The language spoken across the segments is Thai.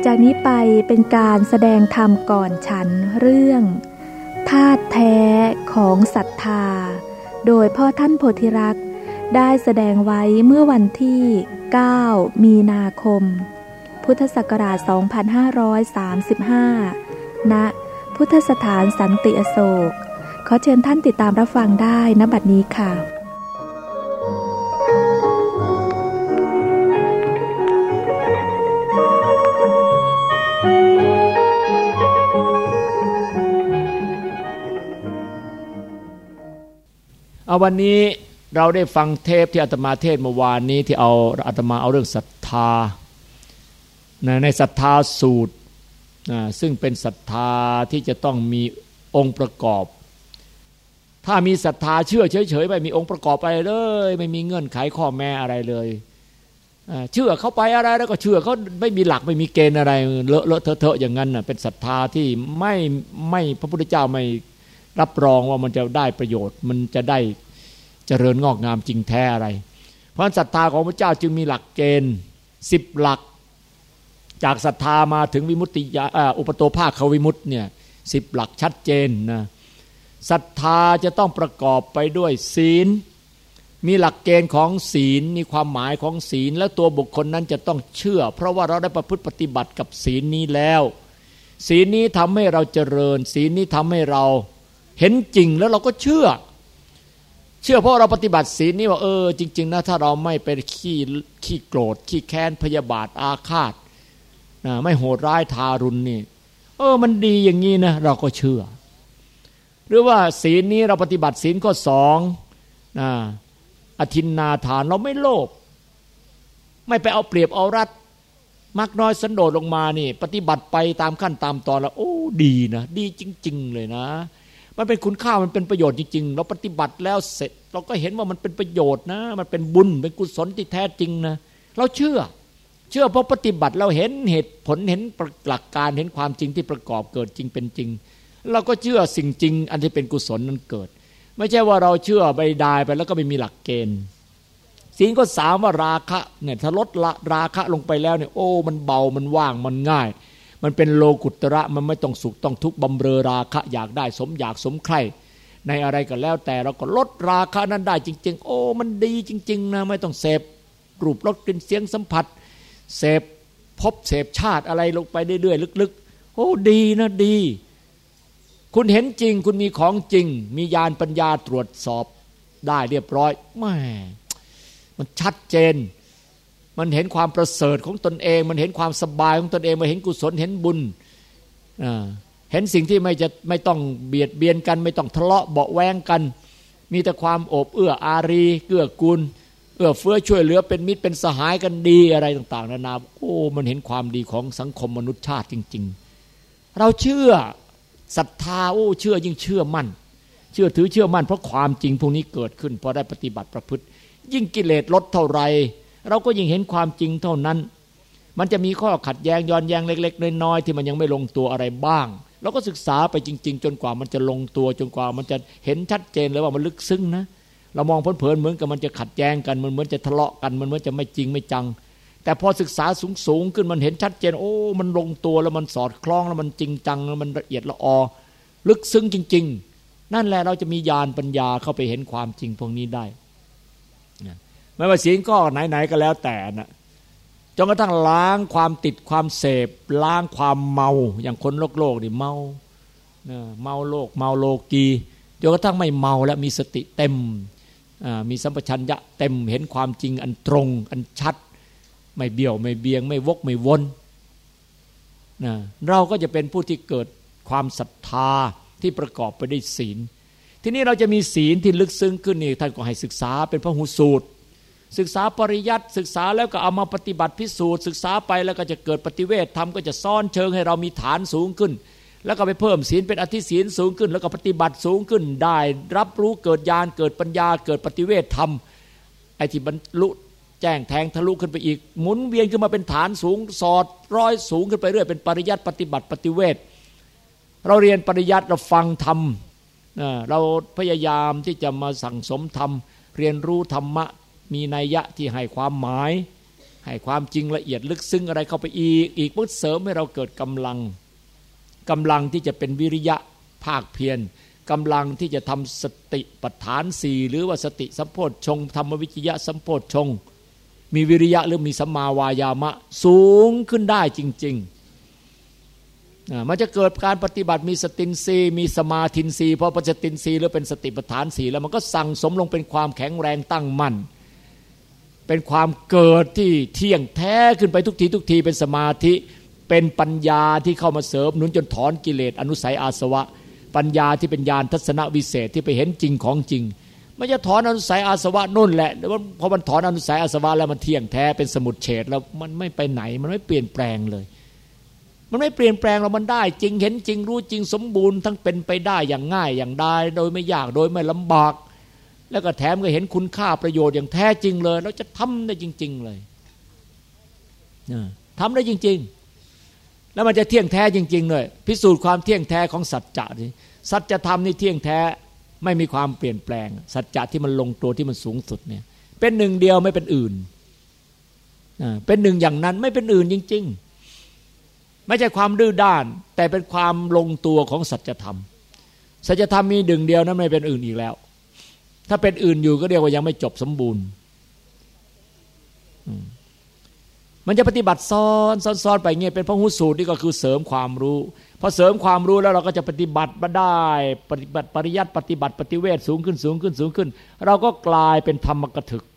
จากนี้ไปเป็นการแสดงธรรมก่อนฉันเรื่องธาตุแท้ของศรัทธาโดยพ่อท่านโพธิรักษ์ได้แสดงไว้เมื่อวันที่9มีนาคมพุทธศักราช2535ณพุทธสถานสันติอโศกขอเชิญท่านติดตามรับฟังได้ณบัดนี้ค่ะวันนี้เราได้ฟังเทปที่อาตมาเทศเมื่อวานนี้ที่อาตมาเอาเรื่องศรัทธาในศรัทธาสูตรซึ่งเป็นศรัทธาที่จะต้องมีองค์ประกอบถ้ามีศรัทธาเชื่อเฉยๆไม่มีองค์ประกอบอะไรเลยไม่มีเงื่อนไขข้อแม้อะไรเลยเชื่อเขาไปอะไรแล้วก็เชื่อเขาไม่มีหลักไม่มีเกณฑ์อะไรเลอะเทอะอย่างนั้นเป็นศรัทธาที่ไม่พระพุทธเจ้าไม่รับรองว่ามันจะได้ประโยชน์มันจะได้เจริญงอกงามจริงแท้อะไรเพราะศรัทธาของพระเจ้าจึงมีหลักเกณฑ์10หลักจากศรัทธามาถึงวิมุตติอุปโตภาควิมุตติเนี่ย10หลักชัดเจนนะศรัทธาจะต้องประกอบไปด้วยศีลมีหลักเกณฑ์ของศีลมีความหมายของศีลและตัวบุคคลนั้นจะต้องเชื่อเพราะว่าเราได้ประพฤติปฏิบัติกับศีลนี้แล้วศีลนี้ทำให้เราเจริญศีลนี้ทำให้เราเห็นจริงแล้วเราก็เชื่อเพราะเราปฏิบัติศีลนี้ว่าจริงๆนะถ้าเราไม่ไปขี้โกรธขี้แค้นพยาบาทอาฆาตไม่โหดร้ายทารุณนี่มันดีอย่างนี้นะเราก็เชื่อหรือว่าศีลนี้เราปฏิบัติศีลข้อ2อทินนาทานเราไม่โลภไม่ไปเอาเปรียบเอารัดมักน้อยสันโดษลงมานี่ปฏิบัติไปตามขั้นตามตอนแล้วดีนะดีจริงๆเลยนะมันเป็นคุณค่ามันเป็นประโยชน์จริงๆเราปฏิบัติแล้วเสร็จเราก็เห็นว่ามันเป็นประโยชน์นะมันเป็นบุญเป็นกุศลที่แท้จริงนะเราเชื่อเพราะปฏิบัติเราเห็นเหตุผลเห็นหลักการเห็นความจริงที่ประกอบเกิดจริงเป็นจริงเราก็เชื่อสิ่งจริงอันที่เป็นกุศลนั้นเกิดไม่ใช่ว่าเราเชื่อไปได้ไปแล้วก็ไม่มีหลักเกณฑ์ศีลข้อ3ว่าราคะเนี่ยถ้าลดราคะลงไปแล้วเนี่ยมันเบามันว่างมันง่ายมันเป็นโลกุตระมันไม่ต้องสุขต้องทุกข์บำเรอราคะอยากได้สมอยากสมใคร่ในอะไรก็แล้วแต่เราก็ลดราคะนั้นได้จริงๆมันดีจริงๆนะไม่ต้องเสพรูปรสกลิ่นเสียงสัมผัสเสพภพเสพชาติอะไรลงไปเรื่อยๆลึกๆดีนะดีคุณเห็นจริงคุณมีของจริงมีญาณปัญญาตรวจสอบได้เรียบร้อยแม่มันชัดเจนมันเห็นความประเสริฐของตนเองมันเห็นความสบายของตนเองมันเห็นกุศลเห็นบุญเห็นสิ่งที่ไม่ต้องเบียดเบียนกันไม่ต้องทะเลาะเบาะแว้งกันมีแต่ความโอบเอื้ออารีเกื้อกูลเอื้อเฟื้อช่วยเหลือเป็นมิตรเป็นสหายกันดีอะไรต่างๆนานามันเห็นความดีของสังคมมนุษยชาติจริงๆเราเชื่อศรัทธาเชื่อยิ่งเชื่อมั่นเชื่อถือเชื่อมั่นเพราะความจริงพวกนี้เกิดขึ้นพอได้ปฏิบัติประพฤติยิ่งกิเลสลดเท่าไรเราก็ยิ่งเห็นความจริงเท่านั้นมันจะมีข้อขัดแย้งย้อนแย้งเล็กๆน้อยๆที่มันยังไม่ลงตัวอะไรบ้างเราก็ศึกษาไปจริงๆจนกว่ามันจะลงตัวจนกว่ามันจะเห็นชัดเจนเลยว่ามันลึกซึ้งนะเรามองเผินๆเหมือนกับมันจะขัดแย้งกันมันเหมือนจะทะเลาะกันมันเหมือนจะไม่จริงไม่จังแต่พอศึกษาสูงๆขึ้นมันเห็นชัดเจนมันลงตัวแล้วมันสอดคล้องแล้วมันจริงจังแล้วมันละเอียดละออลึกซึ้งจริงๆนั่นแหละเราจะมีญาณปัญญาเข้าไปเห็นความจริงพวกนี้ได้ไม่ว่าศีลข้อไหนๆก็แล้วแต่นะจนกระทั่งล้างความติดความเสพล้างความเมาอย่างคนโลกนี่เมาโลกเมาโลกีจนกระทั่งไม่เมาแล้วมีสติเต็มมีสัมปชัญญะเต็มเห็นความจริงอันตรงอันชัดไม่เบี้ยวไม่เบียงไม่วกไม่วนเราก็จะเป็นผู้ที่เกิดความศรัทธาที่ประกอบไปด้วยศีลทีนี้เราจะมีศีลที่ลึกซึ้งขึ้นนี่ท่านก็ให้ศึกษาเป็นพหูสูตรศึกษาปริยัติศึกษาแล้วก็เอามาปฏิบัติพิสูจน์ศึกษาไปแล้วก็จะเกิดปฏิเวทธรรมก็จะซ้อนเชิงให้เรามีฐานสูงขึ้นแล้วก็ไปเพิ่มศีลเป็นอธิศีลสูงขึ้นแล้วก็ปฏิบัติสูงขึ้นได้รับรู้เกิดญาณเกิดปัญญาเกิดปฏิเวทธรรมไอ้ที่บรรลุแจ้งแทงทะลุขึ้นไปอีกหมุนเวียนขึ้นมาเป็นฐานสูงสอดร้อยสูงขึ้นไปเรื่อยเป็นปริยัติปฏิบัติปฏิเวทเราเรียนปริยัติเราฟังธรรมเราพยายามที่จะมาสั่งสมธรรมเรียนรู้ธรรมะมีนัยยะที่ให้ความหมายให้ความจริงละเอียดลึกซึ้งอะไรเข้าไปอีกมันเสริมให้เราเกิดกำลังที่จะเป็นวิริยะภาคเพียรกำลังที่จะทำสติปัฏฐาน4หรือว่าสติสัมโพชฌงค์ธรรมวิจยะสัมโพชฌงค์มีวิริยะหรือมีสัมมาวายามะสูงขึ้นได้จริงๆมันจะเกิดการปฏิบัติมีสตินทรีย์มีสมาธินทรีย์พอปัจจตินทรีย์หรือเป็นสติปัฏฐาน4แล้วมันก็สั่งสมลงเป็นความแข็งแรงตั้งมั่นเป็นความเกิดที่เที่ยงแท้ขึ้นไปทุกทีเป็นสมาธิเป็นปัญญาที่เข้ามาเสริมหนุนจนถอนกิเลสอนุสัยอาสวะปัญญาที่เป็นญาณทัศนวิเศษที่ไปเห็นจริงของจริงมันจะถอนอนุสัยอาสวะนู่นแหละพอมันถอนอนุสัยอาสวะแล้วมันเที่ยงแท้เป็นสมุจเฉทแล้วมันไม่ไปไหนมันไม่เปลี่ยนแปลงเลยมันไม่เปลี่ยนแปลงเรามันได้จริงเห็นจริงรู้จริงสมบูรณ์ทั้งเป็นไปได้อย่างง่ายอย่างได้โดยไม่ยากโดยไม่ลำบากแล้วก็แถมก็เห็นคุณค่าประโยชน์อย่างแท้จริงเลยแล้วจะทำได้จริงๆเลยทำได้จริงๆแล้วมันจะเที่ยงแท้จริงๆเลยพิสูจน์ความเที่ยงแท้ของสัจจะนี่สัจธรรมนี่เที่ยงแท้ไม่มีความเปลี่ยนแปลงสัจจะที่มันลงตัวที่มันสูงสุดเนี่ยเป็นหนึ่งเดียวไม่เป็นอื่นเป็นหนึ่งอย่างนั้นไม่เป็นอื่นจริงๆไม่ใช่ความดื้อด้านแต่เป็นความลงตัวของสัจธรรมสัจธรรมมีหนึ่งเดียวนั้นไม่เป็นอื่นอีกแล้วถ้าเป็นอื่นอยู่ก็เรียกว่ายังไม่จบสมบูรณ์มันจะปฏิบัติซ้อนไปเงี้ยเป็นพหุสูตรนี่ก็คือเสริมความรู้พอเสริมความรู้แล้วเราก็จะปฏิบัติมาได้ปฏิบัติปริยัติปฏิบัติปฏิเวทสูงขึ้นเราก็กลายเป็นธรรมกถึก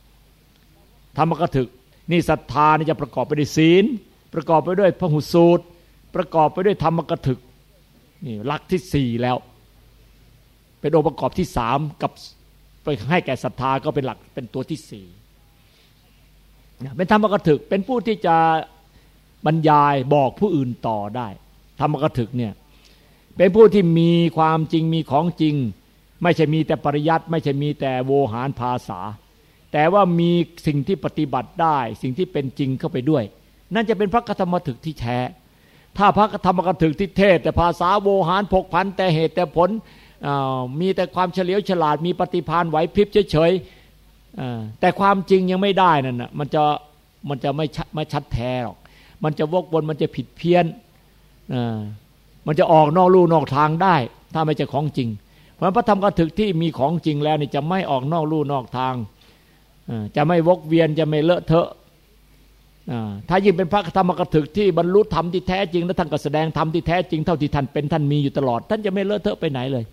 นี่ศรัทธานี่จะประกอบไปด้วยศีลประกอบไปด้วยพหุสูตรประกอบไปด้วยธรรมกถึกนี่หลักที่4แล้วเป็นองค์ประกอบที่3กับไปให้แก่ศรัทธาก็เป็นหลักเป็นตัวที่4เป็นธรรมกถึกเป็นผู้ที่จะบรรยายบอกผู้อื่นต่อได้ธรรมกถึกเนี่ยเป็นผู้ที่มีความจริงมีของจริงไม่ใช่มีแต่ปริยัติไม่ใช่มีแต่โวหารภาษาแต่ว่ามีสิ่งที่ปฏิบัติได้สิ่งที่เป็นจริงเข้าไปด้วยนั่นจะเป็นพระธรรมถึกที่แท้ถ้าพระธรรมกถึกที่เทศแต่ภาษาโวหารผกพันแต่เหตุแต่ผลมีแต่ความเฉลียวฉลาดมีปฏิภาณไหวพริบเฉยแต่ความจริงยังไม่ได้นั่นน่ะมันจะไม่ชัดแท้หรอกมันจะวกวนมันจะผิดเพี้ยนมันจะออกนอกลู่นอกทางได้ถ้าไม่ใช่ของจริงเพราะพระธรรมกถึกที่มีของจริงแล้วนี่จะไม่ออกนอกลู่นอกทางจะไม่วกเวียนจะไม่เลอะเทอะถ้ายิ่งเป็นพระธรรมกถึกที่บรรลุธรรมที่แท้จริงและท่านก็แสดงธรรมที่แท้จริงเท่าที่ท่านเป็นท่านมีอยู่ตลอดท่านจะไม่เลอะเทอะไปไหนเลย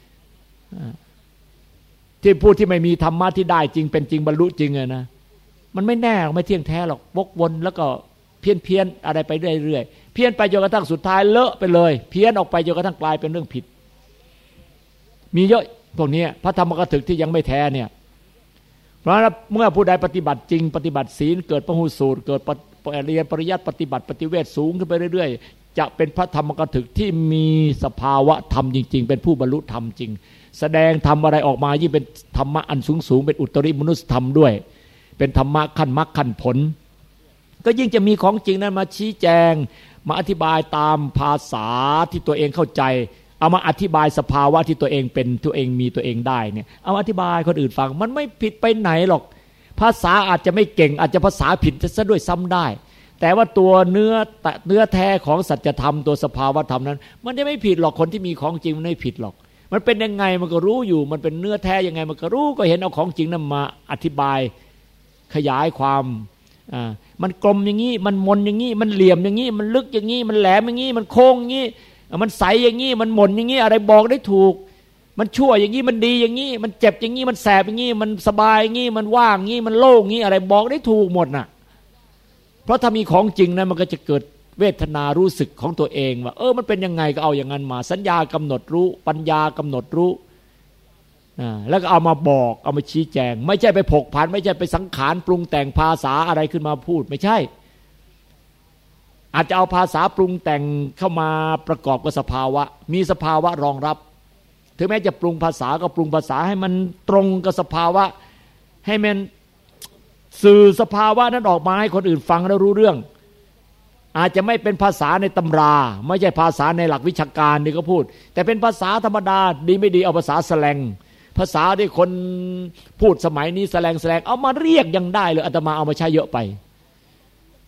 ที่ผู้ที่ไม่มีธรรมะที่ได้จริงเป็นจริงบรรลุจริงนะมันไม่แน่ไม่เที่ยงแท้หรอกวกวนแล้วก็เพี้ยนอะไรไปเรื่อยๆเพี้ยนไปจนกระทั่งสุดท้ายเลอะไปเลยเพี้ยนออกไปจนกระทั่งกลายเป็นเรื่องผิดมีเยอะพวกนี้พระธรรมกถึกที่ยังไม่แท้เนี่ยเพราะเมื่อผู้ใดปฏิบัติจริงปฏิบัติศีลเกิดพหุสูตรเกิดเรียนปริยัติปฏิบัติปฏิเวทสูงขึ้นไปเรื่อยๆจะเป็นพระธรรมกถึกที่มีสภาวะธรรมจริงๆเป็นผู้บรรลุธรรมจริงแสดงธรรมอะไรออกมายิ่งเป็นธรรมะอันสูงเป็นอุตริมนุสธรรมด้วยเป็นธรรมะขั้นมรรคขั้นผลก็ยิ่งจะมีของจริงนั้นมาชี้แจงมาอธิบายตามภาษาที่ตัวเองเข้าใจเอามาอธิบายสภาวะที่ตัวเองเป็นตัวเองมีตัวเองได้เนี่ยเอาอธิบายคนอื่นฟังมันไม่ผิดไปไหนหรอกภาษาอาจจะไม่เก่งอาจจะภาษาผิดซะด้วยซ้ำได้แต่ว่าตัวเนื้อแท้ของสัจธรรมตัวสภาวะธรรมนั้นมันจะไม่ผิดหรอกคนที่มีของจริงมันไม่ผิดหรอกมันเป็นยังไงมันก็รู้อยู่มันเป็นเนื้อแท้ยังไงมันก็รู้ก็เห็นเอาของจริงนั้นมาอธิบายขยายความมันกลมอย่างนี้มันมนอย่างนี้มันเหลี่ยมอย่างนี้มันลึกอย่างนี้มันแหลมอย่างนี้มันโค้งอย่างนี้มันใสอย่างนี้มันหม่นอย่างนี้อะไรบอกได้ถูกมันชั่วอย่างนี้มันดีอย่างนี้มันเจ็บอย่างนี้มันแสบอย่างนี้มันสบายอย่างนี้มันว่างอย่างนี้มันโล่งอย่างนี้อะไรบอกได้ถูกหมดน่ะเพราะถ้ามีของจริงนั้นมันก็จะเกิดเวทนารู้สึกของตัวเองว่ามันเป็นยังไงก็เอาอย่างนั้นมาสัญญากำหนดรู้ปัญญากำหนดรู้แล้วก็เอามาบอกเอามาชี้แจงไม่ใช่ไปผกผันไม่ใช่ไปสังขารปรุงแต่งภาษาอะไรขึ้นมาพูดไม่ใช่อาจจะเอาภาษาปรุงแต่งเข้ามาประกอบกับสภาวะมีสภาวะรองรับถึงแม้จะปรุงภาษาก็ปรุงภาษาให้มันตรงกับสภาวะให้มันสื่อสภาวะนั้นออกมาให้คนอื่นฟังแล้วรู้เรื่องอาจจะไม่เป็นภาษาในตำราไม่ใช่ภาษาในหลักวิชาการนี่ก็พูดแต่เป็นภาษาธรรมดาดีไม่ดีเอาภาษาแสลงภาษาที่คนพูดสมัยนี้แสลงเอามาเรียกยังได้เลยอาตมาเอามาใช้เยอะไป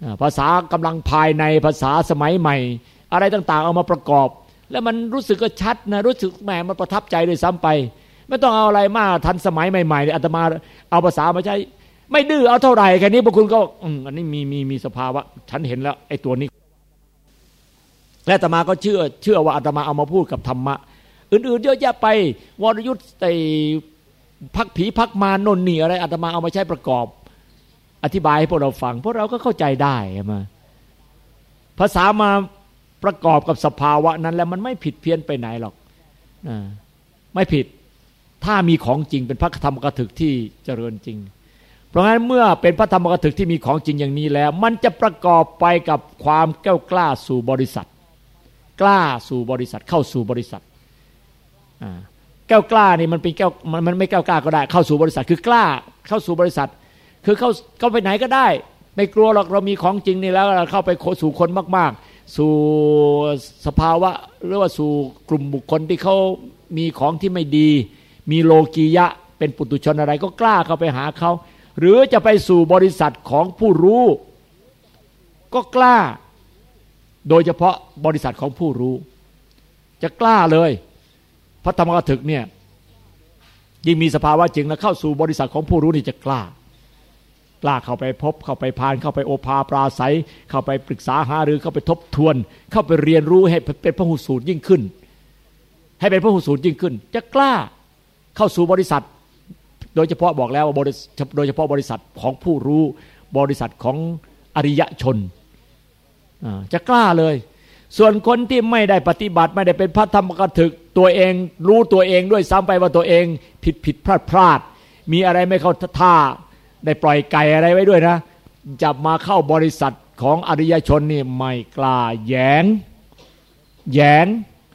ภาษากำลังภายในภาษาสมัยใหม่อะไรต่างๆเอามาประกอบแล้วมันรู้สึกก็ชัดนะรู้สึกแหมมันประทับใจด้วยซ้ำไปไม่ต้องเอาอะไรมากทันสมัยใหม่ๆอาตมาเอาภาษามาใช้ไม่ดื้อเอาเท่าไหร่แค่นี้พวกคุณก็อันนี้มีสภาวะฉันเห็นแล้วไอ้ตัวนี้และอาตมาก็เชื่อว่าอาตมาเอามาพูดกับธรรมะอื่นๆเยอะแยะไปวรยุทธ์ไอ้พักผีพักมารนนนี่อะไรอาตมาเอามาใช้ประกอบอธิบายให้พวกเราฟังพวกเราก็เข้าใจได้มาภาษามาประกอบกับสภาวะนั้นแล้วมันไม่ผิดเพี้ยนไปไหนหรอกไม่ผิดถ้ามีของจริงเป็นพระธรรมกถึกที่เจริญจริงเพราะงั้นเมื่อเป็นพระธรรมกถึกที่มีของจริงอย่างนี้แล้วมันจะประกอบไปกับความแก้วกล้าสู่บริษัทกล้าสู่บริษัทเข้าสู่บริษัทแก้วกล้านี่มันเป็นแก้วมันไม่แก้วกล้าก็ได้เข้าสู่บริษัทคือกล้าเข้าสู่บริษัทคือเข้าไปไหนก็ได้ไม่กลัวหรอกเรามีของจริงนี่แล้วเราเข้าไปสู่คนมากๆสู่สภาวะหรือว่าสู่กลุ่มบุคคลที่เขามีของที่ไม่ดีมีโลกียะเป็นปุถุชนอะไรก็กล้าเข้าไปหาเขาหรือจะไปสู่บริษัทของผู้รู้ก็กล้าโดยเฉพาะบริษัทของผู้รู้จะกล้าเลยพระธรรมกถึกเนี่ยยิ่งมีสภาวะจริงแล้วเข้าสู่บริษัทของผู้รู้นี่จะกล้าเข้าไปพบเข้าไปพานเข้าไปโอภาปราศัยเข้าไปปรึกษาหารือเข้าไปทบทวนเข้าไปเรียนรู้ให้เป็นพหูสูตรยิ่งขึ้นให้เป็นพหูสูตรยิ่งขึ้นจะกล้าเข้าสู่บริษัทโดยเฉพาะบอกแล้วว่าโดยเฉพาะบริษัทของผู้รู้บริษัทของอริยชนจะกล้าเลยส่วนคนที่ไม่ได้ปฏิบัติไม่ได้เป็นพระธรรมกถึกตัวเองรู้ตัวเองด้วยซ้ำไปว่าตัวเองผิดพลาดมีอะไรไม่เข้าท่าได้ปล่อยไก่อะไรไว้ด้วยนะจะมาเข้าบริษัทของอริยชนนี่ไม่กล้าแย้ง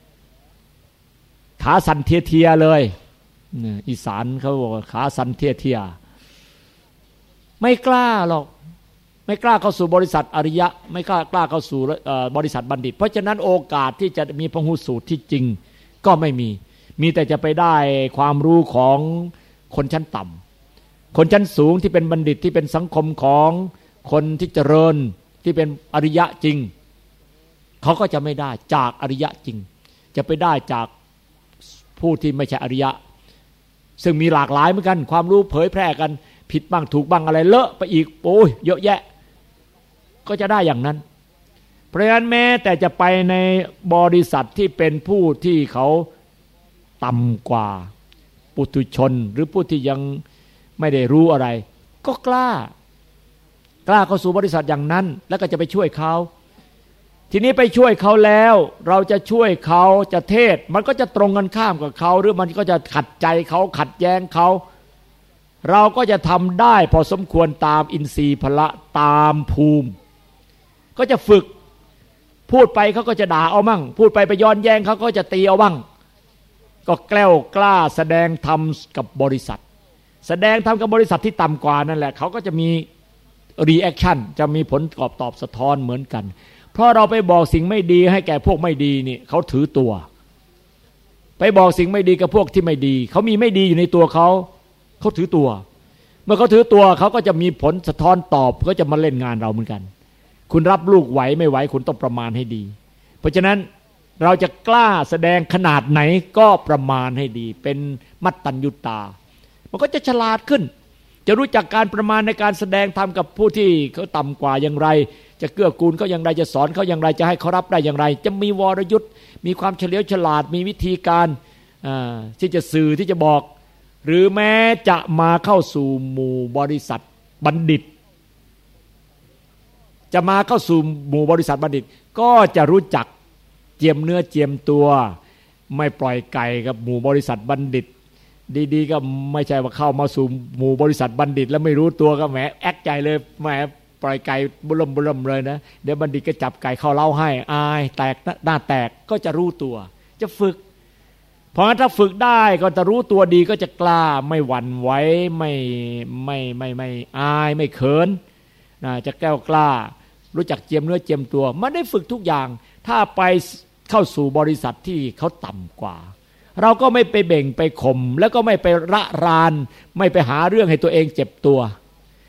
ขาสั่นเทียเลยอีสานเขาบอกขาสั่นเทียไม่กล้าหรอกไม่กล้าเข้าสู่บริษัทอริยะไม่กล้าเข้าสู่บริษัทบัณฑิตเพราะฉะนั้นโอกาสที่จะมีพหูสูตรที่จริงก็ไม่มีแต่จะไปได้ความรู้ของคนชั้นต่ำคนชั้นสูงที่เป็นบัณฑิตที่เป็นสังคมของคนที่เจริญที่เป็นอริยะจริงเขาก็จะไม่ได้จากอริยะจริงจะไปได้จากผู้ที่ไม่ใช่อริยะซึ่งมีหลากหลายเหมือนกันความรู้เผยแพร่กันผิดบ้างถูกบ้างอะไรเลอะไปอีกโอ้ยเยอะแยะก็จะได้อย่างนั้นเพราะฉะนั้นแม้แต่จะไปในบริษัทที่เป็นผู้ที่เขาต่ำกว่าปุถุชนหรือผู้ที่ยังไม่ได้รู้อะไรก็กล้าเข้าสู่บริษัทอย่างนั้นแล้วก็จะไปช่วยเขาทีนี้ไปช่วยเขาแล้วเราจะช่วยเขาจะเทศมันก็จะตรงกันข้ามกับเขาหรือมันก็จะขัดใจเขาขัดแย้งเขาเราก็จะทำได้พอสมควรตามอินทรีย์พละตามภูมิก็จะฝึกพูดไปเขาก็จะด่าเอามั่งพูดไปย้อนแย้งเขาก็จะตีเอาบ้างก็แกล้วกล้าแสดงธรรมกับบริษัทแสดงธรรมกับบริษัทที่ต่ำกว่านั่นแหละเขาก็จะมีรีแอคชั่นจะมีผลตอบสะท้อนเหมือนกันเพราะเราไปบอกสิ่งไม่ดีให้แก่พวกไม่ดีนี่เขาถือตัวไปบอกสิ่งไม่ดีกับพวกที่ไม่ดีเขามีไม่ดีอยู่ในตัวเขาถือตัวเมื่อเขาถือตัวเขาก็จะมีผลสะท้อนตอบก็จะมาเล่นงานเราเหมือนกันคุณรับลูกไหวไม่ไหวคุณต้องประมาณให้ดีเพราะฉะนั้นเราจะกล้าแสดงขนาดไหนก็ประมาณให้ดีเป็นมัตตัญญูตามันก็จะฉลาดขึ้นจะรู้จักการประมาณในการแสดงธรรมกับผู้ที่เขาต่ำกว่าอย่างไรจะเกื้อกูลเขาอย่างไรจะสอนเขาอย่างไรจะให้เขารับได้อย่างไรจะมีวรยุทธ์มีความเฉลียวฉลาดมีวิธีการที่จะสื่อที่จะบอกหรือแม้จะมาเข้าสู่หมู่บริษัทบัณฑิตจะมาเข้าสู่หมู่บริษัทบัณฑิตก็จะรู้จักเจียมเนื้อเจียมตัวไม่ปล่อยไก่กับหมู่บริษัทบัณฑิตดีๆก็ไม่ใช่ว่าเข้ามาสู่หมู่บริษัทบัณฑิตแล้วไม่รู้ตัวก็แหมแอกใจเลยแหมปล่อยไก่บุ่มเลยนะเดี๋ยวบัณฑิตก็จับไก่เข้าเล้าให้อายแตกหน้าแตกก็จะรู้ตัวจะฝึกเพราะงั้นถ้าฝึกได้ก็จะรู้ตัวดีก็จะกล้าไม่หวั่นไหวไม่อายไม่เขินจะแก้วกล้ารู้จักเจียมเนื้อเจียมตัวมันได้ฝึกทุกอย่างถ้าไปเข้าสู่บริษัทที่เขาต่ำกว่าเราก็ไม่ไปเบ่งไปข่มแล้วก็ไม่ไประรานไม่ไปหาเรื่องให้ตัวเองเจ็บตัว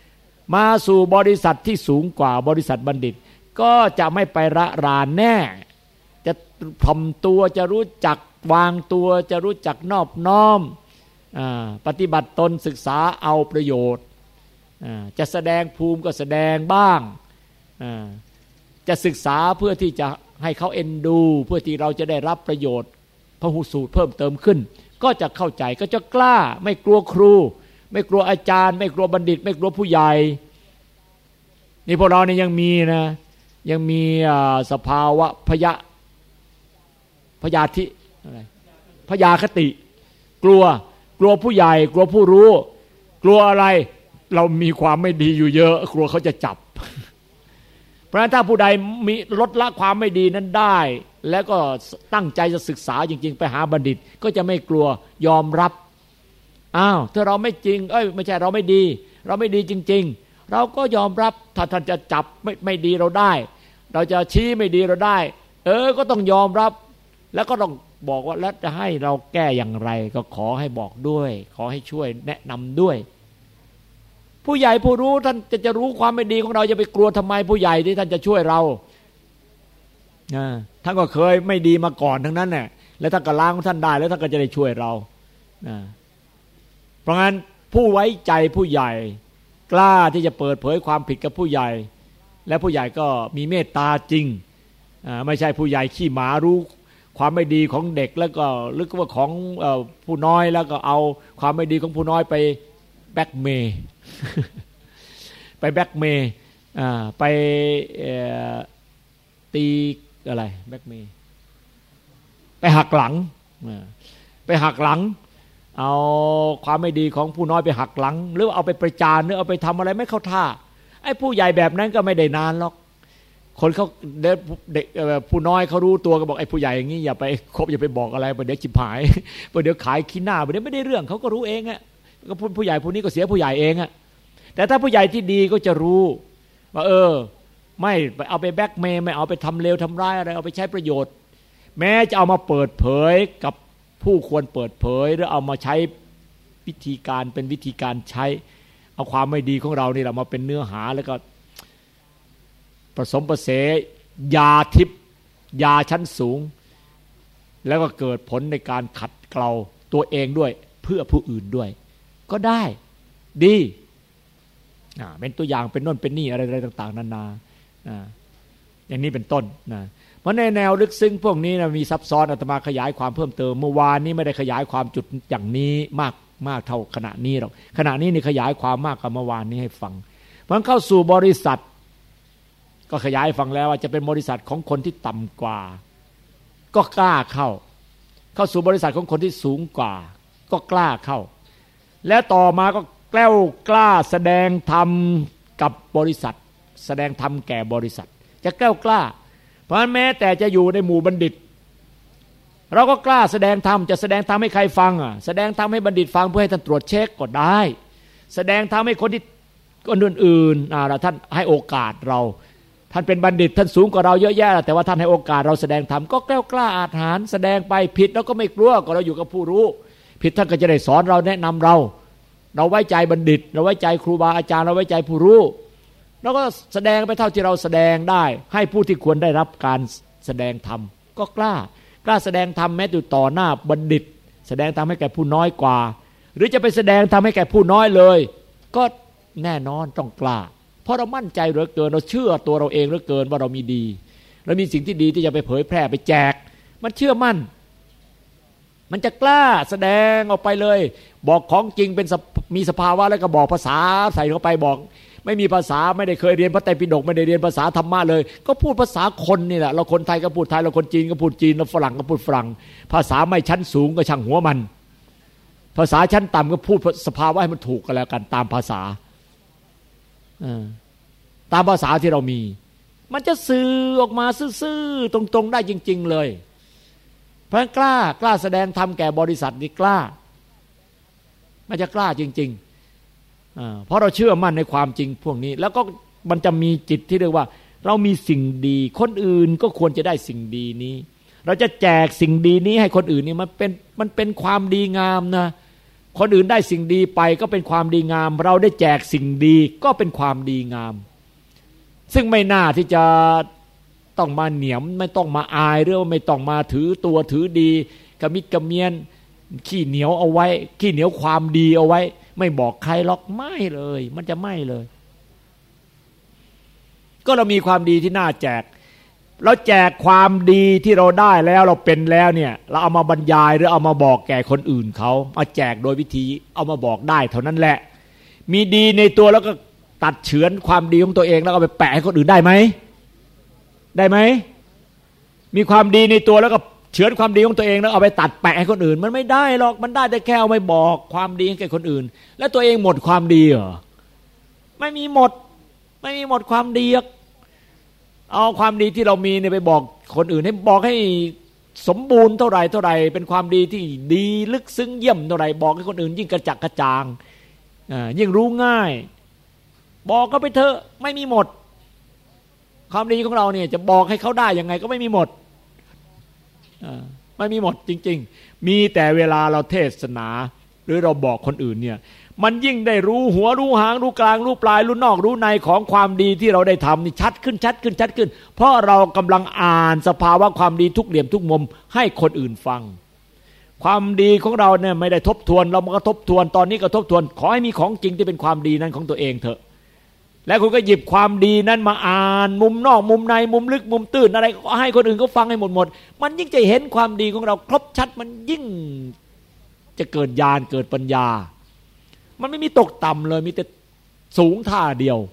มาสู่บริษัทที่สูงกว่าบริษัทบัณฑิตก็จะไม่ไประรานแน่จะถ่อมตัวจะรู้จักวางตัวจะรู้จักนอบน้อมปฏิบัติตนศึกษาเอาประโยชน์จะแสดงภูมิก็แสดงบ้างจะศึกษาเพื่อที่จะให้เขาเอ็นดูเพื่อที่เราจะได้รับประโยชน์พหูสูตรเพิ่มเติมขึ้นก็จะเข้าใจก็จะกล้าไม่กลัวครูไม่กลัวอาจารย์ไม่กลัวบัณฑิตไม่กลัวผู้ใหญ่นี่พวกเราเนี่ยยังมีนะยังมีสภาวะพยาธิอะไรพยาคติกลัวผู้ใหญ่กลัวผู้รู้กลัวอะไรเรามีความไม่ดีอยู่เยอะกลัวเขาจะจับเพราะฉะนั้นถ้าผู้ใดมีลดละความไม่ดีนั้นได้แล้วก็ตั้งใจจะศึกษาจริงๆไปหาบัณฑิตก็จะไม่กลัวยอมรับถ้าเราไม่จริงไม่ใช่เราไม่ดีเราไม่ดีจริงๆเราก็ยอมรับถ้าท่านจะจับไม่ดีเราได้เราจะชี้ไม่ดีเราได้ก็ต้องยอมรับแล้วก็ต้องบอกว่าแล้วจะให้เราแก้อย่างไรก็ขอให้บอกด้วยขอให้ช่วยแนะนำด้วยผู้ใหญ่ผู้รู้ท่านจะรู้ความไม่ดีของเราจะไปกลัวทำไมผู้ใหญ่ที่ท่านจะช่วยเราท่านก็เคยไม่ดีมาก่อนทั้งนั้นแหละแล้วท่านก็ล้างท่านได้แล้วท่านก็จะได้ช่วยเราเพราะงั้นผู้ไว้ใจผู้ใหญ่กล้าที่จะเปิดเผยความผิดกับผู้ใหญ่และผู้ใหญ่ก็มีเมตตาจริงไม่ใช่ผู้ใหญ่ขี้หมารู้ความไม่ดีของเด็กแล้วก็หรือว่าของผู้น้อยแล้วก็เอาความไม่ดีของผู้น้อยไปแบล็กเมย์ไปแบล็กเมย์ไปตีอะไรแบล็กเมย์ไปหักหลังเอาความไม่ดีของผู้น้อยไปหักหลังหรือเอาไปประจานหรือเอาไปทำอะไรไม่เข้าท่าไอ้ผู้ใหญ่แบบนั้นก็ไม่ได้นานหรอกคนเขาเด็กผู้น้อยเขารู้ตัวก็บอกไอ้ผู้ใหญ่อย่างนี้อย่าไปคบอย่าไปบอกอะไรไปเดี๋ยวจิบหายไปเดี๋ยวขายขี้หน้าไปเดี๋ยวไม่ได้เรื่องเขาก็รู้เองอะก็ผู้ใหญ่ผู้นี้ก็เสียผู้ใหญ่เองอะแต่ถ้าผู้ใหญ่ที่ดีก็จะรู้ว่าไม่เอาไปแบล็กเมย์ไม่เอาไปทำเลวทำร้ายอะไรเอาไปใช้ประโยชน์แม้จะเอามาเปิดเผยกับผู้ควรเปิดเผยหรือเอามาใช้วิธีการเป็นวิธีการใช้เอาความไม่ดีของเรานี่แหละมาเป็นเนื้อหาแล้วก็ผสมผสานยาทิพย์ยาชั้นสูงแล้วก็เกิดผลในการขัดเกลาตัวเองด้วยเพื่อผู้อื่นด้วยก็ได้ดีเป็นตัวอย่างเป็นโน่นเป็นนี่อะไรต่างๆนานาอย่างนี้เป็นต้นนะเพราะในแนวลึกซึ้งพวกนี้นะมีซับซ้อนอาตมาขยายความเพิ่มเติมเมื่อวานนี้ไม่ได้ขยายความจุดอย่างนี้มากเท่าขณะนี้หรอกขณะนี้นี่ขยายความมากกว่าเมื่อวานนี้ให้ฟังเพราะเข้าสู่บริษัทก็ขยายฟังแล้วว่าจะเป็นบริษัทของคนที่ต่ำกว่าก็กล้าเข้าสู่บริษัทของคนที่สูงกว่าก็กล้าเข้าแล้วต่อมาก็กล้าแสดงธรรมกับบริษัทแสดงธรรมแก่บริษัทจะกล้าเพราะฉะนั้นแม้แต่จะอยู่ในหมู่บัณฑิตเราก็กล้าแสดงธรรมจะแสดงธรรมให้ใครฟังแสดงธรรมให้บัณฑิตฟังเพื่อให้ท่านตรวจเช็คก็ได้แสดงธรรมให้คนที่คนอื่นๆท่านให้โอกาสเราท่านเป็นบัณฑิตท่านสูงกว่าเราเยอะแยะแต่ว่าท่านให้โอกาสเราแสดงธรรมก็กล้าอาถรรพ์แสดงไปผิดแล้วก็ไม่กลัวก็เราอยู่กับผู้รู้ผิดท่านก็จะได้สอนเราแนะนำเราไว้ใจบัณฑิตเราไว้ใจครูบาอาจารย์เราไว้ใจผู้รู้เราก็แสดงไปเท่าที่เราแสดงได้ให้ผู้ที่ควรได้รับการแสดงธรรมก็กล้าแสดงธรรมแม้อยู่ต่อหน้าบัณฑิตแสดงธรรมให้แก่ผู้น้อยกว่าหรือจะไปแสดงธรรมให้แก่ผู้น้อยเลยก็แน่นอนต้องกล้าเพราะเรามั่นใจเหลือเกินเราเชื่อตัวเราเองเหลือเกินว่าเรามีดีเรามีสิ่งที่ดีที่จะไปเผยแพร่ไปแจกมันเชื่อมั่นมันจะกล้าแสดงออกไปเลยบอกของจริงเป็นมีสภาวะแล้วก็บอกภาษาใส่เข้าไปบอกไม่มีภาษาไม่ได้เคยเรียนพระไตรปิฎกไม่ได้เรียนภาษาธรรมะเลยก็พูดภาษาคนนี่แหละเราคนไทยก็พูดไทยเราคนจีนก็พูดจีนเราฝรั่งก็พูดฝรั่งภาษาไม่ชั้นสูงก็ช่างหัวมันภาษาชั้นต่ำก็พูดสภาวะให้มันถูกกันแล้วกันตามภาษาที่เรามีมันจะสื่อออกมาซื่อๆตรงๆได้จริงๆเลยเพราะกล้าแสดงธรรมแก่บริษัทนี่กล้ามันจะกล้าจริงๆเพราะเราเชื่อมั่นในความจริงพวกนี้แล้วก็มันจะมีจิตที่เรียกว่าเรามีสิ่งดีคนอื่นก็ควรจะได้สิ่งดีนี้เราจะแจกสิ่งดีนี้ให้คนอื่นนี่มันเป็นความดีงามนะคนอื่นได้สิ่งดีไปก็เป็นความดีงามเราได้แจกสิ่งดีก็เป็นความดีงามซึ่งไม่น่าที่จะต้องมาเหนียมไม่ต้องมาอายหรือว่าไม่ต้องมาถือตัวถือดีกระมิดกระเมียนขี้เหนียวเอาไว้ขี้เหนียวความดีเอาไว้ไม่บอกใครหรอกไม่เลยมันจะไม่เลยก็เรามีความดีที่น่าแจกเราแจกความดีที่เราได้แล้วเราเป็นแล้วเนี่ยเราเอามาบรรยายหรือเอามาบอกแก่คนอื่นเขามาแจกโดยวิธีเอามาบอกได้เท่านั้นแหละมีดีในตัวแล้วก็ตัดเฉือนความดีของตัวเองแล้วก็ไปแปะให้คนอื่นได้ไหมได้ไหมมีความดีในตัวแล้วก็เฉือนความดีของตัวเองแล้วเอาไปตัดแปะให้คนอื่นมันไม่ได้หรอกมันได้แต่แค่เอาไปบอกความดีให้แก่คนอื่นแล้วตัวเองหมดความดีเหรอไม่มีหมดไม่มีหมดความดีเอาความดีที่เรามีเนี่ยไปบอกคนอื่นให้บอกให้สมบูรณ์เท่าไหร่เป็นความดีที่ดีลึกซึ้งเยี่ยมเท่าไหร่บอกให้คนอื่นยิ่งกระจักกระจ่างยิ่งรู้ง่ายบอกก็ไปเถอะไม่มีหมดความดีของเราเนี่ยจะบอกให้เขาได้ยังไงก็ไม่มีหมดไม่มีหมดจริงๆมีแต่เวลาเราเทศนาหรือเราบอกคนอื่นเนี่ยมันยิ่งได้รู้หัวรู้หางรู้กลางรู้ปลายรู้นอกรู้ในของความดีที่เราได้ทำนี่ชัดขึ้นเพราะเรากำลังอ่านสภาวะความดีทุกเหลี่ยมทุกมุมให้คนอื่นฟังความดีของเราเนี่ยไม่ได้ทบทวนเราก็ทบทวนตอนนี้ก็ทบทวนขอให้มีของจริงที่เป็นความดีนั้นของตัวเองเถอะแล้วคุณก็หยิบความดีนั้นมาอ่านมุมนอกมุมในมุมลึกมุมตื้นอะไรก็ให้คนอื่นเขาฟังให้หมดมันยิ่งจะเห็นความดีของเราครบชัดมันยิ่งจะเกิดญาณเกิดปัญญามันไม่มีตกต่ำเลยมีแต่สูงท่าเดียว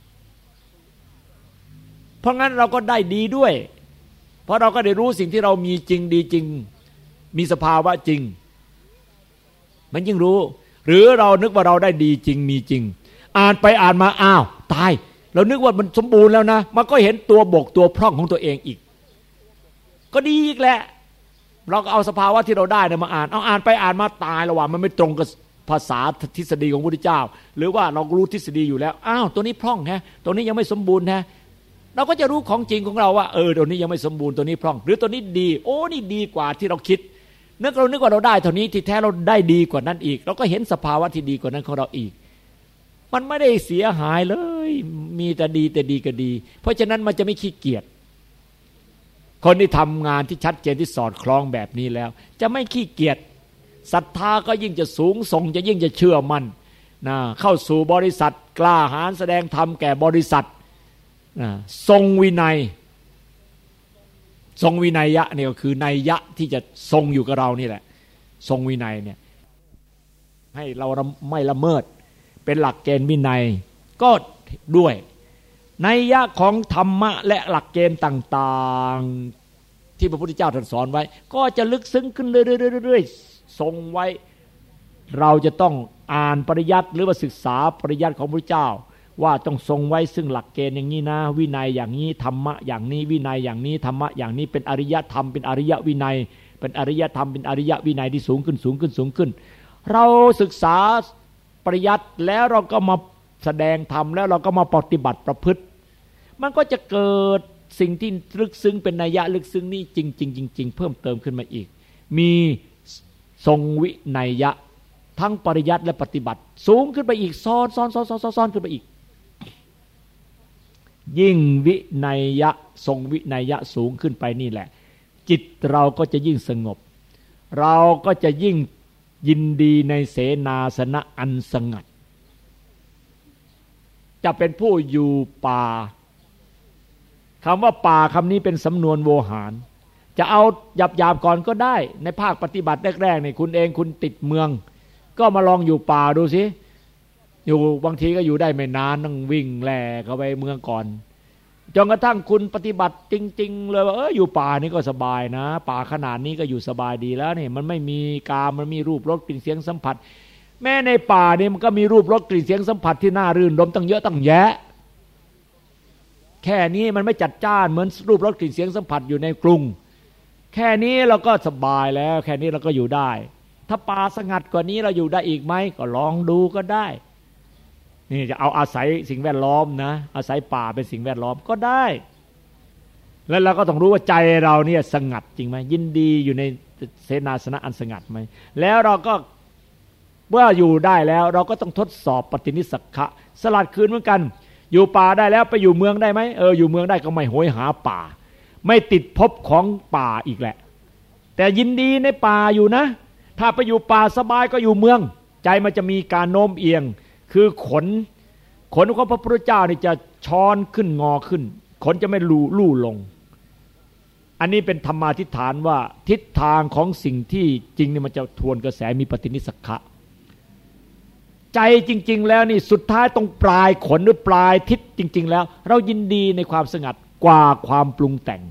เพราะงั้นเราก็ได้ดีด้วยเพราะเราก็ได้รู้สิ่งที่เรามีจริงดีจริงมีสภาวะจริงมันยิ่งรู้หรือเรานึกว่าเราได้ดีจริงมีจริงอ่านไปอ่านมาอ้าวตายเรานึกว่ามันสมบูรณ์แล้วนะมันก็เห็นตัวบกตัวพร่องของตัวเองอีกก็ดีอีกแหละเราก็เอาสภาวะที่เราได้มาอ่านไปอ่านมาตายระหว่างมันไม่ตรงกับภาษาทฤษฎีของพระพุทธเจ้าหรือว่าเรารู้ทฤษฎีอยู่แล้วอ้าวตัวนี้พร่องแฮะตัวนี้ยังไม่สมบูรณ์แฮะเราก็จะรู้ของจริงของเราว่าตัวนี้ยังไม่สมบูรณ์ตัวนี้พร่องหรือตัวนี้ดีโอ้นี่ดีกว่าที่เราคิดเรานึกว่าเราได้เท่านี้ที่แท้เราได้ดีกว่านั้นอีกเราก็เห็นสภาวะที่ดีกว่านั้นของเราอีกมันไม่ได้เสียหายเลยมีแต่ดีก็ดีเพราะฉะนั้นมันจะไม่ขี้เกียจคนที่ทำงานที่ชัดเจนที่สอดคล้องแบบนี้แล้วจะไม่ขี้เกียจศรัทธาก็ยิ่งจะสูงส่งจะยิ่งจะเชื่อมั่นนะเข้าสู่บริษัทกล้าหาญแสดงธรรมแก่บริษัทนะทรงวินัยทรงวินัยยะเนี่ยก็คือนัยยะที่จะทรงอยู่กับเรานี่แหละทรงวินัยเนี่ยให้เราไม่ละเมิดเป็นหลักเกณฑ์วินัยก็ด้วยนัยยะของธรรมะและหลักเกณฑ์ต่างๆที่พระพุทธเจ้าตรัสสอนไว้ก็จะลึกซึ้งขึ้นเรื่อยๆทรงไว้เราจะต้องอ่านปริยัติหรือว่าศึกษาปริยัติของพระพุทธเจ้าว่าต้องทรงไว้ซึ่งหลักเกณฑ์อย่างนี้นะวินัยอย่างนี้ธรรมะอย่างนี้วินัยอย่างนี้ธรรมะอย่างนี้เป็นอริยธรรมเป็นอริยวินัยเป็นอริยธรรมเป็นอริยวินัยที่สูงขึ้นเราศึกษาปริยัติแล้วเราก็มาแสดงธรรมแล้วเราก็มาปฏิบัติประพฤติมันก็จะเกิดสิ่งที่ลึกซึ้งเป็นนัยยะลึกซึ้งนี่จริงเพิ่มเติมขึ้นมาอีกมีทรงวินัยยะทั้งปริยัติและปฏิบัติสูงขึ้นไปอีกซ้อนขึ้นไปอีกยิ่งวินัยยะทรงวินัยยะสูงขึ้นไปนี่แหละจิตเราก็จะยิ่งสงบเราก็จะยิ่งยินดีในเสนาสนะอันสงัดจะเป็นผู้อยู่ป่าคำว่าป่าคำนี้เป็นสำนวนโวหารจะเอาหยาบๆก่อนก็ได้ในภาคปฏิบัติแรกๆนี่คุณเองคุณติดเมืองก็มาลองอยู่ป่าดูสิอยู่บางทีก็อยู่ได้ไม่นานต้องวิ่งแล่เข้าไปเมืองก่อนจนกระทั่งคุณปฏิบัติจริงๆเลยว่าอยู่ป่านี่ก็สบายนะป่าขนาดนี้ก็อยู่สบายดีแล้วนี่มันไม่มีกามมันมีรูปรสกลิ่นเสียงสัมผัสแม้ในป่านี่มันก็มีรูปรสกลิ่นเสียงสัมผัสที่น่ารื่นรมตั้งเยอะตั้งแยะแค่นี้มันไม่จัดจ้านเหมือนรูปรสกลิ่นเสียงสัมผัสอยู่ในกรุงแค่นี้เราก็สบายแล้วแค่นี้เราก็อยู่ได้ถ้าป่าสงัดกว่านี้เราอยู่ได้อีกไหมก็ลองดูก็ได้นี่จะเอาอาศัยสิ่งแวดล้อมนะอาศัยป่าเป็นสิ่งแวดล้อมก็ได้แล้วเราก็ต้องรู้ว่าใจเราเนี่ยสงัดจริงไหมยินดีอยู่ในเสนาสนะอันสงัดไหมแล้วเราก็เมื่ออยู่ได้แล้วเราก็ต้องทดสอบปฏินิสสขะสลัดคืนเหมือนกันอยู่ป่าได้แล้วไปอยู่เมืองได้ไหมอยู่เมืองได้ก็ไม่โหยหาป่าไม่ติดภพของป่าอีกแหละแต่ยินดีในป่าอยู่นะถ้าไปอยู่ป่าสบายก็อยู่เมืองใจมันจะมีการโน้มเอียงคือขนของพระพุทธเจ้านี่จะช้อนขึ้นงอขึ้นขนจะไม่ลู่ลงอันนี้เป็นธรรมาทิฏฐานว่าทิศทางของสิ่งที่จริงนี่มันจะทวนกระแสมีปฏินิสสขะใจจริงๆแล้วนี่สุดท้ายตรงปลายขนหรือปลายทิศจริงๆแล้วเรายินดีในความสงัดกว่าความปรุงแต่ง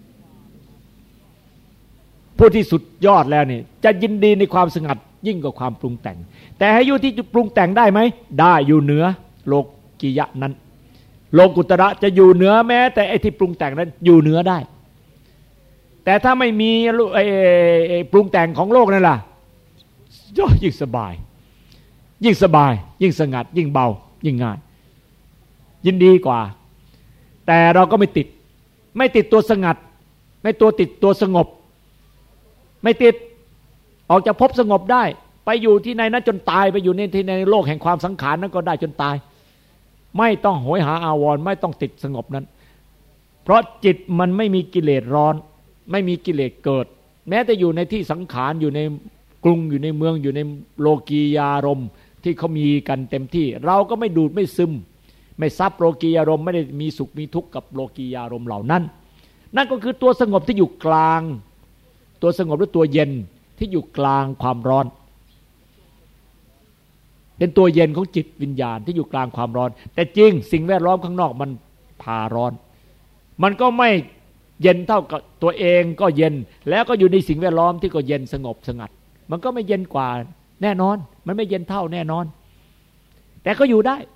ผู้ที่สุดยอดแล้วนี่จะยินดีในความสงัดยิ่งกว่าความปรุงแต่งแต่ให้อยู่ที่ปรุงแต่งได้ไหมได้อยู่เหนือโลกิยะนั้นโลกุตระจะอยู่เหนือแม้แต่ไอ้ที่ปรุงแต่งนั้นอยู่เหนือได้แต่ถ้าไม่มีปรุงแต่งของโลกนั่นล่ะยิ่งสบายยิ่งสบายยิ่งสงัดยิ่งเบายิ่งง่ายยินดีกว่าแต่เราก็ไม่ติดตัวสงัดไม่ติดตัวสงบไม่ติดออกจากภพสงบได้ไปอยู่ที่ในนั้นจนตายไปอยู่ในโลกแห่งความสังขารนั้นก็ได้จนตายไม่ต้องโหยหาอาวรณ์ไม่ต้องติดสงบนั้นเพราะจิตมันไม่มีกิเลสร้อนไม่มีกิเลสเกิดแม้แต่อยู่ในที่สังขารอยู่ในกรุงอยู่ในเมืองอยู่ในโลกียารมณ์ที่เขามีกันเต็มที่เราก็ไม่ดูดไม่ซึมไม่ซับโลกียารมณ์ไม่ได้มีสุขมีทุกข์กับโลกียารมณ์เหล่านั้นนั่นก็คือตัวสงบที่อยู่กลางตัวสงบหรือตัวเย็นที่อยู่กลางความร้อนเป็นตัวเย็นของจิตวิญญาณที่อยู่กลางความร้อนแต่จริงสิ่งแวดล้อมข้างนอกมันพาร้อนมันก็ไม่เย็นเท่ากับตัวเองก็เย็นแล้วก็อยู่ในสิ่งแวดล้อมที่ก็เย็นสงบสงัดมันก็ไม่เย็นกว่าแน่นอนมันไม่เย็นเท่าแน่นอนแต่ก็อยู่ได้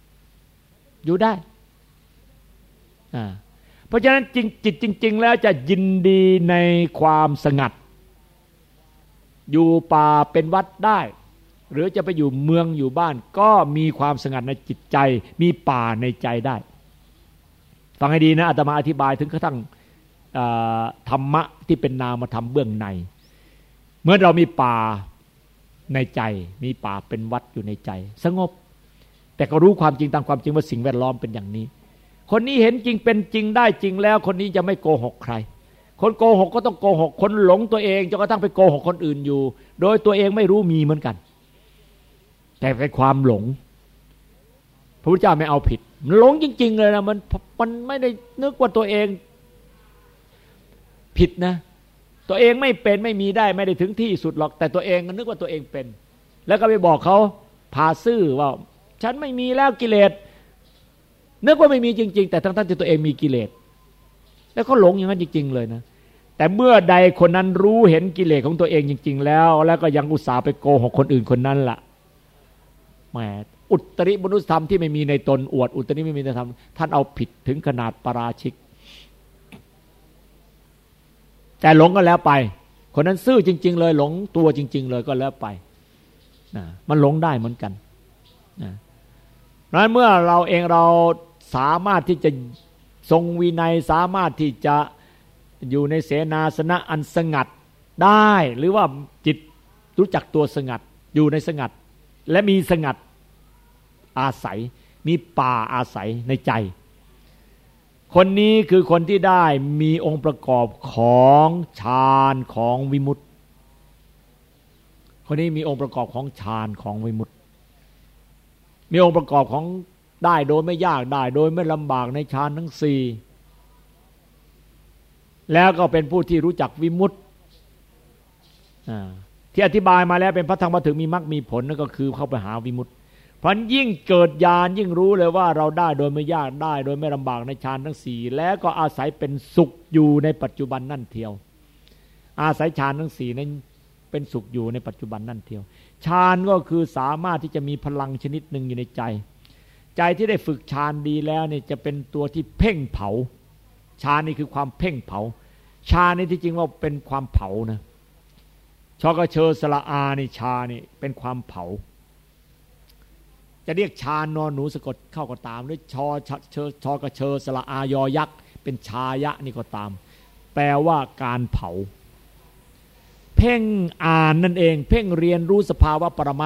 เพราะฉะนั้นจิตจริงๆแล้วจะยินดีในความสงัดอยู่ป่าเป็นวัดได้หรือจะไปอยู่เมืองอยู่บ้านก็มีความสงัดในจิตใจมีป่าในใจได้ฟังให้ดีนะอาตมาอธิบายถึงกระทั่งธรรมะที่เป็นนามธรรมเบื้องในเมื่อเรามีป่าในใจมีป่าเป็นวัดอยู่ในใจสงบแต่ก็รู้ความจริงตามความจริงว่าสิ่งแวดล้อมเป็นอย่างนี้คนนี้เห็นจริงเป็นจริงได้จริงแล้วคนนี้จะไม่โกหกใครคนโกหกก็ต้องโกหกคนหลงตัวเองจนกระทั่งไปโกหกคนอื่นอยู่โดยตัวเองไม่รู้มีเหมือนกันแต่เป็นความหลงพระพุทธเจ้าไม่เอาผิดมันหลงจริงๆเลยนะมันไม่ได้นึกว่าตัวเองผิดนะตัวเองไม่เป็นไม่มีได้ไม่ได้ถึงที่สุดหรอกแต่ตัวเองก็นึกว่าตัวเองเป็นแล้วก็ไปบอกเขาพาซื่อว่าฉันไม่มีแล้วกิเลสนึกว่าไม่มีจริงๆแต่ทั้งที่ตัวเองมีกิเลสแล้วก็หลงอย่างนั้นจริงๆเลยนะแต่เมื่อใดคนนั้นรู้เห็นกิเลสของตัวเองจริงๆแล้วก็ยังอุตส่าห์ไปโกหกคนอื่นคนนั้นล่ะแหมอุตริมนุสธรรมที่ไม่มีในตนอวดอุตริไม่มีในธรรมท่านเอาผิดถึงขนาดปาราชิกแต่หลงก็แล้วไปคนนั้นซื่อจริงๆเลยหลงตัวจริงๆเลยก็แล้วไปนะมันหลงได้เหมือนกันนะนั้นเมื่อเราสามารถที่จะทรงวินัยสามารถที่จะอยู่ในเสนาสนะอันสงัดได้หรือว่าจิตรู้จักตัวสงัดอยู่ในสงัดและมีสงัดอาศัยมีป่าอาศัยในใจคนนี้คือคนที่ได้มีองค์ประกอบของฌานของวิมุตติคนนี้มีองค์ประกอบของฌานของวิมุตติมีองค์ประกอบของได้โดยไม่ยากได้โดยไม่ลำบากในฌานทั้งสี่แล้วก็เป็นผู้ที่รู้จักวิมุตติที่อธิบายมาแล้วเป็นพระธรรมถึงมีมรรคมีผลนั่นก็คือเข้าไปหาวิมุตติเพราะยิ่งเกิดญาณยิ่งรู้เลยว่าเราได้โดยไม่ยากได้โดยไม่ลำบากในฌานทั้งสี่แล้วก็อาศัยเป็นสุขอยู่ในปัจจุบันนั่นเทียวอาศัยฌานทั้งสี่นั้นเป็นสุขอยู่ในปัจจุบันนั่นเทียวฌานก็คือสามารถที่จะมีพลังชนิดหนึ่งอยู่ในใจที่ได้ฝึกฌานดีแล้วเนี่ยจะเป็นตัวที่เพ่งเผาฌานนี่คือความเพ่งเผาฌานนี่ที่จริงว่าเป็นความเผานะชกเชอสละอานี่ฌานนี่เป็นความเผาจะเรียกฌานนอนหนูสะกดเข้าก็ตามหรือชกเชอสละอายอยักษ์เป็นชายะนี่ก็ตามแปลว่าการเผาเพ่งอ่านนั่นเองเพ่งเรียนรู้สภาวะปรมัตถ์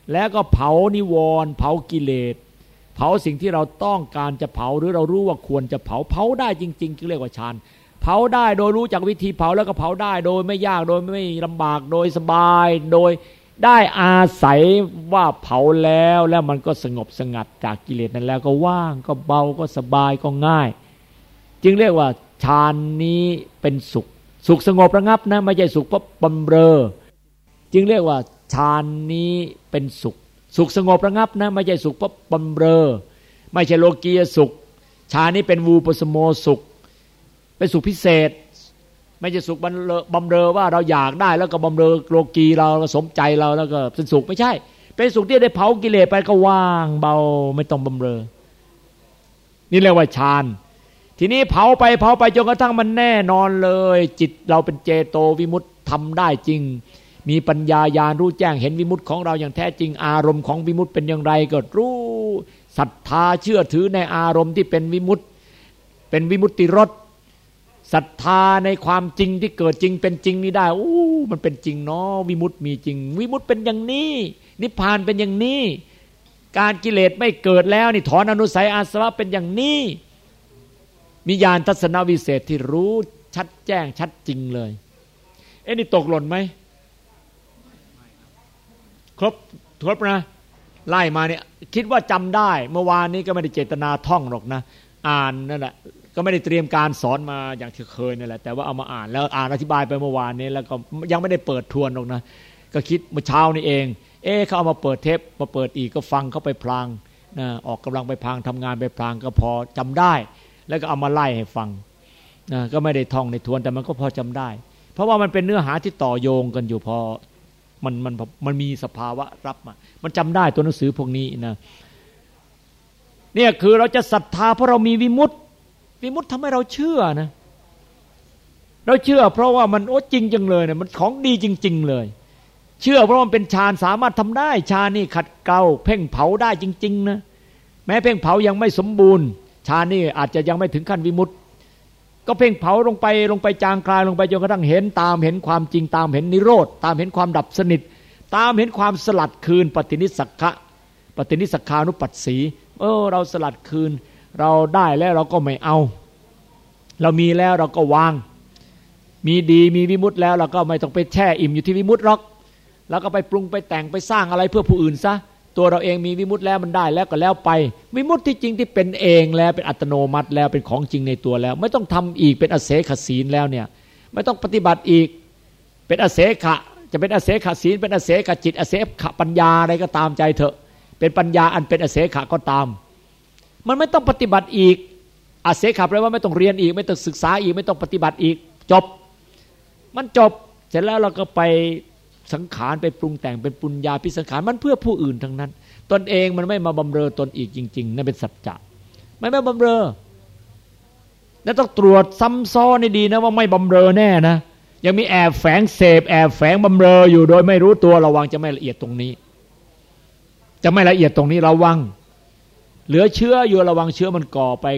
แล้วก็เผานิวรณ์เผากิเลสเผาสิ่งที่เราต้องการจะเผาหรือเรารู้ว่าควรจะเผาได้จริงๆคือเรียกว่าฌานเผาได้โดยรู้จักวิธีเผาแล้วก็เผาได้โดยไม่ยากโดยไม่ลำบากโดยสบายโดยได้อาศัยว่าเผาแล้วมันก็สงบสงัดจากกิเลสนั้นแล้วก็ว่างก็เบาก็สบายก็ง่ายจึงเรียกว่าฌานนี้เป็นสุขสงบระงับนะไม่ใช่สุขเพราะบำเรอจึงเรียกว่าฌานนี้เป็นสุขสงบระงับนะไม่ใช่สุขเพราะบำเรอไม่ใช่โลกียสุขฌานนี้เป็นวูปสโมสุขเป็นสุขพิเศษไม่ใช่สุขบำเรอว่าเราอยากได้แล้วก็บำเรอโลกีเราสมใจเราแล้วก็เป็นสุขไม่ใช่เป็นสุขที่ได้เผากิเลสไปก็ว่างเบาไม่ต้องบำเรอนี่เรียกว่าฌานทีนี้เผาไปจนกระทั่งมันแน่นอนเลยจิตเราเป็นเจโตวิมุตติทำได้จริงมีปัญญาญาณรู้แจ้งเห็นวิมุตติของเราอย่างแท้จริงอารมณ์ของวิมุตติเป็นอย่างไรก็รู้ศรัทธาเชื่อถือในอารมณ์ที่เป็นวิมุตติเป็นวิมุตติรสศรัทธาในความจริงที่เกิดจริงเป็นจริงนี่ได้มันเป็นจริงเนาะวิมุตติมีจริงวิมุตติเป็นอย่างนี้นิพพานเป็นอย่างนี้การกิเลสไม่เกิดแล้วนี่ถอนอนุสัยอาสวะเป็นอย่างนี้มีญาณทัศนวิเศษที่รู้ชัดแจ้งชัดจริงเลยนี่ตกหล่นไหมครบนะไล่มาเนี่ยคิดว่าจำได้เมื่อวานนี้ก็ไม่ได้เจตนาท่องหรอกนะอ่านนั่นแหละก็ไม่ได้เตรียมการสอนมาอย่างที่เคยนั่นแหละแต่ว่าเอามาอ่านแล้วอ่านอธิบายไปเมื่อวานนี้แล้วก็ยังไม่ได้เปิดทวนหรอกนะก็คิดเมื่อเช้านี้เองเขาเอามาเปิดเทปมาเปิดอีกก็ฟังเข้าไปพลางนะออกกำลังไปพลางทำงานไปพลางก็พอจำได้แล้วก็เอามาไล่ให้ฟังนะก็ไม่ได้ท่องในทวนแต่มันก็พอจำได้เพราะว่ามันเป็นเนื้อหาที่ต่อโยงกันอยู่พอมันมีสภาวะรับมามันจำได้ตัวหนังสือพวกนี้นะเนี่ยคือเราจะศรัทธาเพราะเรามีวิมุตติทำให้เราเชื่อนะเราเชื่อเพราะว่ามันจริงจังเลยนะมันของดีจริงๆเลยเชื่อเพราะมันเป็นฌานสามารถทำได้ฌานนี่ขัดเกลาเพ่งเผาได้จริงๆนะแม้เพ่งเผายังไม่สมบูรณ์ฌานนี่อาจจะยังไม่ถึงขั้นวิมุตติก็เพ่งเผาลงไปจางคลายลงไปจนกระทั่งเห็นตามเห็นความจริงตามเห็นนิโรธตามเห็นความดับสนิทตามเห็นความสลัดคืนปฏินิสสักขานุปัสสีเราสลัดคืนเราได้แล้วเราก็ไม่เอาเรามีแล้วเราก็วางมีดีมีวิมุตติแล้วเราก็ไม่ต้องไปแช่อิ่มอยู่ที่วิมุตติหรอกแล้วก็ไปปรุงไปแต่งไปสร้างอะไรเพื่อผู้อื่นซะตัวเราเองมีวิมุตติแล้วมันได้แล้วก็แล้วไปวิมุตติที่จริงที่เป็นเองแล้วเป็นอัตโนมัติแล้วเป็นของจริงในตัวแล้วไม่ต้องทำอีกเป็นอเสขศีลแล้วเนี่ยไม่ต้องปฏิบัติอีกเป็นอเสขะจะเป็นอเสขศีลเป็นอเสขจิตอเสขปัญญาอะไรก็ตามใจเถอะเป็นปัญญาอันเป็นอเสขะก็ตามมันไม่ต้องปฏิบัติอีกอเสขะแปลว่าไม่ต้องเรียนอีกไม่ต้องศึกษาอีกไม่ต้องปฏิบัติอีกจบมันจบเสร็จแล้วเราก็ไปสังขารไปปรุงแต่งเป็นปุญญาพิสังขารมันเพื่อผู้อื่นทั้งนั้นตนเองมันไม่มาบำเรอตนอีกจริงๆนั่นเป็นสัจจะไม่บำเรอแล้วต้องตรวจซ้ำซ้อนให้ดีนะว่าไม่บำเรอแน่นะยังมีแอบแฝงเสพแอบแฝงบำเรออยู่โดยไม่รู้ตัวระวังจะไม่ละเอียดตรงนี้จะไม่ละเอียดตรงนี้ระวังเหลือเชื้ออยู่ระวังเชื้อมันก่อไป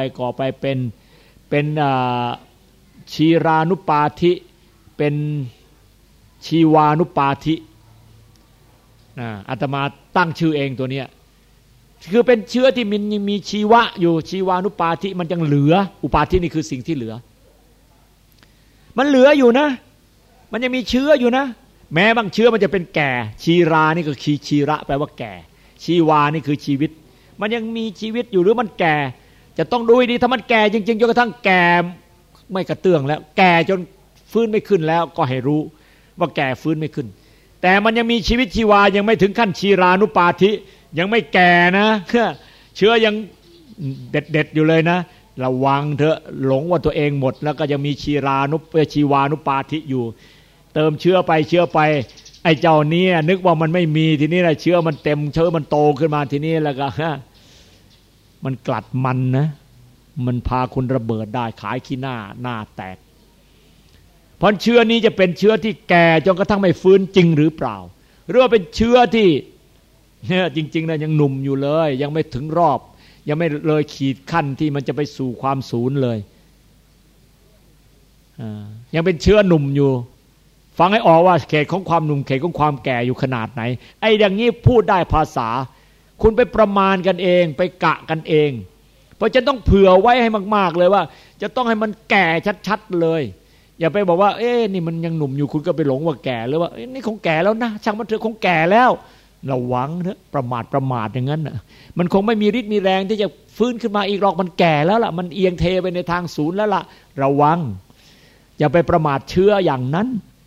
เป็นชีรานุปาธิเป็นชีวานุปาธิอาตมาตั้งชื่อเองตัวเนี้ยคือเป็นเชื้อที่มันยังมีชีวะอยู่ชีวานุปาธิมันยังเหลืออุปาทินี่คือสิ่งที่เหลือมันเหลืออยู่นะมันยังมีเชื้ออยู่นะแม้บางเชื้อมันจะเป็นแก่ชีรานี่ก็คือชีระแปลว่าแก่ชีวานี่คือชีวิตมันยังมีชีวิตอยู่หรือมันแก่จะต้องดูดีถ้ามันแก่จริงๆจนกระทั่งแก่ไม่กระเตื้องแล้วแก่จนฟื้นไม่ขึ้นแล้วก็ให้รู้ว่าแก่ฟื้นไม่ขึ้นแต่มันยังมีชีวิตชีวายังไม่ถึงขั้นชีรานุปาธิยังไม่แก่นะเชื้อยังเด็ดอยู่เลยนะระวังเถอะหลงว่าตัวเองหมดแล้วก็ยังมีชีวานุปาธิอยู่เติมเชื้อไปไอ้เจ้านี้นึกว่ามันไม่มีทีนี้แหละเชื้อมันเต็มเชื้อมันโตขึ้นมาทีนี้แล้วก็มันกลัดมันนะมันพาคุณระเบิดได้ขายขี้หน้าแตกเพราะเชื้อนี้จะเป็นเชื้อที่แก่จนกระทั่งไม่ฟื้นจริงหรือเปล่าหรือว่าเป็นเชื้อที่เนี่ยจริงๆนะยังหนุ่มอยู่เลยยังไม่ถึงรอบยังไม่เลยขีดขั้นที่มันจะไปสู่ความศูนย์เลยยังเป็นเชื้อหนุ่มอยู่ฟังให้ออกว่าเขตของความหนุ่มเขตของความแก่อยู่ขนาดไหนไอ้อย่างนี้พูดได้ภาษาคุณไปประมาณกันเองไปกะกันเองเพราะจะต้องเผื่อไว้ให้มากๆเลยว่าจะต้องให้มันแก่ชัดๆเลยอย่าไปบอกว่านี่มันยังหนุ่มอยู่คุณก็ไปหลงว่าแก่หรือว่านี่คงแก่แล้วนะช่างมันเถอะคงแก่แล้วระวังเถอะประมาทอย่างนั้นน่ะมันคงไม่มีฤทธิ์มีแรงที่จะฟื้นขึ้นมาอีกหรอกมันแก่แล้วล่ะมันเอียงเทไปในทางศูนย์แล้วล่ะระวังอย่าไปประมาทเชื้ออย่างนั้น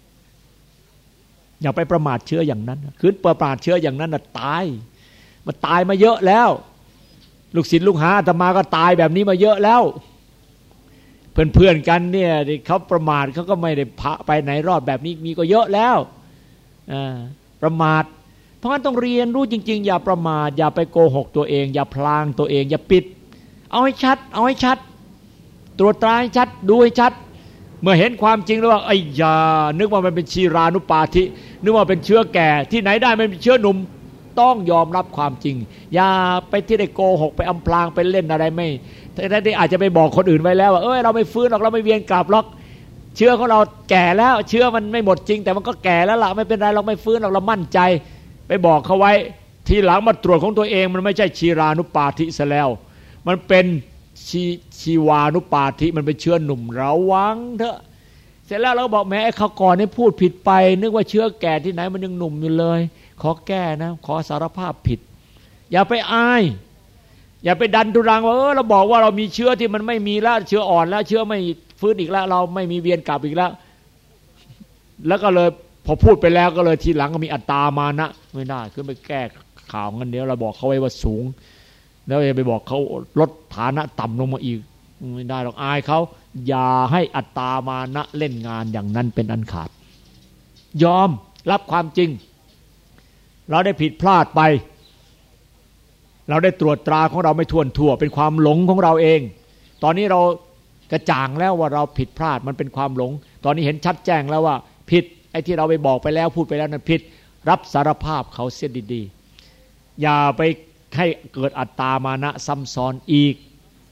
อย่าไปประมาทเชื้ออย่างนั้นคือประมาทเชื้ออย่างนั้นน่ะตายมันตายมาเยอะแล้วลูกศิษย์ลูกหาอาตมาก็ตายแบบนี้มาเยอะแล้วเพื่อนๆกันเนี่ยเขาประมาทเขาก็ไม่ได้ไปไหนรอดแบบนี้มีก็เยอะแล้วประมาทเพราะงั้นต้องเรียนรู้จริงๆอย่าประมาทอย่าไปโกหกตัวเองอย่าพลางตัวเองอย่าปิดเอาให้ชัดเอาให้ชัดตรวจตราให้ชัดดูให้ชัดเมื่อเห็นความจริงแล้วว่าไอ้ยานึกว่ามันเป็นชีรานุปาทินึกว่าเป็นเชื้อแก่ที่ไหนได้มันเป็นเชื้อหนุ่มต้องยอมรับความจริงอย่าไปที่ได้โกหกไปอำพรางไปเล่นอะไรไม่ถ้าได้อาจจะไปบอกคนอื่นไว้แล้วว่าเราไม่ฟื้นหรอกเราไม่เวียนกลับหรอกเชื้อของเราแก่แล้วเชื้อมันไม่หมดจริงแต่มันก็แก่แล้วล่ะไม่เป็นไรเราไม่ฟื้นหรอกเรามั่นใจไปบอกเขาไว้ทีหลังมาตรวจของตัวเองมันไม่ใช่ชีรานุปาทิซะแล้วมันเป็นชีวานุปาทิมันเป็นเชื้อหนุ่มระวังเถอะเสร็จแล้วเราบอกแม้ไอ้เขาก่อนนี่พูดผิดไปนึกว่าเชื้อแก่ที่ไหนมันยังหนุ่มอยู่เลยขอแก้นะขอสารภาพผิดอย่าไปอายอย่าไปดันทุรังว่าเราบอกว่าเรามีเชื้อที่มันไม่มีแล้วเชื้ออ่อนแล้วเชื้อไม่ฟื้นอีกแล้วเราไม่มีเวียนกลับอีกแล้วก็เลยพอพูดไปแล้วก็เลยทีหลังก็มีอัตตามานะไม่ได้คือไปแก้ข่าวงั้นเดี๋ยวเราบอกเขาไว้ว่าสูงแล้วจะไปบอกเขาลดฐานะต่ำลงมาอีกไม่ได้หรอกอายเขาอย่าให้อัตตามานะเล่นงานอย่างนั้นเป็นอันขาดยอมรับความจริงเราได้ผิดพลาดไปเราได้ตรวจตราของเราไม่ทั่วเป็นความหลงของเราเองตอนนี้เรากระจ่างแล้วว่าเราผิดพลาดมันเป็นความหลงตอนนี้เห็นชัดแจ้งแล้วว่าผิดไอ้ที่เราไปบอกไปแล้วพูดไปแล้วนั้นผิดรับสารภาพเขาเสียดีๆอย่าไปให้เกิดอัตตามานะซ้ำซ้อนอีก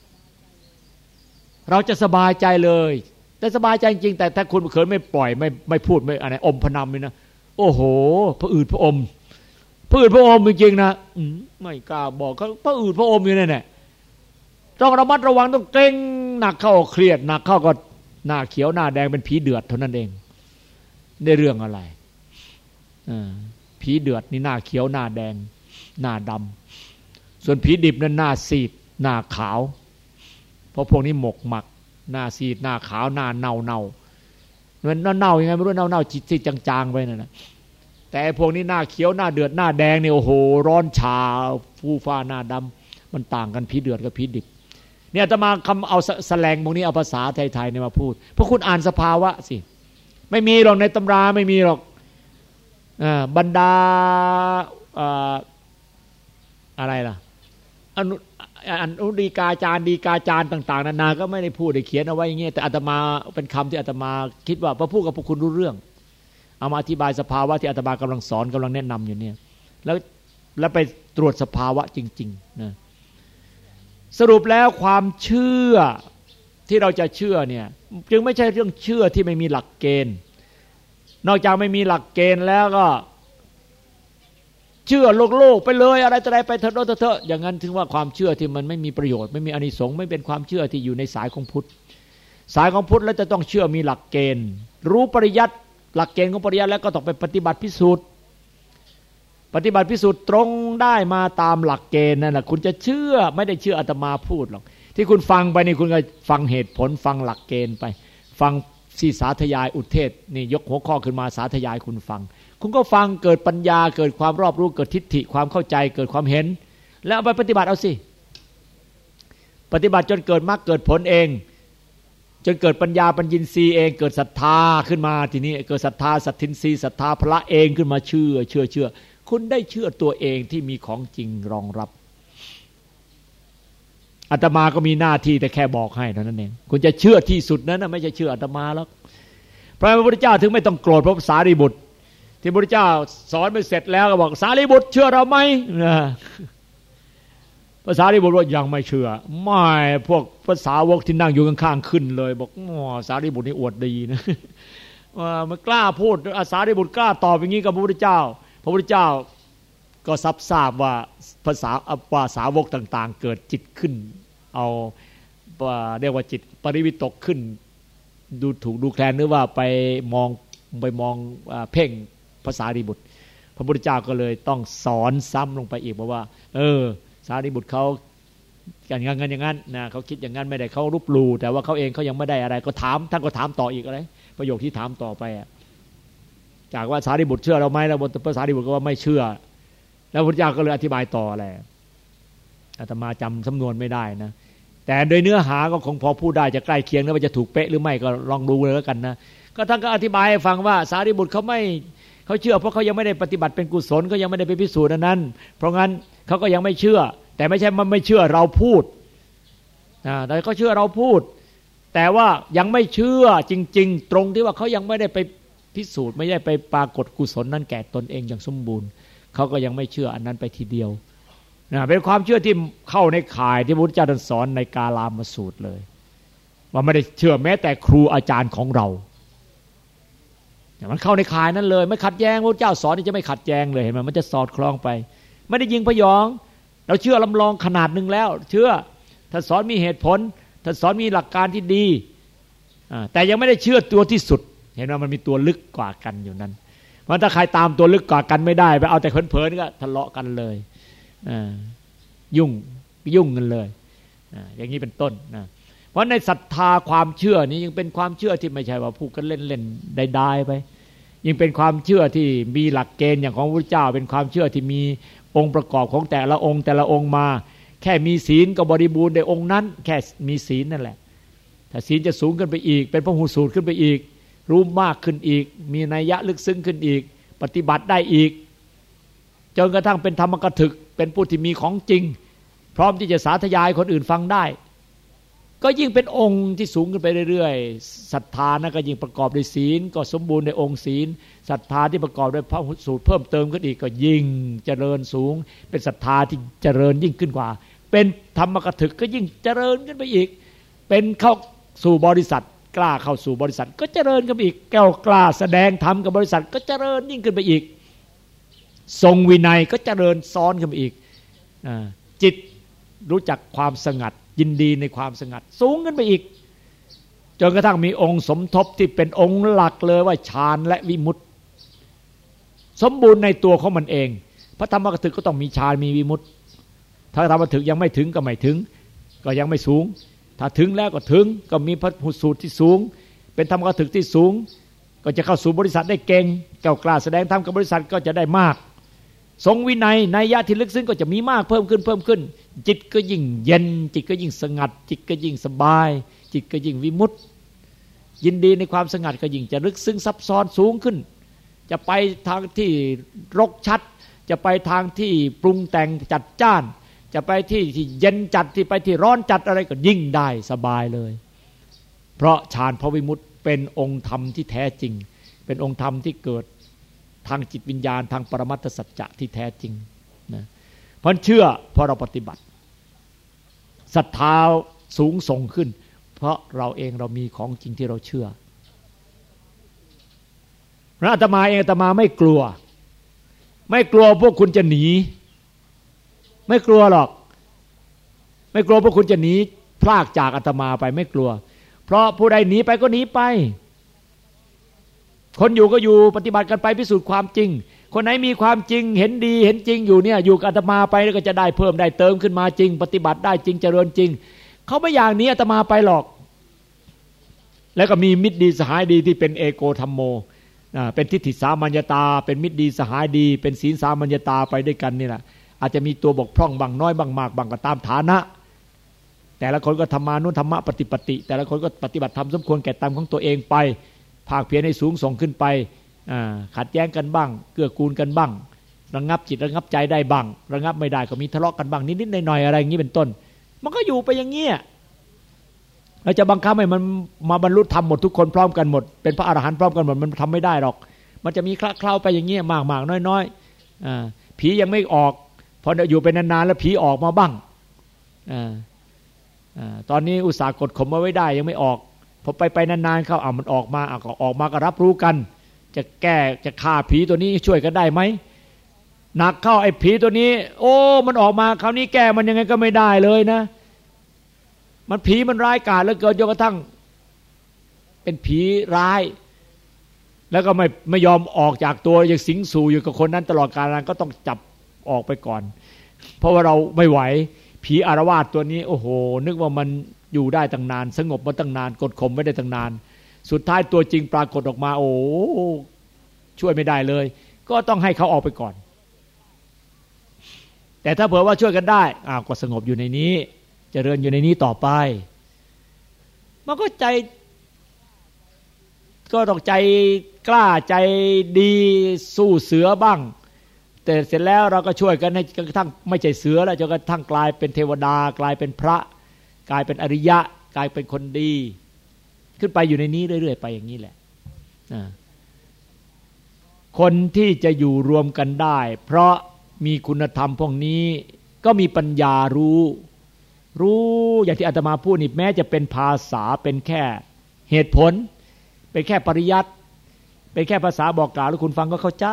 เราจะสบายใจเลยแต่สบายใจจริงแต่ถ้าคุณเขินไม่ปล่อยไม่พูดไม่อะไรอมพนำเลยนะโอ้โหพระอืดพระอมพระอืดพระอมจริงๆนะไม่กล้าบอกเขาพระอืดพระอมอยู่นั่นแหละต้องระมัดระวังต้องเกร็งหนักเข้าเครียดหนักเข้าก็หน้าเขียวหน้าแดงเป็นผีเดือดเท่านั้นเองได้เรื่องอะไรผีเดือดนี่หน้าเขียวหน้าแดงหน้าดำส่วนผีดิบนั้นหน้าซีดหน้าขาวเพราะพวกนี้หมกหมักหน้าซีดหน้าขาวหน้าเน่ามันเน่ายังไงไม่รู้เน่าจิตจางๆไปนั่นนะแต่พวกนี้หน้าเขียวหน้าเดือดหน้าแดงเนี่ยโอ้โหร้อนชาฟูฟ้าหน้าดำมันต่างกันผีเดือดกับผีดิบเนี่ยอาตมาคำเอาแสลงพวกนี้เอาภาษาไทยๆเนี่ยมาพูดเพราะคุณอ่านสภาวะสิไม่มีหรอกในตำราไม่มีหรอกบรรดาอะไรล่ะอนุดีกาจารย์ดีกาจารย์ต่างๆนานาก็ไม่ได้พูดได้เขียนเอาไว้อย่างเงี้ยแต่อาตมาเป็นคำที่อาตมาคิดว่าพอพูดกับพวกคุณรู้เรื่องเอามาอธิบายสภาวะที่อาตมากำลังสอนกำลังแนะนำอยู่เนี่ยแล้วไปตรวจสภาวะจริงๆนะสรุปแล้วความเชื่อที่เราจะเชื่อเนี่ยจึงไม่ใช่เรื่องเชื่อที่ไม่มีหลักเกณฑ์นอกจากไม่มีหลักเกณฑ์แล้วก็เชื่อโลกไปเลยอะไรต่ออะไรไปเถอะอย่างนั้นถึงว่าความเชื่อที่มันไม่มีประโยชน์ไม่มีอานิสงส์ไม่เป็นความเชื่อที่อยู่ในสายของพุทธสายของพุทธแล้วจะต้องเชื่อมีหลักเกณฑ์รู้ปริยัติหลักเกณฑ์ของปริยัติแล้วก็ต้องไปปฏิบัติพิสูจน์ตรงได้มาตามหลักเกณฑ์นั่นแหละคุณจะเชื่อไม่ได้เชื่ออาตมาพูดหรอกที่คุณฟังไปนี่คุณก็ฟังเหตุผลฟังหลักเกณฑ์ไปฟังที่สาธยายอุเทศนี่ยกหัวข้อขึ้นมาสาธยายคุณฟังคุณก็ฟังเกิดปัญญาเกิดความรอบรู้เกิดทิฏฐิความเข้าใจเกิดความเห็นแล้วเอาไปปฏิบัติเอาสิปฏิบัติจนเกิดมรรคเกิดผลเองจนเกิดปัญญาปัญญินทรีย์เองเกิดศรัทธาขึ้นมาทีนี้เกิดศรัทธาสัตทินทรีย์ศรัทธาพระเองขึ้นมาเชื่อคุณได้เชื่อตัวเองที่มีของจริงรองรับอาตมาก็มีหน้าที่แต่แค่บอกให้เท่านั้นเองคุณจะเชื่อที่สุดนั้นนะไม่ใช่เชื่ออาตมาหรอกพระพุทธเจ้าถึงไม่ต้องโกรธพระสารีบุตรที่พระพุทธเจ้าสอนไปเสร็จแล้วก็บอกสารีบุตรเชื่อเราไหมภาษารีบุตรว่ายังไม่เชื่อไม่พวกภาษาวกที่นั่งอยู่ข้างๆขึ้นเลยบอกสารีบุตรนี่อวดดีนะมันกล้าพูดสารีบุตรกล้าตอบอย่างนี้กับพระพุทธเจ้าพระพุทธเจ้าก็ทราบว่าภาษาสาวกต่างๆเกิดจิตขึ้นเอาเรียกว่าจิตปริวิตกขึ้นดูถูกดูแคลนหรือว่าไปมองเพ่งภาษาสารีบุตรพระพุทธเจ้าก็เลยต้องสอนซ้ำลงไปอีกว่าสารีบุตรเขาอย่างนั้นนะเขาคิดอย่างนั้นไม่ได้เขารุบลูแต่ว่าเขาเองเขายังไม่ได้อะไรก็ถามท่านก็ถามต่ออีกอะไรประโยคที่ถามต่อไปจากว่าสารีบุตรเชื่อเราไหมแล้วพระสารีบุตรก็ว่าไม่เชื่อแล้วพระพุทธเจ้าก็เลยอธิบายต่ออะไรอาตมาจำสำนวนไม่ได้นะแต่โดยเนื้อหาก็คงพอพูดได้จะใกล้เคียงแล้วว่าจะถูกเป๊ะหรือไม่ก็ลองดูเลยแล้วกันนะก็ท่านก็อธิบายให้ฟังว่าสารีบุตรเขาเชื่อเพราะเขายังไม่ได้ปฏิบัติเป็นกุศลเขายังไม่ได้ไปพิสูจน์นั้นเพราะงั้นเขาก็ยังไม่เชื่อแต่ไม่ใช่มันไม่เชื่อเราพูดแต่เขาเชื่อเราพูดแต่ว่ายังไม่เชื่อจริงๆตรงที่ว่าเขายังไม่ได้ไปพิสูจน์ไม่ได้ไปปรากฏกุศลนั้นแก่ตนเองอย่างสมบูรณ์เขาก็ยังไม่เชื่ออันนั้นไปทีเดียวเป็นความเชื่อที่เข้าในข่ายที่พระพุทธเจ้าตรัสสอนในกาลามสูตรเลยว่าไม่ได้เชื่อแม้แต่ครูอาจารย์ของเรามันเข้าในข่ายนั้นเลยไม่ขัดแย้งพระพุทธเจ้าสอนนี่จะไม่ขัดแย้งเลยเห็นไหมมันจะสอดคล้องไปไม่ได้ยิงพยองเราเชื่อลำลองขนาดหนึ่งแล้วเชื่อถ้าสอนมีเหตุผลถ้าสอนมีหลักการที่ดีแต่ยังไม่ได้เชื่อตัวที่สุดเห็นว่ามันมีตัวลึกกว่ากันอยู่นั้นเพราะถ้าใครตามตัวลึกกว่ากันไม่ได้ไปเอาแต่เผลอๆก็ทะเลาะกันเลยยุ่งกันเลยอย่างนี้เป็นต้นนะเพราะในศรัทธาความเชื่อนี้ยังเป็นความเชื่อที่ไม่ใช่ว่าพูดกันเล่นๆได้ๆไปยังเป็นความเชื่อที่มีหลักเกณฑ์อย่างของพระพุทธเจ้าเป็นความเชื่อที่มีองค์ประกอบของแต่ละองค์มาแค่มีศีลก็บริบูรณ์ในองค์นั้นแค่มีศีลนั่นแหละถ้าศีลจะสูงขึ้นไปอีกเป็นพหูสูตรขึ้นไปอีกรู้มากขึ้นอีกมีนัยยะลึกซึ้งขึ้นอีกปฏิบัติได้อีกจนกระทั่งเป็นธรรมกถึกเป็นผู้ที่มีของจริงพร้อมที่จะสาธยายคนอื่นฟังได้ก็ยิ่งเป็นองค์ที่สูงขึ้นไปเรื่อยๆศรัทธานั้นก็ยิ่งประกอบด้วยศีลก็สมบูรณ์ในองค์ศีลศรัทธาที่ประกอบด้วยพระสูตรเพิ่มเติมขึ้นอีกก็ยิ่งเจริญสูงเป็นศรัทธาที่เจริญยิ่งขึ้นกว่าเป็นธรรมกถึกก็ยิ่งเจริญขึ้นไปอีกเป็นเข้าสู่บริษัทกล้าเข้าสู่บริษัทก็เจริญขึ้นไปอีกแก้วกล้าแสดงธรรมกับบริษัทก็เจริญยิ่งขึ้นไปอีกทรงวินัยก็เจริญซ้อนขึ้นไปอีกจิตรู้จักความสงัดยินดีในความสงัดสูงขึ้นไปอีกจนกระทั่งมีองค์สมทบที่เป็นองค์หลักเลยว่าฌานและวิมุตติสมบูรณ์ในตัวของมันเองพระธรรมกถึกก็ต้องมีฌานมีวิมุตติถ้าธรรมกถึกยังไม่ถึงก็ไม่ถึงก็ยังไม่สูงถ้าถึงแล้วก็ถึงก็มีพระหุสูตรที่สูงเป็นธรรมกถึกที่สูงก็จะเข้าสู่บริษัทได้เก่งแก้วกล้าแสดงธรรมกับบริษัทก็จะได้มากทรงวินัยนัยยะที่ลึกซึ้งก็จะมีมากเพิ่มขึ้นจิตก็ยิ่งเย็นจิตก็ยิ่งสงัดจิตก็ยิ่งสบายจิตก็ยิ่งวิมุตติยินดีในความสงัดก็ยิ่งจะลึกซึ้งซับซ้อนสูงขึ้นจะไปทางที่รกชัดจะไปทางที่ปรุงแต่งจัดจ้านจะไปที่เย็นจัดที่ไปที่ร้อนจัดอะไรก็ยิ่งได้สบายเลยเพราะฌานพระวิมุตติเป็นองค์ธรรมที่แท้จริงเป็นองค์ธรรมที่เกิดทางจิตวิญญาณทางปรมัตถสัจจะที่แท้จริงนะเพราะเชื่อเพราะเราปฏิบัติศรัทธาสูงส่งขึ้นเพราะเราเองเรามีของจริงที่เราเชื่อพระอาตมาเองอาตมาไม่กลัวพวกคุณจะหนีไม่กลัวหรอกไม่กลัวพวกคุณจะหนีพลากจากอาตมาไปไม่กลัวเพราะผู้ใดหนีไปก็หนีไปคนอยู่ก็อยู่ปฏิบัติกันไปพิสูจน์ความจริงคนไหนมีความจริงเห็นดีเห็นจริงอยู่เนี่ยอยู่กับอาตมาไปแล้วก็จะได้เพิ่มได้เติมขึ้นมาจริงปฏิบัติได้จริงเจริญจริงเขาไม่อย่างนี้อาตมาไปหรอกแล้วก็มีมิตรดีสหายดีที่เป็นเอโกธัมโมเป็นทิฏฐิสามัญญตาเป็นมิตรดีสหายดีเป็นศีลสามัญญตาไปด้วยกันนี่แหละอาจจะมีตัวบกพร่องบางน้อยบางมากบางก็ตามฐานะแต่ละคนก็ธรรมานุธรรมะปฏิปติแต่ละคนก็ปฏิบัติธรรมสมควรแก่ตามของตัวเองไปภาคเพียรให้สูงส่งขึ้นไปขัดแย้งกันบ้างเกื้อกูลกันบ้างระงับจิตระงับใจได้บ้างระงับไม่ได้ก็มีทะเลาะกันบ้างนิดๆหน่อยๆอะไรอย่างนี้เป็นต้นมันก็อยู่ไปอย่างเงี้ยเราจะบังคับให้มันมาบรรลุธรรมหมดทุกคนพร้อมกันหมดเป็นพระอรหันต์พร้อมกันหมดมันทำไม่ได้หรอกมันจะมีคละเคล้าไปอย่างเงี้ยมากๆน้อยๆผียังไม่ออกพออยู่ไปนานๆแล้วผีออกมาบ้างตอนนี้อุตส่าห์กดข่มเอาไว้ได้ยังไม่ออกพอไปนานๆเข้ามันออกมาก็รับรู้กันจะแก้จะฆ่าผีตัวนี้ช่วยกันได้ไหมหนักเข้าไอ้ผีตัวนี้โอ้มันออกมาคราวนี้แก้มันยังไงก็ไม่ได้เลยนะมันผีมันร้ายกาจเหลือเกินจนกระทั่งเป็นผีร้ายแล้วก็ไม่ยอมออกจากตัวยังสิงสู่อยู่กับคนนั้นตลอดกาลนั้นก็ต้องจับออกไปก่อนเพราะว่าเราไม่ไหวผีอารวาสตัวนี้โอ้โหนึกว่ามันอยู่ได้ตั้งนานสงบมาตั้งนานกดข่มไม่ได้ตั้งนานสุดท้ายตัวจริงปรากฏออกมาโอ้ช่วยไม่ได้เลยก็ต้องให้เขาออกไปก่อนแต่ถ้าเผื่อว่าช่วยกันได้ก็สงบอยู่ในนี้เจริญอยู่ในนี้ต่อไปมันก็ใจก็ต้องใจกล้าใจดีสู้เสือบ้างแต่เสร็จแล้วเราก็ช่วยกันให้กระทั่งไม่ใช่เสือแล้วจนกระทั่งกลายเป็นเทวดากลายเป็นพระกลายเป็นอริยะกลายเป็นคนดีขึ้นไปอยู่ในนี้เรื่อยๆไปอย่างนี้แหละคนที่จะอยู่รวมกันได้เพราะมีคุณธรรมพวกนี้ก็มีปัญญารู้อย่างที่อาตมาพูดนี่แม้จะเป็นภาษาเป็นแค่เหตุผลเป็นแค่ปริยัติเป็นแค่ภาษาบอกกล่าวแล้วคุณฟังก็เข้าใจ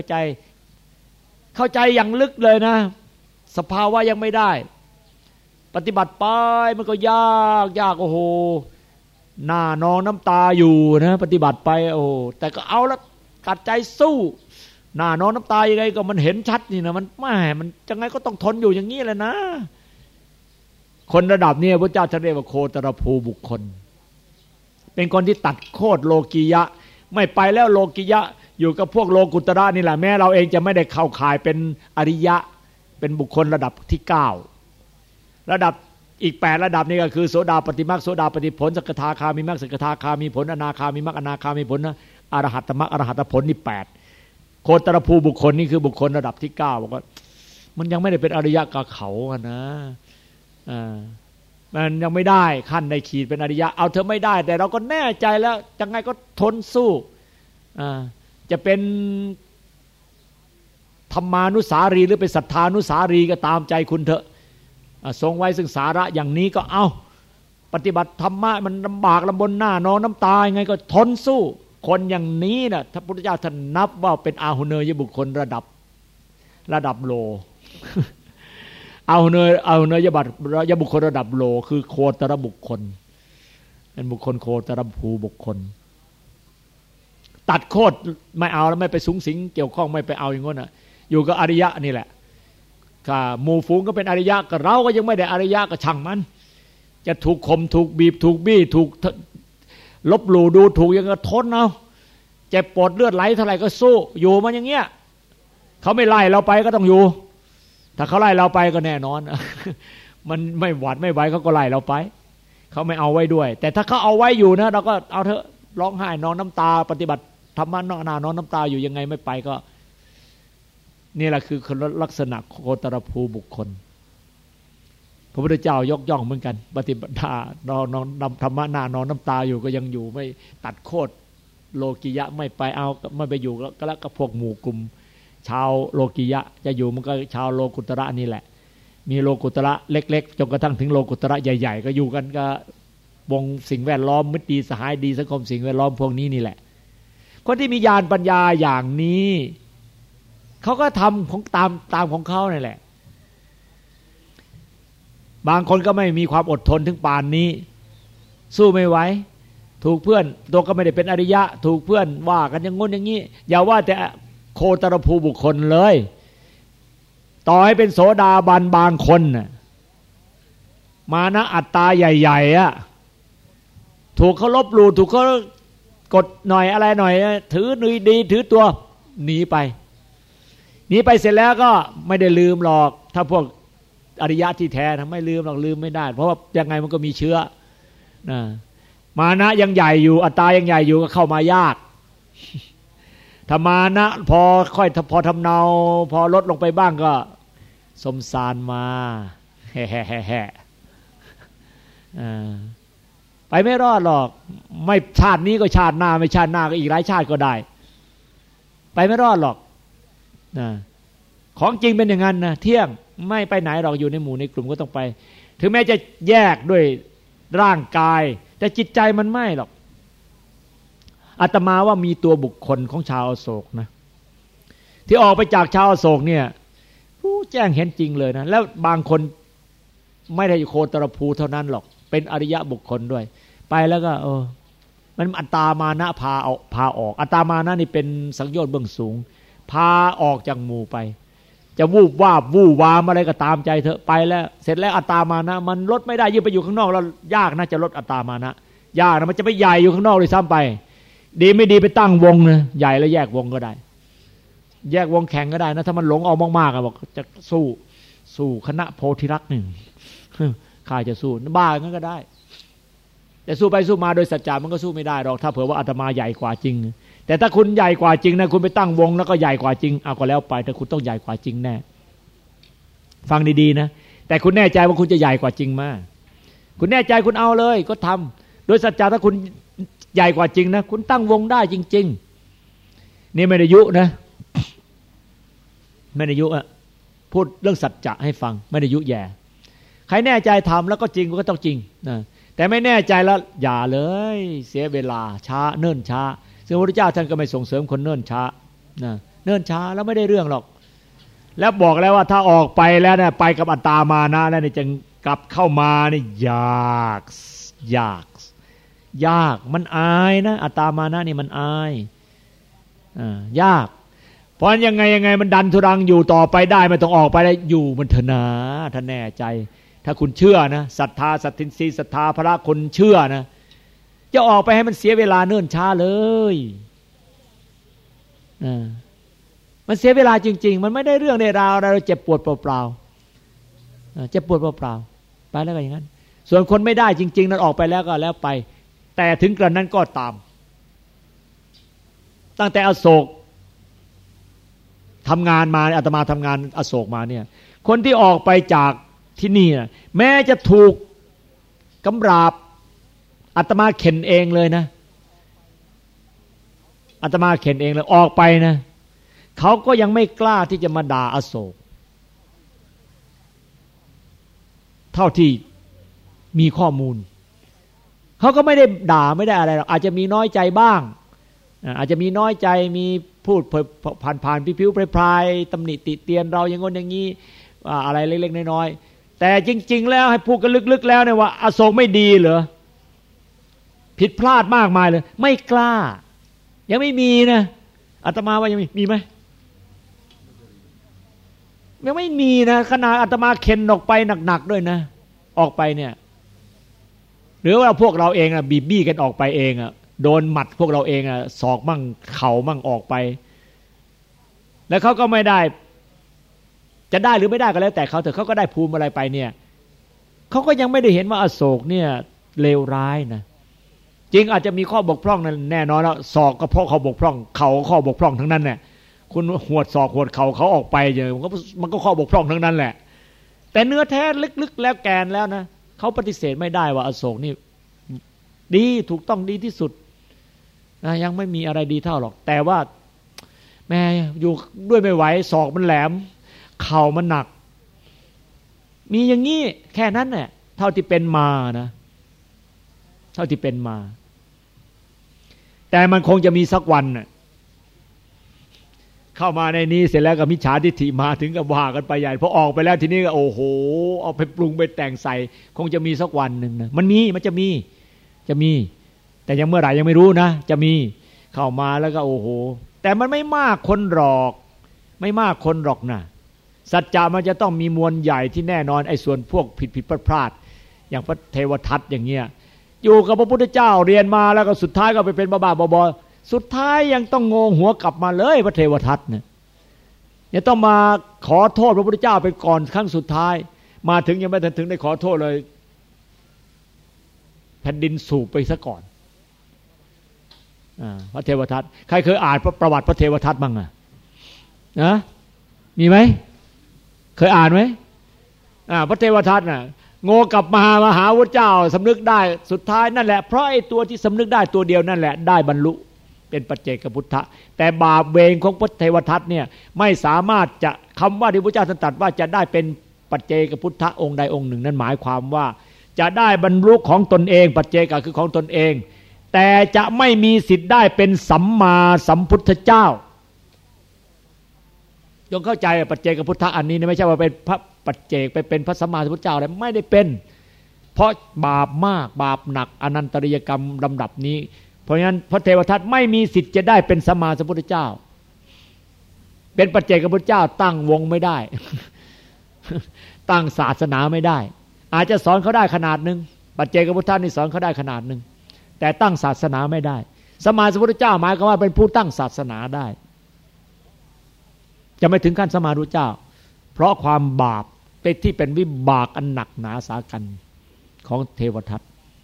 อย่างลึกเลยนะสภาวะยังไม่ได้ปฏิบัติไปมันก็ยากโอ้โหหน้านองน้ำตาอยู่นะปฏิบัติไปโอ้แต่ก็เอาละกัดใจสู้หน้านองน้ำตายังไงก็มันเห็นชัดนี่นะมันมันจังไงก็ต้องทนอยู่อย่างนี้แหละนะคนระดับนี้พระเจ้าท่านเรียกว่าโคตรภูบุคคลเป็นคนที่ตัดโคตรโลกียะไม่ไปแล้วโลกียะอยู่กับพวกโลกุตระนี่แหละแม้เราเองจะไม่ได้เข้าข่ายเป็นอริยะเป็นบุคคลระดับที่9ระดับอีก8ระดับนี่ก็คือโสดาปฏิมรรคโสดาปฏิผลสกทาคามิมรรคสกทาคามิผลอนาคามิมรรคอนาคามิผลอรหัตตมรรคอรหัตผลนี่8โคตรภูบุคคลนี่คือบุคคลระดับที่9บอกว่ามันยังไม่ได้เป็นอริยะกับเขานะมันยังไม่ได้ขั้นในขีดเป็นอริยะเอาเธอไม่ได้แต่เราก็แน่ใจแล้วยังไงก็ทนสู้จะเป็นธรรมานุสารีหรือเป็นศรัทธานุสารีก็ตามใจคุณเถอะทรงไว้ซึ่งสาระอย่างนี้ก็เอาปฏิบัติธรรมะมันลำบากลำบนหน้านองน้ำตายังไงก็ทนสู้คนอย่างนี้นะพระพุทธเจ้าท่านนับว่าเป็นอาหุเนยบุคคลระดับโลอาหุเนยบุคคลระดับโลคือโคตรบุคคลเป็นบุคคลโคตรภูบุคคลตัดโคตรไม่เอาแล้วไม่ไปสูงสิงเกี่ยวข้องไม่ไปเอาอย่างงั้นอยู่กับอริยะนี่แหละหมู่ฝูงก็เป็นอริยะก็เราก็ยังไม่ได้อริยะก็ช่างมันจะถูกข่มถูกบีบถูกบี้ถูกลบหลู่ดูถูกยังก็ทนเอาเจ็บปวดเลือดไหลเท่าไหร่ก็สู้อยู่มันอย่างเงี้ยเขาไม่ไล่เราไปก็ต้องอยู่ถ้าเขาไล่เราไปก็แน่นอนมันไม่หวาดไม่ไหวเขาก็ไล่เราไปเขาไม่เอาไว้ด้วยแต่ถ้าเขาเอาไว้อยู่นะเราก็เอาเถอะร้องไห้นอนน้ำตาปฏิบัติธรรมะนอนน้ำตาอยู่ยังไงไม่ไปก็นี่แหละคือลักษณะโคตรภูบุคคลพระพุทธเจ้ายกย่องเหมือนกันปฏิบัตินอนธรรมะนอนน้ำตาอยู่ก็ยังอยู่ไม่ตัดโคตรโลกิยะไม่ไปเอาไม่ไปอยู่ก็แล้วกับพวกหมู่กลุ่มชาวโลกิยะจะอยู่มันก็ชาวโลกุตระนี่แหละมีโลกุตระเล็กๆจนกระทั่งถึงโลกุตระใหญ่ๆก็อยู่กันก็วงสิ่งแวดล้อมมิตรดีสหายดีสังคมสิ่งแวดล้อมพวกนี้นี่แหละคนที่มีญาณปัญญาอย่างนี้เขาก็ทำของตามของเขานี่แหละบางคนก็ไม่มีความอดทนถึงป่านนี้สู้ไม่ไหวถูกเพื่อนตัวก็ไม่ได้เป็นอริยะถูกเพื่อนว่ากันอย่างงู้นอย่างนี้อย่าว่าแต่โคตรภูบุคคลเลยต่อให้เป็นโสดาบันบางคนน่ะมานะอัตตาใหญ่ๆอ่ะถูกเขาลบหลู่ถูกเขากดหน่อยอะไรหน่อยถือนุยดีถือตัวหนีไปเสร็จแล้วก็ไม่ได้ลืมหรอกถ้าพวกอริยะที่แท้ทำไม่ลืมหรอกลืมไม่ได้เพราะว่ายังไงมันก็มีเชื้อนะมานะยังใหญ่อยู่อัตตายังใหญ่อยู่ก็เข้ามายากธรรมานะพอทำเนาพอลดลงไปบ้างก็สมสารมาแฮ่ไปไม่รอดหรอกไม่ชาตินี้ก็ชาติหน้าไม่ชาติหน้าก็อีกหลายชาติก็ได้ไปไม่รอดหรอกนะของจริงเป็นอย่างนั้นนะเที่ยงไม่ไปไหนหรอกอยู่ในหมู่ในกลุ่มก็ต้องไปถึงแม้จะแยกด้วยร่างกายแต่จิตใจมันไม่หรอกอาตมาว่ามีตัวบุคคลของชาวอโศกนะที่ออกไปจากชาวอโศกเนี่ยผู้แจ้งเห็นจริงเลยนะแล้วบางคนไม่ได้โคตรภูเท่านั้นหรอกเป็นอริยะบุคคลด้วยไปแล้วก็มันอัตตามานะพาออกอัตตามานะนี่เป็นสังโยชน์เบื้องสูงพาออกจากหมู่ไปจะวูบวาบวู่วามอะไรก็ตามใจเถอะไปแล้วเสร็จแล้วอัตตามานะมันลดไม่ได้ยิ่งไปอยู่ข้างนอกแล้วยากนะจะลดอัตตามานะยากนะมันจะไปใหญ่อยู่ข้างนอกเลยซ้ำไปดีไม่ดีไปตั้งวงนะใหญ่แล้วแยกวงก็ได้แยกวงแข่งก็ได้นะถ้ามันหลงเอามากๆบอกจะสู้คณะโพธิรักษ์หนึ่งข้าจะสู้บ้างั้นก็ได้แต่สู้ไปสู้มาโดยสัจจะมันก็สู้ไม่ได้หรอกถ้าเผื่อว่าอาตมาใหญ่กว่าจริงแต่ถ้าคุณใหญ่กว่าจริงนะคุณไปตั้งวงแล้วก็ใหญ่กว่าจริงเอาก็แล้วไปแต่คุณต้องใหญ่กว่าจริงแน่ฟังดีๆนะแต่คุณแน่ใจว่าคุณจะใหญ่กว่าจริงมากคุณแน่ใจคุณเอาเลยก็ทำโดยสัจจะถ้าคุณใหญ่กว่าจริงนะคุณตั้งวงได้จริงๆนี่ไม่ได้ยุนะไม่ได้ยุพูดเรื่องสัจจะให้ฟังไม่ได้ยุแย่ใครแน่ใจทำแล้วก็จริงก็ต้องจริงนะแต่ไม่แน่ใจแล้วอย่าเลยเสียเวลาช้าเนิ่นช้าซึ่งพระพุทธเจ้าท่านก็ไม่ส่งเสริมคนเนิ่นช้านะเนิ่นช้าแล้วไม่ได้เรื่องหรอกแล้วบอกแล้วว่าถ้าออกไปแล้วเนี่ยไปกับอัตตามานะแล้วเนี่ยจะกลับเข้ามานี่ยากมันอายนะอัตตามานะนี่มันอายยากเพราะยังไงมันดันทุรังอยู่ต่อไปได้ไม่ต้องออกไปได้อยู่มันเถอะนะถ้าแน่ใจถ้าคุณเชื่อนะศรัทธาสัตทินรีศรัทธาพระคนเชื่อนะจะออกไปให้มันเสียเวลาเนิ่นช้าเลยมันเสียเวลาจริงๆมันไม่ได้เรื่องได้ราวอะไรเราเจ็บปวดเปล่าๆเจ็บปวดเปล่าๆไปแล้วก็อย่างนั้นส่วนคนไม่ได้จริงๆนั้นออกไปแล้วก็แล้วไปแต่ถึงกระนั้นก็ตามตั้งแต่อโศกทำงานมาอาตมาทำงานอโศกมาเนี่ยคนที่ออกไปจากที่นี่นะแม้จะถูกกำราบอาตมาเข็นเองเลยนะอาตมาเข็นเองเลยออกไปนะเขาก็ยังไม่กล้าที่จะมาด่าอโศกเท่าที่มีข้อมูลเขาก็ไม่ได้ด่าไม่ได้อะไรหรอกอาจจะมีน้อยใจบ้างอาจจะมีน้อยใจมีพูดผ่านผิวๆพลายๆตำหนิติเตียนเราอย่างงนอย่างนี้อะไรเล็กๆน้อยๆแต่จริงๆแล้วให้พูดกันลึกๆแล้วเนี่ยว่าอโศกไม่ดีเหรอผิดพลาดมากมายเลยไม่กล้ายังไม่มีนะอาตมาว่ายังมีไหมยังไม่มีนะขนาดอาตมาเข็นออกไปหนักๆด้วยนะออกไปเนี่ยหรือว่าพวกเราเองอะบีบี้กันออกไปเองอะโดนหมัดพวกเราเองอะศอกมั่งเข่ามั่งออกไปแล้วเขาก็ไม่ได้จะได้หรือไม่ได้ก็แล้วแต่เขาเถอะเขาก็ได้ภูมิอะไรไปเนี่ยเขาก็ยังไม่ได้เห็นว่าอโศกเนี่ยเลวร้ายนะจริงอาจจะมีข้อบกพร่องนั่นแน่นอนแล้วศอกก็เพราะเขาบกพร่องเข่าข้อบกพร่องทั้งนั้นแหละคุณหวดศอกหวดเข่าเขาออกไปอย่างมันก็ข้อบกพร่องทั้งนั้นแหละแต่เนื้อแท้ลึกๆแล้วแกนแล้วนะเขาปฏิเสธไม่ได้ว่าอโศกนี่ดีถูกต้องดีที่สุดนะยังไม่มีอะไรดีเท่าหรอกแต่ว่าแม่อยู่ด้วยไม่ไหวศอกมันแหลมเข่ามันหนักมีอย่างนี้แค่นั้นแหละเท่าที่เป็นมานะเท่าที่เป็นมาแต่มันคงจะมีสักวันน่ะเข้ามาในนี้เสร็จแล้วก็มิจฉาทิฏฐิมาถึงกับว่ากันไปใหญ่พอออกไปแล้วทีนี้ก็โอ้โหเอาไปปรุงไปแต่งใส่คงจะมีสักวันหนึ่งนะมันจะมีแต่ยังเมื่อไหร่ยังไม่รู้นะจะมีเข้ามาแล้วก็โอ้โหแต่มันไม่มากคนหรอกไม่มากคนหรอกนะสัจจะมันจะต้องมีมวลใหญ่ที่แน่นอนไอ้ส่วนพวกผิดพลาดอย่างพระเทวทัตอย่างเงี้ยอยู่กับพระพุทธเจ้าเรียนมาแล้วก็สุดท้ายก็ไปเป็นบ้าๆบอๆสุดท้ายยังต้องงงหัวกลับมาเลยพระเทวทัตเนี่ยยังต้องมาขอโทษพระพุทธเจ้าไปก่อนครั้งสุดท้ายมาถึงยังไม่ถึงได้ขอโทษเลยแผ่นดินสูบไปซะก่อนพระเทวทัตใครเคยอ่านประวัติพระเทวทัตบ้างนะมีไหมเคยอ่านไหมพระเทวทัตน่ะโง่กลับมาหาพระเจ้าสำนึกได้สุดท้ายนั่นแหละเพราะไอ้ตัวที่สำนึกได้ตัวเดียวนั่นแหละได้บรรลุเป็นปัจเจกพุทธะแต่บาปเวรของพระเทวทัตเนี่ยไม่สามารถจะคำว่าที่พระเจ้าตรัสว่าจะได้เป็นปัจเจกพุทธะองค์ใดองค์หนึ่งนั้นหมายความว่าจะได้บรรลุของตนเองปัจเจกคือของตนเองแต่จะไม่มีสิทธิ์ได้เป็นสัมมาสัมพุทธเจ้าจงเข้าใจปัจเจกพุทธะอันนี้ไม่ใช่ว่าเป็นพระปัจเจกไปเป็นพระสัมมาสัมพุทธเจ้าอะไรไม่ได้เป็นเพราะบาปมากบาปหนักอนันตริยกรรมลำดับนี้เพราะฉะนั้นพระเทวทัตไม่มีสิทธิ์จะได้เป็นสัมมาสัมพุทธเจ้าเป็นปัจเจกพุทธเจ้าตั้งวงไม่ได้ ตั้งศาสนาไม่ได้อาจจะสอนเขาได้ขนาดนึงปัจเจกพุทธะนี่สอนเขาได้ขนาดนึงแต่ตั้งศาสนาไม่ได้สัมมาสัมพุทธเจ้าหมายความว่าเป็นผู้ตั้งศาสนาได้จะไม่ถึงขั้นสัมมาสัมพุทธเจ้าเพราะความบาปเป็นที่เป็นวิบากอันหนักหนาสากันของเทวทัต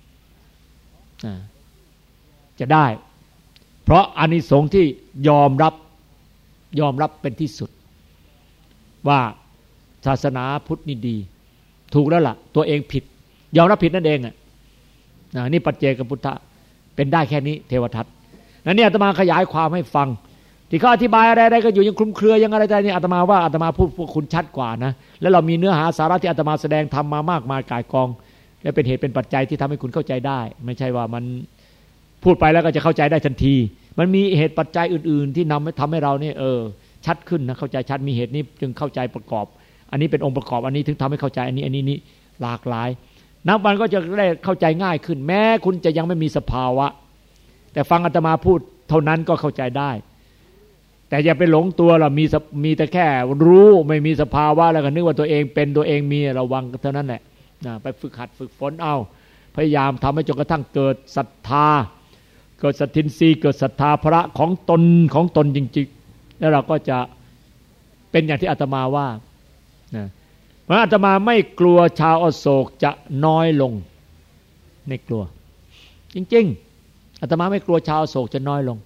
จะได้เพราะอานิสงส์ที่ยอมรับเป็นที่สุดว่าศาสนาพุทธนี่ดีถูกแล้วล่ะตัวเองผิดยอมรับผิดนั่นเองนี่ปัจเจกพุทธะเป็นได้แค่นี้เทวทัตนั่นนี่อาตมาขยายความให้ฟังที่เขาอธิบายอะไรๆก็อยู่ยังคลุมเครือยังอะไรๆนี่อาตมาว่าอาตมาพูดพวกคุณชัดกว่านะแล้วเรามีเนื้อหาสาระที่อาตมาแสดงทำมามากมายก่ายกองและเป็นเหตุเป็นปัจจัยที่ทำให้คุณเข้าใจได้ไม่ใช่ว่ามันพูดไปแล้วก็จะเข้าใจได้ทันทีมันมีเหตุปัจจัยอื่นๆที่ทำให้เราเนี่ยชัดขึ้นนะเข้าใจชัดมีเหตุนี้จึงเข้าใจประกอบอันนี้เป็นองค์ประกอบอันนี้ถึงทำให้เข้าใจอันนี้นี่หลากหลายนับวันก็จะได้เข้าใจง่ายขึ้นแม้คุณจะยังไม่มีสภาวะแต่ฟังอาตมาพูดเท่านั้นก็เข้าใจได้แต่อย่าไปหลงตัวเรามีแต่แค่รู้ไม่มีสภาวะแล้วก็นึกว่าตัวเองเป็นตัวเองมีระวังเท่านั้นแหละไปฝึกหัดฝึกฝนเอาพยายามทำให้จนกระทั่งเกิดศรัทธาเกิดสัทธินรีเกิดศรัทธาพระของตนจริงๆแล้วเราก็จะเป็นอย่างที่อาตมาว่าเพราะอาตมาไม่กลัวชาวอโศกจะน้อยลงไม่กลัวจริงๆอาตมาไม่กลัวชาวอโศกจะน้อยลง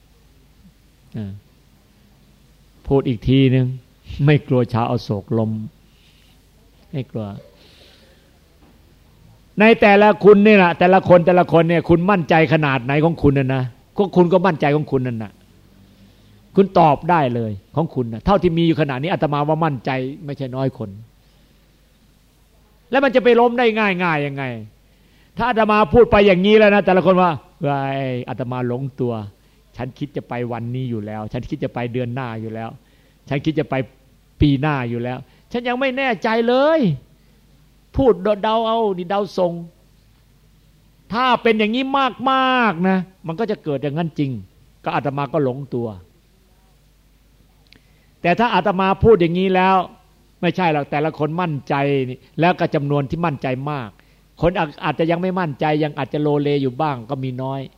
พูดอีกทีนึงไม่กลัวชาวอโศกล้มไม่กลัวในแต่ละคุณนี่แหละแต่ละคนเนี่ยคุณมั่นใจขนาดไหนของคุณนะคุณก็มั่นใจของคุณนั่นนะคุณตอบได้เลยของคุณนะเท่าที่มีอยู่ขนาดนี้อาตมาว่ามั่นใจไม่ใช่น้อยคนแล้วมันจะไปล้มได้ง่ายยังไงถ้าอาตมาพูดไปอย่างนี้แล้วนะแต่ละคนว่าอาตมาหลงตัวฉันคิดจะไปวันนี้อยู่แล้วฉันคิดจะไปเดือนหน้าอยู่แล้วฉันคิดจะไปปีหน้าอยู่แล้วฉันยังไม่แน่ใจเลยพูดเดาเอาดิเดาทรงถ้าเป็นอย่างนี้มากๆนะมันก็จะเกิดอย่างนั้นจริงก็อาตมาก็หลงตัวแต่ถ้าอาตมาพูดอย่างนี้แล้วไม่ใช่หรอกแต่ละคนมั่นใจแล้วก็จำนวนที่มั่นใจมากคนอาจจะยังไม่มั่นใจยังอาจจะโลเลอยู่บ้างก็มีน้อย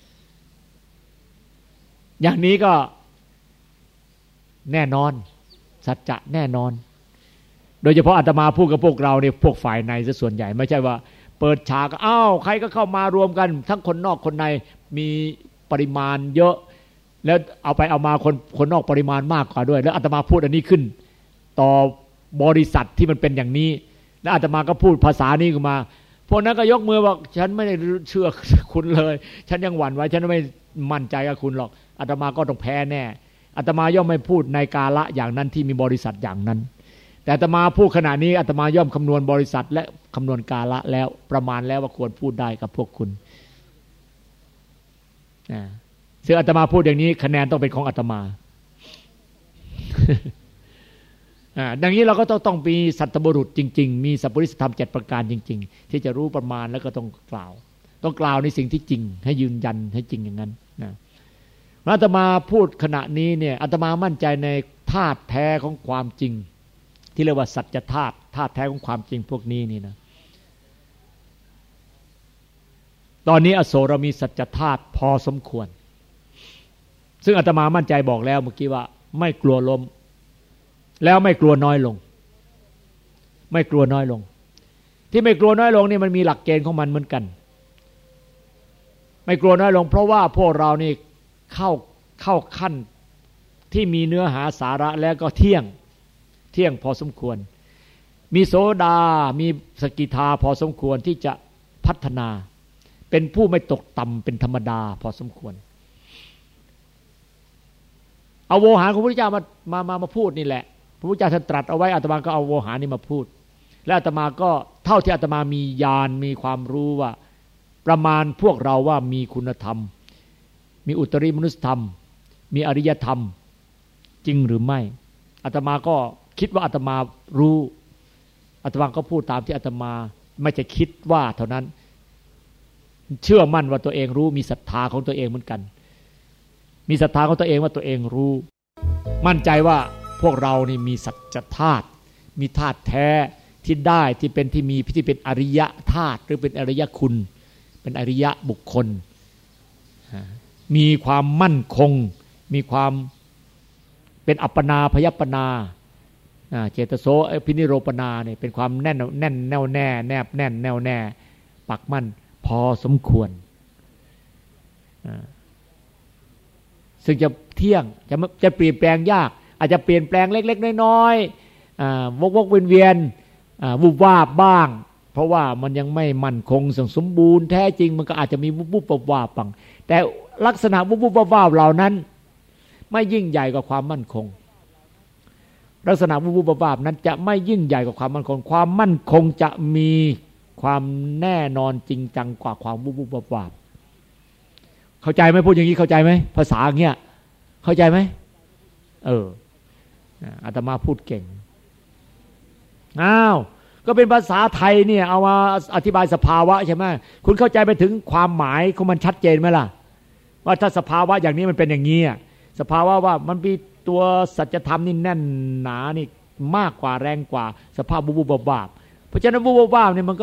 อย่างนี้ก็แน่นอนสัจจะแน่นอนโดยเฉพาะอาตมาพูดกับพวกเราเนี่ยพวกฝ่ายในซะส่วนใหญ่ไม่ใช่ว่าเปิดฉากอ้าวใครก็เข้ามารวมกันทั้งคนนอกคนในมีปริมาณเยอะแล้วเอาไปเอามาคนนอกปริมาณมากกว่าด้วยแล้วอาตมาพูดอันนี้ขึ้นต่อบริษัทที่มันเป็นอย่างนี้แล้วอาตมาก็พูดภาษานี้ขึ้นมาพวกนั้นก็ยกมือบอกฉันไม่ได้เชื่อคุณเลยฉันยังหวั่นไว้ฉันไม่มั่นใจกับคุณหรอกอาตมาก็ต้องแพ้แน่อาตมาย่อมไม่พูดในกาละอย่างนั้นที่มีบริษัทอย่างนั้นแต่อาตมาพูดขณะนี้อาตมาย่อมคำนวณบริษัทและคำนวณกาละแล้วประมาณแล้วว่าควรพูดได้กับพวกคุณซึ่งอาตมาพูดอย่างนี้คะแนนต้องเป็นของอาตมา ดังนี้เราก็ต้องมีสัตบุรุษจริงๆมีสัพพุริสธรรม7ประการจริงๆที่จะรู้ประมาณแล้วก็ต้องกล่าวในสิ่งที่จริงให้ยืนยันให้จริงอย่างนั้นนะอาตมาพูดขณะนี้เนี่ยอาตมามั่นใจในธาตุแท้ของความจริงที่เรียกว่าสัจธาตุธาตุแท้ของความจริงพวกนี้นี่นะตอนนี้อโศกเรามีสัจธาตุพอสมควรซึ่งอาตมามั่นใจบอกแล้วเมื่อกี้ว่าไม่กลัวล้มแล้วไม่กลัวน้อยลงไม่กลัวน้อยลงที่ไม่กลัวน้อยลงนี่มันมีหลักเกณฑ์ของมันเหมือนกันไม่กลัวน้อยลงเพราะว่าพวกเรานี่เข้าขั้นที่มีเนื้อหาสาระแล้วก็เที่ยงพอสมควรมีโสดามีสกิทาพอสมควรที่จะพัฒนาเป็นผู้ไม่ตกต่ำเป็นธรรมดาพอสมควรเอาโวหารของพระพุทธเจ้ามาพูดนี่แหละพระพุทธเจ้าท่านตรัสเอาไว้อาตมาก็เอาโวหารนี่มาพูดและอาตมาก็เท่าที่อาตมามีญาณมีความรู้ว่าประมาณพวกเราว่ามีคุณธรรมมีอุตริมนุสธรรมมีอริยธรรมจริงหรือไม่อาตมาก็คิดว่าอาตมารู้อาตมาก็พูดตามที่อาตมาไม่จะคิดว่าเท่านั้นเชื่อมั่นว่าตัวเองรู้มีศรัทธาของตัวเองเหมือนกันมีศรัทธาของตัวเองว่าตัวเองรู้มั่นใจว่าพวกเรานี่มีสัจธาตุมีธาตุแท้ที่ได้ที่เป็นที่มีที่เป็นอริยธาตุหรือเป็นอริยคุณเป็นอริยบุคคลมีความมั่นคงมีความเป็นอัปปนาพยัปปนาเจตโสพินิโรปนาเนี่ยเป็นความแน่นแน่นแน่วแน่แนบแน่นแน่วแน่ปักมั่นพอสมควรซึ่งจะเที่ยงจะเปลี่ยนแปลงยากอาจจะเปลี่ยนแปลงเล็กๆน้อยๆวกเวียนวุบวาบบ้างเพราะว่ามันยังไม่มั่นคงสมบูรณ์แท้จริงมันก็อาจจะมีวุบวาบบ้างแต่ลักษณะวุบวาบเหล่านั้นไม่ยิ่งใหญ่กว่าความมั่นคงลักษณะวุบวาบนั้นจะไม่ยิ่งใหญ่กว่าความมั่นคงความมั่นคงจะมีความแน่นอนจริงจังกว่าความวุบวาบเข้าใจไหมพูดอย่างนี้เข้าใจไหมภาษาอย่างเงี้ยเข้าใจไหมอาตมาพูดเก่งก็เป็นภาษาไทยเนี่ยเอามาอธิบายสภาวะใช่ไหมคุณเข้าใจไปถึงความหมายของมันชัดเจนไหมล่ะว่าถ้าสภาวะอย่างนี้มันเป็นอย่างนี้สภาวะว่ามันมีตัวสัจธรรมนี่แน่นหนานี่มากกว่าแรงกว่าสภาพบุบวาบเพราะฉะนั้นบุบวาบเนี่ยมัน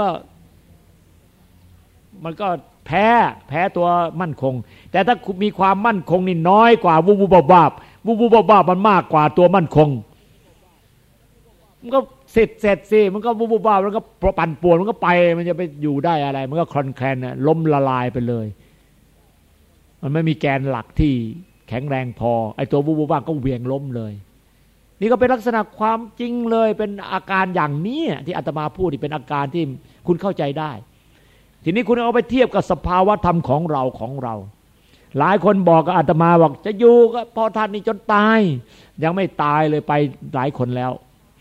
ก็แพ้ตัวมั่นคงแต่ถ้ามีความมั่นคงนี่น้อยกว่าบุบวาบมันมากกว่าตัวมั่นคงมันก็เสร็จสิมันก็บุบวาบมันก็ปั่นป่วนมันก็ไปมันจะไปอยู่ได้อะไรมันก็คลอนแคลนล้มละลายไปเลยมันไม่มีแกนหลักที่แข็งแรงพอไอ้ตัวบุบวาบก็เหวี่ยงล้มเลยนี่ก็เป็นลักษณะความจริงเลยเป็นอาการอย่างนี้ที่อาตมาพูดนี่เป็นอาการที่คุณเข้าใจได้ทีนี้คุณเอาไปเทียบกับสภาวะธรรมของเราหลายคนบอกกับอาตมาบอกจะอยู่ก็พอท่านนี่จนตายยังไม่ตายเลยไปหลายคนแล้ว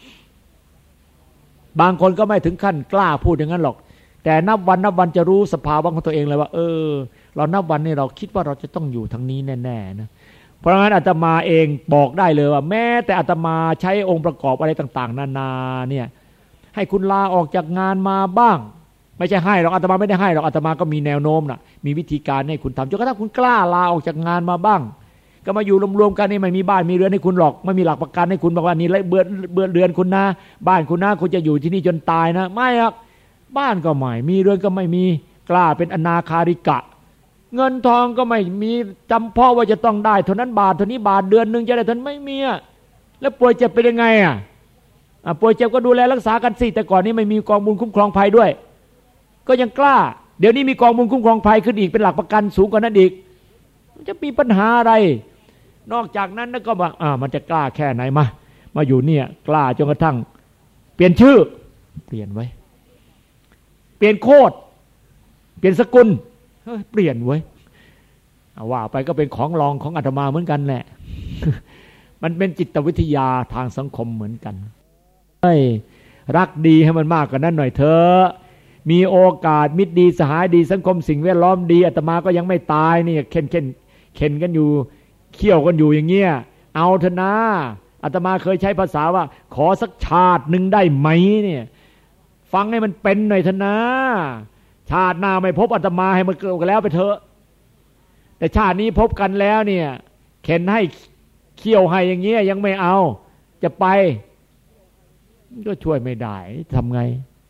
บางคนก็ไม่ถึงขั้นกล้าพูดอย่างนั้นหรอกแต่นับวันจะรู้สภาวะของตัวเองเลยว่าเรานับวันนี่เราคิดว่าเราจะต้องอยู่ทางนี้แน่ๆนะเพราะงั้นอาตมาเองบอกได้เลยว่าแม้แต่อาตมาใช้องค์ประกอบอะไรต่างๆนานาเนี่ยให้คุณลาออกจากงานมาบ้างไม่ใช่ให้หรอกอาตมาไม่ได้ให้หรอกอาตมาก็มีแนวโน้มนะมีวิธีการให้คุณทำจนกระทั่งคุณกล้าลาออกจากงานมาบ้างก็มาอยู่รวมๆกันนี่ไม่มีบ้านมีเรือนให้คุณหรอกไม่มีหลักประกันให้คุณบอกว่านี่เบื่อเรือนคุณนะบ้านคุณนะคุณจะอยู่ที่นี่จนตายนะไม่หรอกบ้านก็ไม่มีเรือนก็ไม่มีกล้าเป็นอนาคาริกะเงินทองก็ไม่มีจำเพาะว่าจะต้องได้เท่านั้นบาทเท่านี้บาทเดือนนึงจะได้เท่านั้นไม่มีแล้วป่วยเจ็บเป็นยังไงป่วยเจ็บก็ดูแลรักษากันสิแต่ก่อนนี้ไม่มีกองบุญคุ้มครองภัยด้วยก็ยังกล้าเดี๋ยวนี้มีกองบุญคุ้มครองภัยขึ้นอีกเป็นหลักประกันสูงกว่านั้นอีกมันจะมีปัญหาอะไรนอกจากนั้นก็บอกมันจะกล้าแค่ไหนมาอยู่เนี่ยกล้าจนกระทั่งเปลี่ยนชื่อเปลี่ยนไว้เปลี่ยนโคตรเปลี่ยนสกุลเปลี่ยนไว้ว่าไปก็เป็นของรองของอาตมาเหมือนกันแหละ มันเป็นจิตวิทยาทางสังคมเหมือนกันรักดีให้มันมากกว่านั้นหน่อยเถอะมีโอกาสมิตรดีสหายดีสังคมสิ่งแวดล้อมดีอาตมาก็ยังไม่ตายนี่เข็นกันอยู่เขี่ยวกันอยู่อย่างเงี้ยเอาเถอะนะอาตมาเคยใช้ภาษาว่าขอสักชาติหนึ่งได้ไหมเนี่ยฟังให้มันเป็นหน่อยเถอะนะชาติหน้าไม่พบอาตมาให้มันเกิดกันแล้วไปเถอะแต่ชาตินี้พบกันแล้วเนี่ยเข็นให้เขี่ยวให้อย่างเงี้ยยังไม่เอาจะไปก็ช่วยไม่ได้ทำไง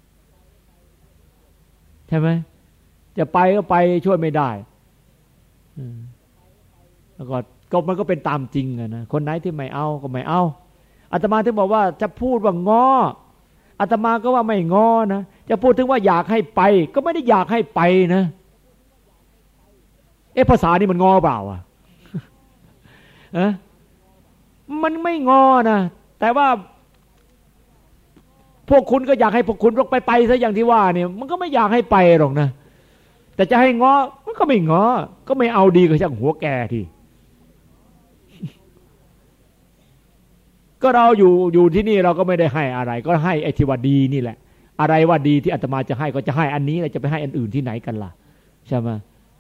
ใช่ไหมจะไปก็ไปช่วยไม่ได้แล้วก็มันก็เป็นตามจริงนะคนไหนที่ไม่เอาก็ไม่เอาอาตมาถึงบอกว่าจะพูดว่างออาตมาก็ว่าไม่งอนะจะพูดถึงว่าอยากให้ไปก็ไม่ได้อยากให้ไปนะภาษานี่มันงอเปล่ามันไม่งอนะแต่ว่าพวกคุณก็อยากให้พวกคุณไปซะอย่างที่ว่าเนี่ยมันก็ไม่อยากให้ไปหรอกนะแต่จะให้งอมันก็ไม่งอก็ไม่เอาดีก็ช่างหัวแก่ทีก็เราอยู่ที่นี่เราก็ไม่ได้ให้อะไรก็ให้ไอ้ที่ว่าดีนี่แหละอะไรว่าดีที่อาตมาจะให้ก็จะให้อันนี้แล้วจะไปให้อันอื่นที่ไหนกันล่ะใช่ไหม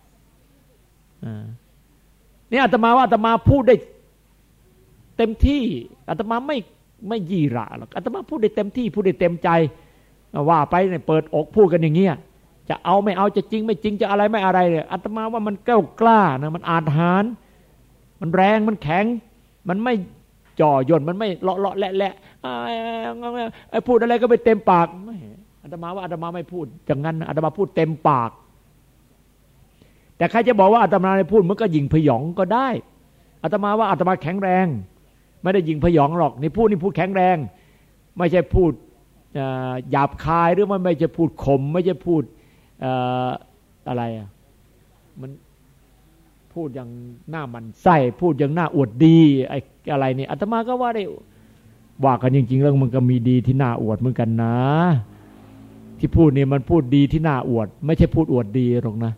นี่อาตมาว่าอาตมาพูดได้เต็มที่อาตมาไม่ยี่หร่าหรอกอาตมาพูดได้เต็มที่พูดได้เต็มใจว่าไปเนี่ยเปิดอกพูดกันอย่างเงี้ยจะเอาไม่เอาจะจริงไม่จริงจะอะไรไม่อะไรเนี่ยอาตมาว่ามันแกล้วกล้านะมันอาถรรพ์มันแรงมันแข็งมันไม่จ่อย่นมันไม่เลาะแหละไอ้พูดอะไรก็ไปเต็มปากไม่อาตมาว่าอาตมาไม่พูดอย่างนั้นอาตมาพูดเต็มปากแต่ใครจะบอกว่าอาตมาพูดมันก็หยิ่งพยองก็ได้อาตมาว่าอาตมาแข็งแรงไม่ได้หยิ่งพยองหรอกนี่พูดแข็งแรงไม่ใช่พูดหยาบคายหรือมันไม่ใช่พูดข่มไม่ใช่พูดอะไรมันพูดอย่างหน้ามันไส้พูดอย่างหน้าอวดดีไอ้อะไรนี่อาตมาก็ว่าได้ว่ากันจริงๆแล้วมันก็มีดีที่หน้าอวดเหมือนกันนะที่พูดนี่มันพูดดีที่หน้าอวดไม่ใช่พูดอวดดีหรอกนะ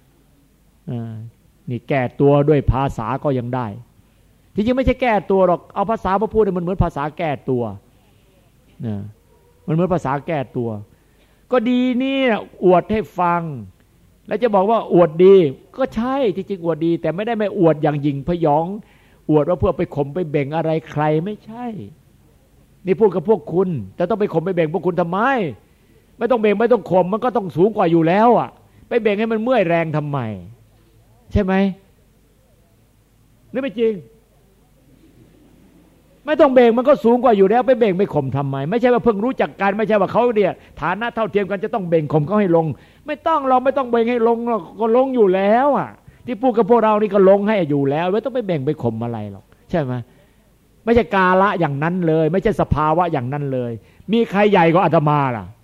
นี่แก้ตัวด้วยภาษาก็ยังได้ที่จริงไม่ใช่แก้ตัวหรอกเอาภาษามาพูดมันเหมือนภาษาแก้ตัวนะมันเหมือนภาษาแก้ตัวก็ดีนี่อวดให้ฟังแล้วจะบอกว่าอวดดีก็ใช่ที่จริงอวดดีแต่ไม่ได้ไม่อวดอย่างหยิ่งพยองอวดว่าเพื่อไปข่มไปเบ่งอะไรใครไม่ใช่นี่พูดกับพวกคุณจะต้องไปข่มไปเบ่งพวกคุณทำไมไม่ต้องเบ่งไม่ต้องข่มมันก็ต้องสูงกว่าอยู่แล้วอ่ะไปเบ่งให้มันเมื่อยแรงทำไมใช่ไหมนี่ไม่จริงไม่ต้องเบ่งมันก็สูงกว่าอยู่แล้วไปเบ่งไปข่มทำไมไม่ใช่ว่าเพิ่งรู้จักกันไม่ใช่ว่าเขาเนี่ยฐานะเท่าเทียมกันจะต้องเบ่งข่มเขาให้ลงไม่ต้องเราไม่ต้องเบ่งให้ลงเราก็ลงอยู่แล้วอ่ะที่พูดกับพวกเรานี่ก็ลงให้อยู่แล้วไม่ต้องไปเบ่งไปข่มอะไรหรอกใช่ไหมไม่ใช่กาละอย่างนั้นเลยไม่ใช่สภาวะอย่างนั้นเลยมีใครใหญ่กว่าอาตมาล่ะ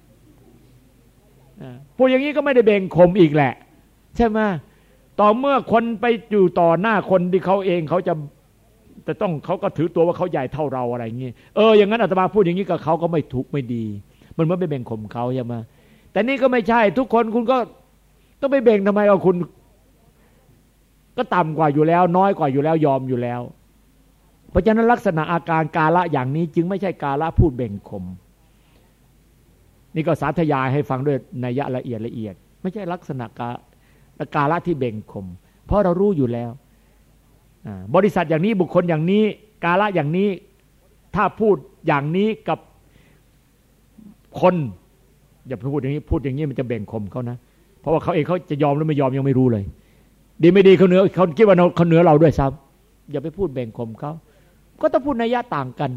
พูดอย่างนี้ก็ไม่ได้เบ่งข่มอีกแหละใช่ไหมต่อเมื่อคนไปอยู่ต่อหน้าคนที่เขาเองเขาจะแต่ต้องเขาก็ถือตัวว่าเขาใหญ่เท่าเราอะไรอย่างนี้อย่างนั้นอาตมาพูดอย่างนี้กับเขาก็ไม่ถูกไม่ดีมันไม่ไปเบ่งข่มเขาใช่ไหมแต่นี่ก็ไม่ใช่ทุกคนคุณก็ต้องไปเบ่งทำไมคุณก็ต่ำกว่าอยู่แล้วน้อยกว่าอยู่แล้วยอมอยู่แล้วเพราะฉะนั้นลักษณะอาการกาละอย่างนี้จึงไม่ใช่กาละพูดเบ่งข่มนี่ก็สาธยายให้ฟังด้วยนัยยะละเอียดไม่ใช่ลักษณะกาละที่เบ่งข่มเพราะเรารู้อยู่แล้วบริษัทอย่างนี้บุคคลอย่างนี้กาละอย่างนี้ถ้าพูดอย่างนี้กับคนอย่าพูดอย่างนี้พูดอย่างนี้มันจะเบ่งข่มเขานะเพราะว่าเขาเองเขาจะยอมหรือไม่ยอมยังไม่รู้เลยดีไม่ดีเขาคิดว่าเขาเหนือเราด้วยซ้ำอย่าไปพูดเบ่งข่มเขาก็ต้องพูดนัยยะต่างกัน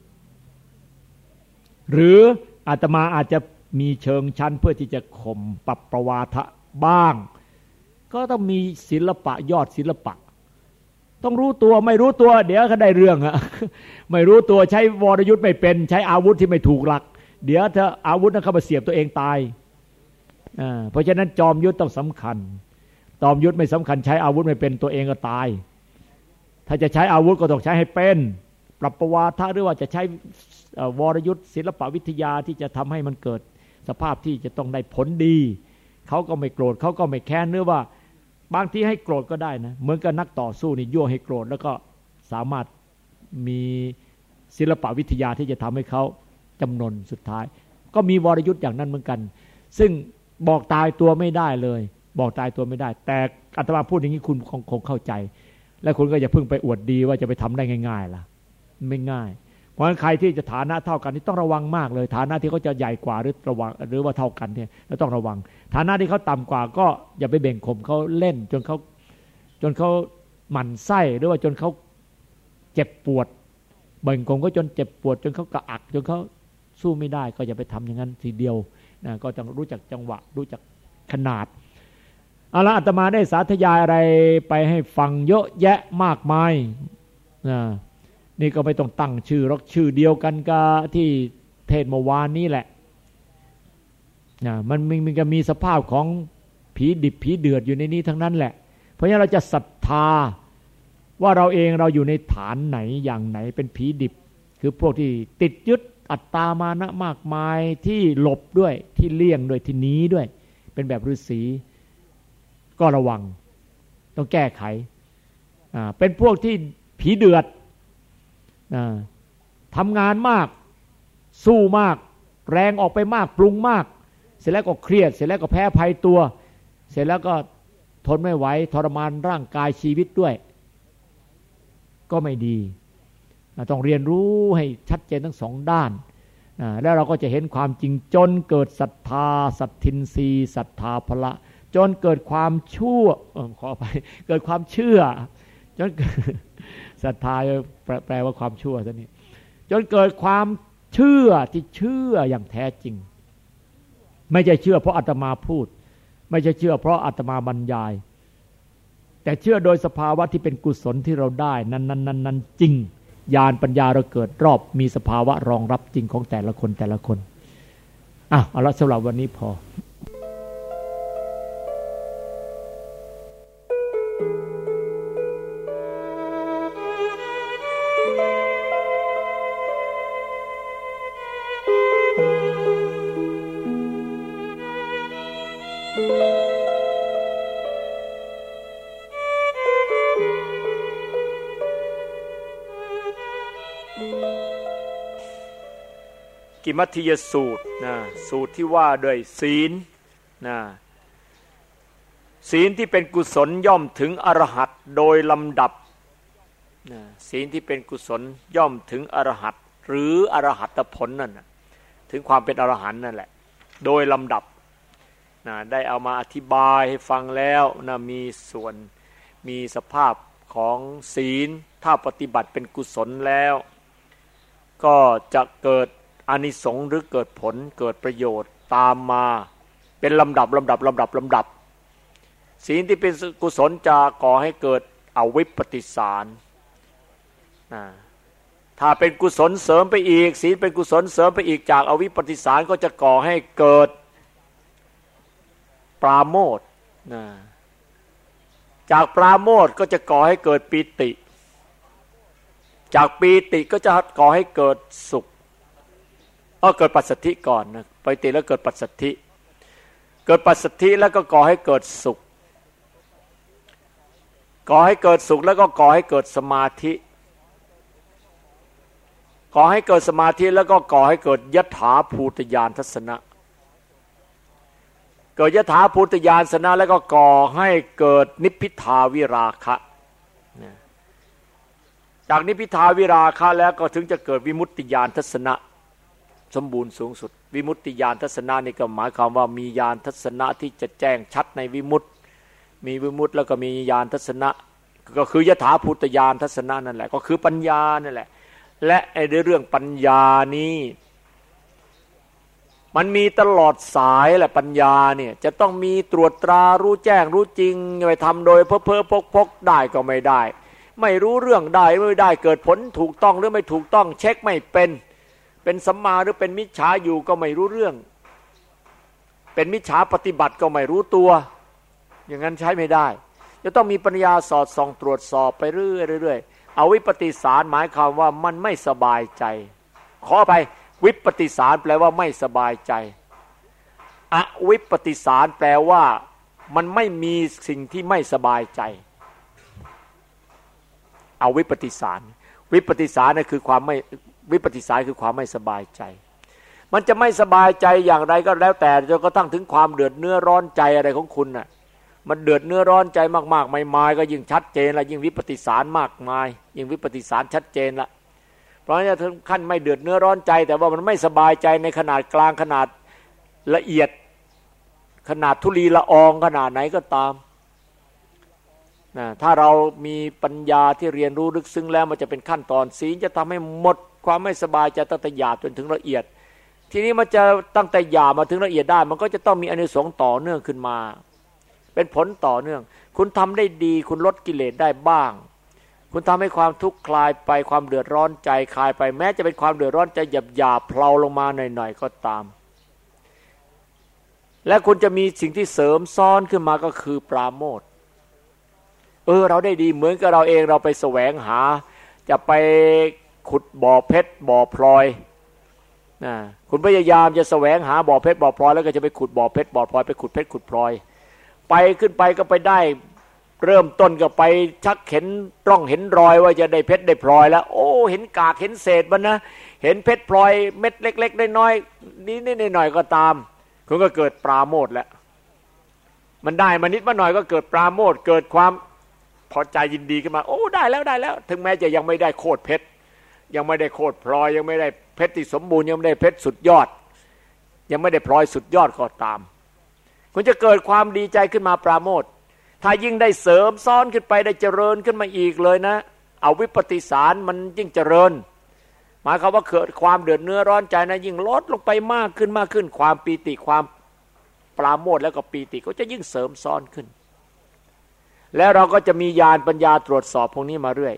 หรืออาตมาอาจจะมีเชิงชั้นเพื่อที่จะข่มปรับประวาทะบ้างก็ต้องมีศิลปะยอดศิลปะต้องรู้ตัวไม่รู้ตัวเดี๋ยวก็ได้เรื่องอะไม่รู้ตัวใช้วรยุทธ์ไม่เป็นใช้อาวุธที่ไม่ถูกหลักเดี๋ยวถ้าอาวุธนั้นเข้ามาเสียบตัวเองตายเพราะฉะนั้นจอมยุทธต้องสำคัญจอมยุทธไม่สำคัญใช้อาวุธไม่เป็นตัวเองก็ตายถ้าจะใช้อาวุธก็ต้องใช้ให้เป็นปรับประวาทะหรือว่าจะใช้วรยุทธ์ศิลปวิทยาที่จะทำให้มันเกิดสภาพที่จะต้องได้ผลดีเขาก็ไม่โกรธเขาก็ไม่แค้นหรือว่าบางทีให้โกรธก็ได้นะเหมือนกับนักต่อสู้นี่ยั่วให้โกรธแล้วก็สามารถมีศิลปวิทยาที่จะทำให้เขาจำนนสุดท้ายก็มีวรยุทธ์อย่างนั้นเหมือนกันซึ่งบอกตายตัวไม่ได้เลยบอกตายตัวไม่ได้แต่อาตมาพูดอย่างนี้คุณคงเข้าใจและคุณก็อย่าเพิ่งไปอวดดีว่าจะไปทำได้ง่ายๆล่ะไม่ง่ายเพราะฉะนั้นใครที่จะฐานะเท่ากันนี่ต้องระวังมากเลยฐานะที่เขาจะใหญ่กว่าหรือว่าเท่ากันเนี่ยเราต้องระวังฐานะที่เขาต่ำกว่าก็อย่าไปเบ่งข่มเขาเล่นจนเขาหมั่นไส้หรือว่าจนเขาเจ็บปวดเบ่งข่มก็จนเจ็บปวดจนเขากระอักจนเขาสู้ไม่ได้ก็อย่าไปทำอย่างนั้นทีเดียวนะก็ต้องรู้จักจังหวะรู้จักขนาดเอาละอาตมาได้สาธยายอะไรไปให้ฟังเยอะแยะมากมายนี่ก็ไม่ต้องตั้งชื่อหรอกชื่อเดียวกันกับที่เทศเมื่อวานนี้แหละมันก็มีสภาพของผีดิบผีเดือดอยู่ในนี้ทั้งนั้นแหละเพราะฉะนั้นเราจะศรัทธาว่าเราเองเราอยู่ในฐานไหนอย่างไหนเป็นผีดิบคือพวกที่ติดยึดอัตตามานะมากมายที่หลบด้วยที่เลี่ยงด้วยที่หนีด้วยเป็นแบบฤาษีก็ระวังต้องแก้ไขเป็นพวกที่ผีเดือดทำงานมากสู้มากแรงออกไปมากปรุงมากเสร็จแล้วก็เครียดเสร็จแล้วก็แพ้ภัยตัวเสร็จแล้วก็ทนไม่ไหวทรมานร่างกายชีวิตด้วยก็ไม่ดีต้องเรียนรู้ให้ชัดเจนทั้งสองด้านแล้วเราก็จะเห็นความจริงจนเกิดศรัทธาสัทธินรีศรัทธาภละจนเกิดความชั่วขอไปเกิดความเชื่อจนศรัทธาแปลว่าความชั่วซะนี่จนเกิดความเชื่อที่เชื่ออย่างแท้จริงไม่ใช่เชื่อเพราะอาตมาพูดไม่ใช่เชื่อเพราะอาตมาบรรยายแต่เชื่อโดยสภาวะที่เป็นกุศลที่เราได้นั้นจริงญาณปัญญาเราเกิดรอบมีสภาวะรองรับจริงของแต่ละคนเอาละสำหรับวันนี้พอกิมัฏฐิยสูตรสูตรที่ว่าด้วยศีลศีลที่เป็นกุศลย่อมถึงอรหัตโดยลำดับศีลที่เป็นกุศลย่อมถึงอรหัตหรืออรหัตผลนั่นถึงความเป็นอรหันต์นั่นแหละโดยลำดับได้เอามาอธิบายให้ฟังแล้วมีส่วนมีสภาพของศีลถ้าปฏิบัติเป็นกุศลแล้วก็จะเกิดอานิสงส์หรือเกิดผลเกิดประโยชน์ตามมาเป็นลำดับศีลที่เป็นกุศลจะก่อให้เกิดอวิปปิสารถ้าเป็นกุศลเสริมไปอีกศีลเป็นกุศลเสริมไปอีกจากอวิปปิสารก็จะก่อให้เกิดปราโมทย์จากปราโมทย์ก็จะก่อให้เกิดปีติจากปีติก็จะก่อให้เกิดสุขเกิดปัสสัทธิก่อนนะปีติแล้วเกิดปัสสัทธิเกิดปัสสัทธิแล้วก็ก่อให้เกิดสุขก่อให้เกิดสุขแล้วก็ก่อให้เกิดสมาธิก่อให้เกิดสมาธิแล้วก็ก่อให้เกิดยถาภูตญาณทัศนะเกิดยถาภูตญาณทัศนะแล้วก็ก่อให้เกิดนิพพิทาวิราคะจากนิพพิทาวิราคะแล้วก็ถึงจะเกิดวิมุตติญาณทัศนะสมบูรณ์สูงสุดวิมุตติญาณทัศนะนี่ก็หมายความว่ามีญาณทัศนะที่จะแจ้งชัดในวิมุตติมีวิมุตติแล้วก็มีญาณทัศนะก็คือยถาภูตญาณทัศนะนั่นแหละก็คือปัญญานั่นแหละและไอ้เรื่องปัญญานี้มันมีตลอดสายแหละปัญญาเนี่ยจะต้องมีตรวจตรารู้แจ้งรู้จริงไปทำโดยเพ้อพกได้ก็ไม่ได้ไม่รู้เรื่องได้ไม่ได้เกิดผลถูกต้องหรือไม่ถูกต้องเช็คไม่เป็นสัมมาหรือเป็นมิจฉาอยู่ก็ไม่รู้เรื่องเป็นมิจฉาปฏิบัติก็ไม่รู้ตัวอย่างนั้นใช้ไม่ได้จะต้องมีปัญญาสอดส่องตรวจสอบไปเรื่อยเอาวิปฏิสารหมายความว่ามันไม่สบายใจขอไปวิปฏิสารแปลว่าไม่สบายใจอวิปฏิสารแปลว่ามันไม่มีสิ่งที่ไม่สบายใจเอาวิปฏิสารวิปฏิสารนั่นคือความไม่วิปฏิสารคือความไม่สบายใจมันจะไม่สบายใจอย่างไรก็แล้วแต่จนกระทั่งถึงความเดือดเนื้อร้อนใจอะไรของคุณน่ะมันเดือดเนื้อร้อนใจมากๆไม่มายก็ยิ่งชัดเจนละยิ่งวิปฏิสารมากมายยิ่งวิปฏิสารชัดเจนละเพราะฉะนั้นถึงขั้นไม่เดือดเนื้อร้อนใจแต่ว่ามันไม่สบายใจในขนาดกลางขนาดละเอียดขนาดทุลีละอองขนาดไหนก็ตามถ้าเรามีปัญญาที่เรียนรู้ลึกซึ้งแล้วมันจะเป็นขั้นตอนศีลจะทำให้หมดความไม่สบายใจตั้งแต่หยาบจนถึงละเอียดทีนี้มันจะตั้งแต่หยาบมาถึงละเอียดได้มันก็จะต้องมีอานิสงส์ต่อเนื่องขึ้นมาเป็นผลต่อเนื่องคุณทำได้ดีคุณลดกิเลสได้บ้างคุณทำให้ความทุกข์คลายไปความเดือดร้อนใจคลายไปแม้จะเป็นความเดือดร้อนใจหยาบๆเพลาลงมาหน่อยๆก็ตามและคุณจะมีสิ่งที่เสริมซ้อนขึ้นมาก็คือปราโมทย์เราได้ดีเหมือนกับเราเองเราไปแสวงหาจะไปขุดบ่อเพชรบ่อพลอยคุณพยายามจะแสวงหาบ่อเพชรบ่อพลอยแล้วก็จะไปขุดบ่อเพชรบ่อพลอยไปขุดเพชรขุดพลอยไปขึ้นไปก็ไปได้เริ่มต้นก็ไปชักเห็นร่องเห็นรอยว่าจะได้เพชรได้พลอยแล้วโอ้เห็นกากเห็นเศษมันนะเห็นเพชรพลอยเม็ดเล็กๆน้อยๆนิดๆหน่อยๆก็ตามคุณก็เกิดปราโมทย์แล้วมันได้มานิดมาหน่อยก็เกิดปราโมทย์เกิดความพอใจยินดีขึ้นมาโอ้ได้แล้วถึงแม้จะยังไม่ได้โคตรเพชรยังไม่ได้โคตรพลอยยังไม่ได้เพชรที่สมบูรณ์ยังไม่ได้เพชรสุดยอดยังไม่ได้พลอยสุดยอดก็ตามคุณจะเกิดความดีใจขึ้นมาปราโมทย์ถ้ายิ่งได้เสริมซ้อนขึ้นไปได้เจริญขึ้นมาอีกเลยนะเอาวิปฏิสารมันยิ่งเจริญหมายความว่าเกิดความเดือดเนื้อร้อนใจนะยิ่งลดลงไปมากขึ้นความปีติความปราโมทย์แล้วก็ปีติก็จะยิ่งเสริมซ้อนขึ้นแล้วเราก็จะมีญาณปัญญาตรวจสอบพวกนี้มาเรื่อย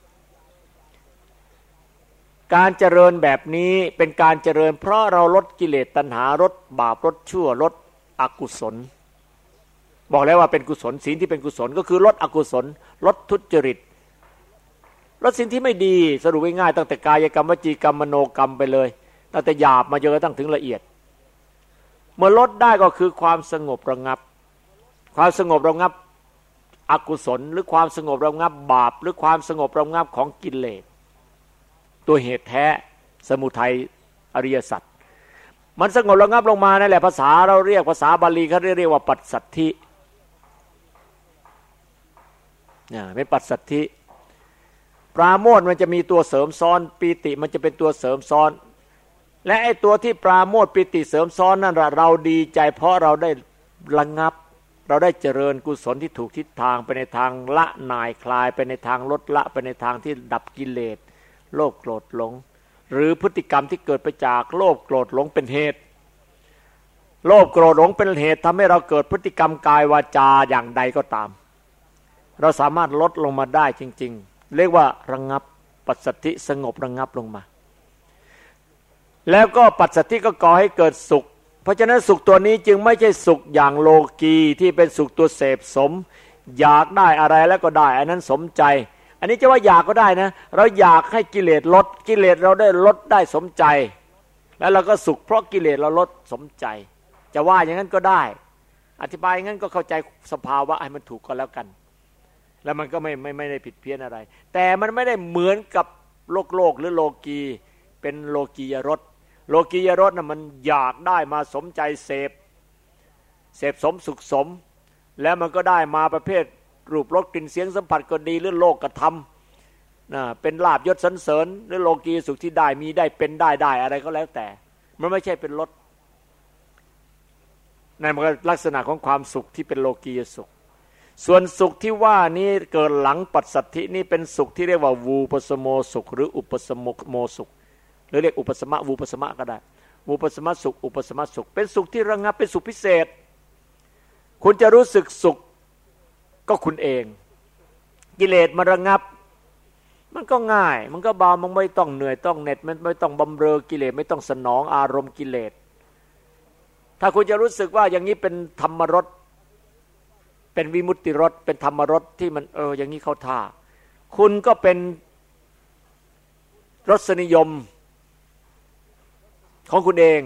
การเจริญแบบนี้เป็นการเจริญเพราะเราลดกิเลสตัณหาลดบาปลดชั่วลดอกุศลบอกแล้วว่าเป็นกุศลศีลที่เป็นกุศลก็คือลดอกุศลลดทุจริตลดสิ่งที่ไม่ดีสรุปง่ายๆตั้งแต่กายกรรมวจีกรรมมโนกรรมไปเลยตั้งแต่หยาบมาจนกระทั่งถึงละเอียดเมื่อลดได้ก็คือความสงบระงับความสงบระงับอกุศลหรือความสงบระงับบาปหรือความสงบระงับของกิเลสตัวเหตุแท้สมุทัยอริยสัจมันสงบระงับลงมานั่นแหละภาษาเราเรียกภาษาบาลีเขาเรียกว่าปัสสัทธิเป็นปัสสัทธิปราโมทย์มันจะมีตัวเสริมซ้อนปีติมันจะเป็นตัวเสริมซ้อนและไอ้ตัวที่ปราโมทย์ปีติเสริมซ้อนนั่นเราดีใจเพราะเราได้ระงับเราได้เจริญกุศลที่ถูกทิศทางไปในทางละหน่ายคลายไปในทางลดละไปในทางที่ดับกิเลสโลภโกรธหลงหรือพฤติกรรมที่เกิดไปจากโลภโกรธหลงเป็นเหตุโลภโกรธหลงเป็นเหตุทำให้เราเกิดพฤติกรรมกายวาจาอย่างใดก็ตามเราสามารถลดลงมาได้จริงๆเรียกว่าระงับปัสสัทธิสงบระงับลงมาแล้วก็ปัสสัทธิก็ก่อให้เกิดสุขเพราะฉะนั้นสุขตัวนี้จึงไม่ใช่สุขอย่างโลกีที่เป็นสุขตัวเสพสมอยากได้อะไรแล้วก็ได้อันนั้นสมใจอันนี้จะว่าอยากก็ได้นะเราอยากให้กิเลสลดกิเลสเราได้ลดได้สมใจแล้วเราก็สุขเพราะกิเลสเราลดสมใจจะว่าอย่างนั้นก็ได้อธิบายอย่างนั้นก็เข้าใจสภาวะให้มันถูกก็แล้วกันแล้วมันก็ไม่ได้ผิดเพี้ยนอะไรแต่มันไม่ได้เหมือนกับโลกหรือโลกีเป็นโลกียรสโลกียรสน่ะมันอยากได้มาสมใจเสพสมสุขสมแล้วมันก็ได้มาประเภทรูปรสกลิ่นเสียงสัมผัสก็ดีหรือโลกกระทำเป็นลาภยศสรรเสริญหรือโลกีสุขที่ได้มีได้เป็นได้อะไรก็แล้วแต่มันไม่ใช่เป็นรสนั่นมันลักษณะของความสุขที่เป็นโลกียสุขส่วนสุขที่ว่านี้เกิดหลังปัสสัทธินี่เป็นสุขที่เรียกว่าวูปสโมสุขหรืออุปสโมสุขหรือเรียกอุปสมะวูปสมะก็ได้วูปสมะสุขอุปสมะสุขเป็นสุขที่ระงับเป็นสุขพิเศษคุณจะรู้สึกสุขก็คุณเองกิเลสมาระงับมันก็ง่ายมันก็เบามันไม่ต้องเหนื่อยต้องเหน็ดมันไม่ต้องบำเรอกิเลสไม่ต้องสนองอารมณ์กิเลสถ้าคุณจะรู้สึกว่าอย่างนี้เป็นธรรมรสเป็นวิมุตติรสเป็นธรรมรสที่มันอย่างนี้เข้าท่าคุณก็เป็นรสนิยมของคุณเอง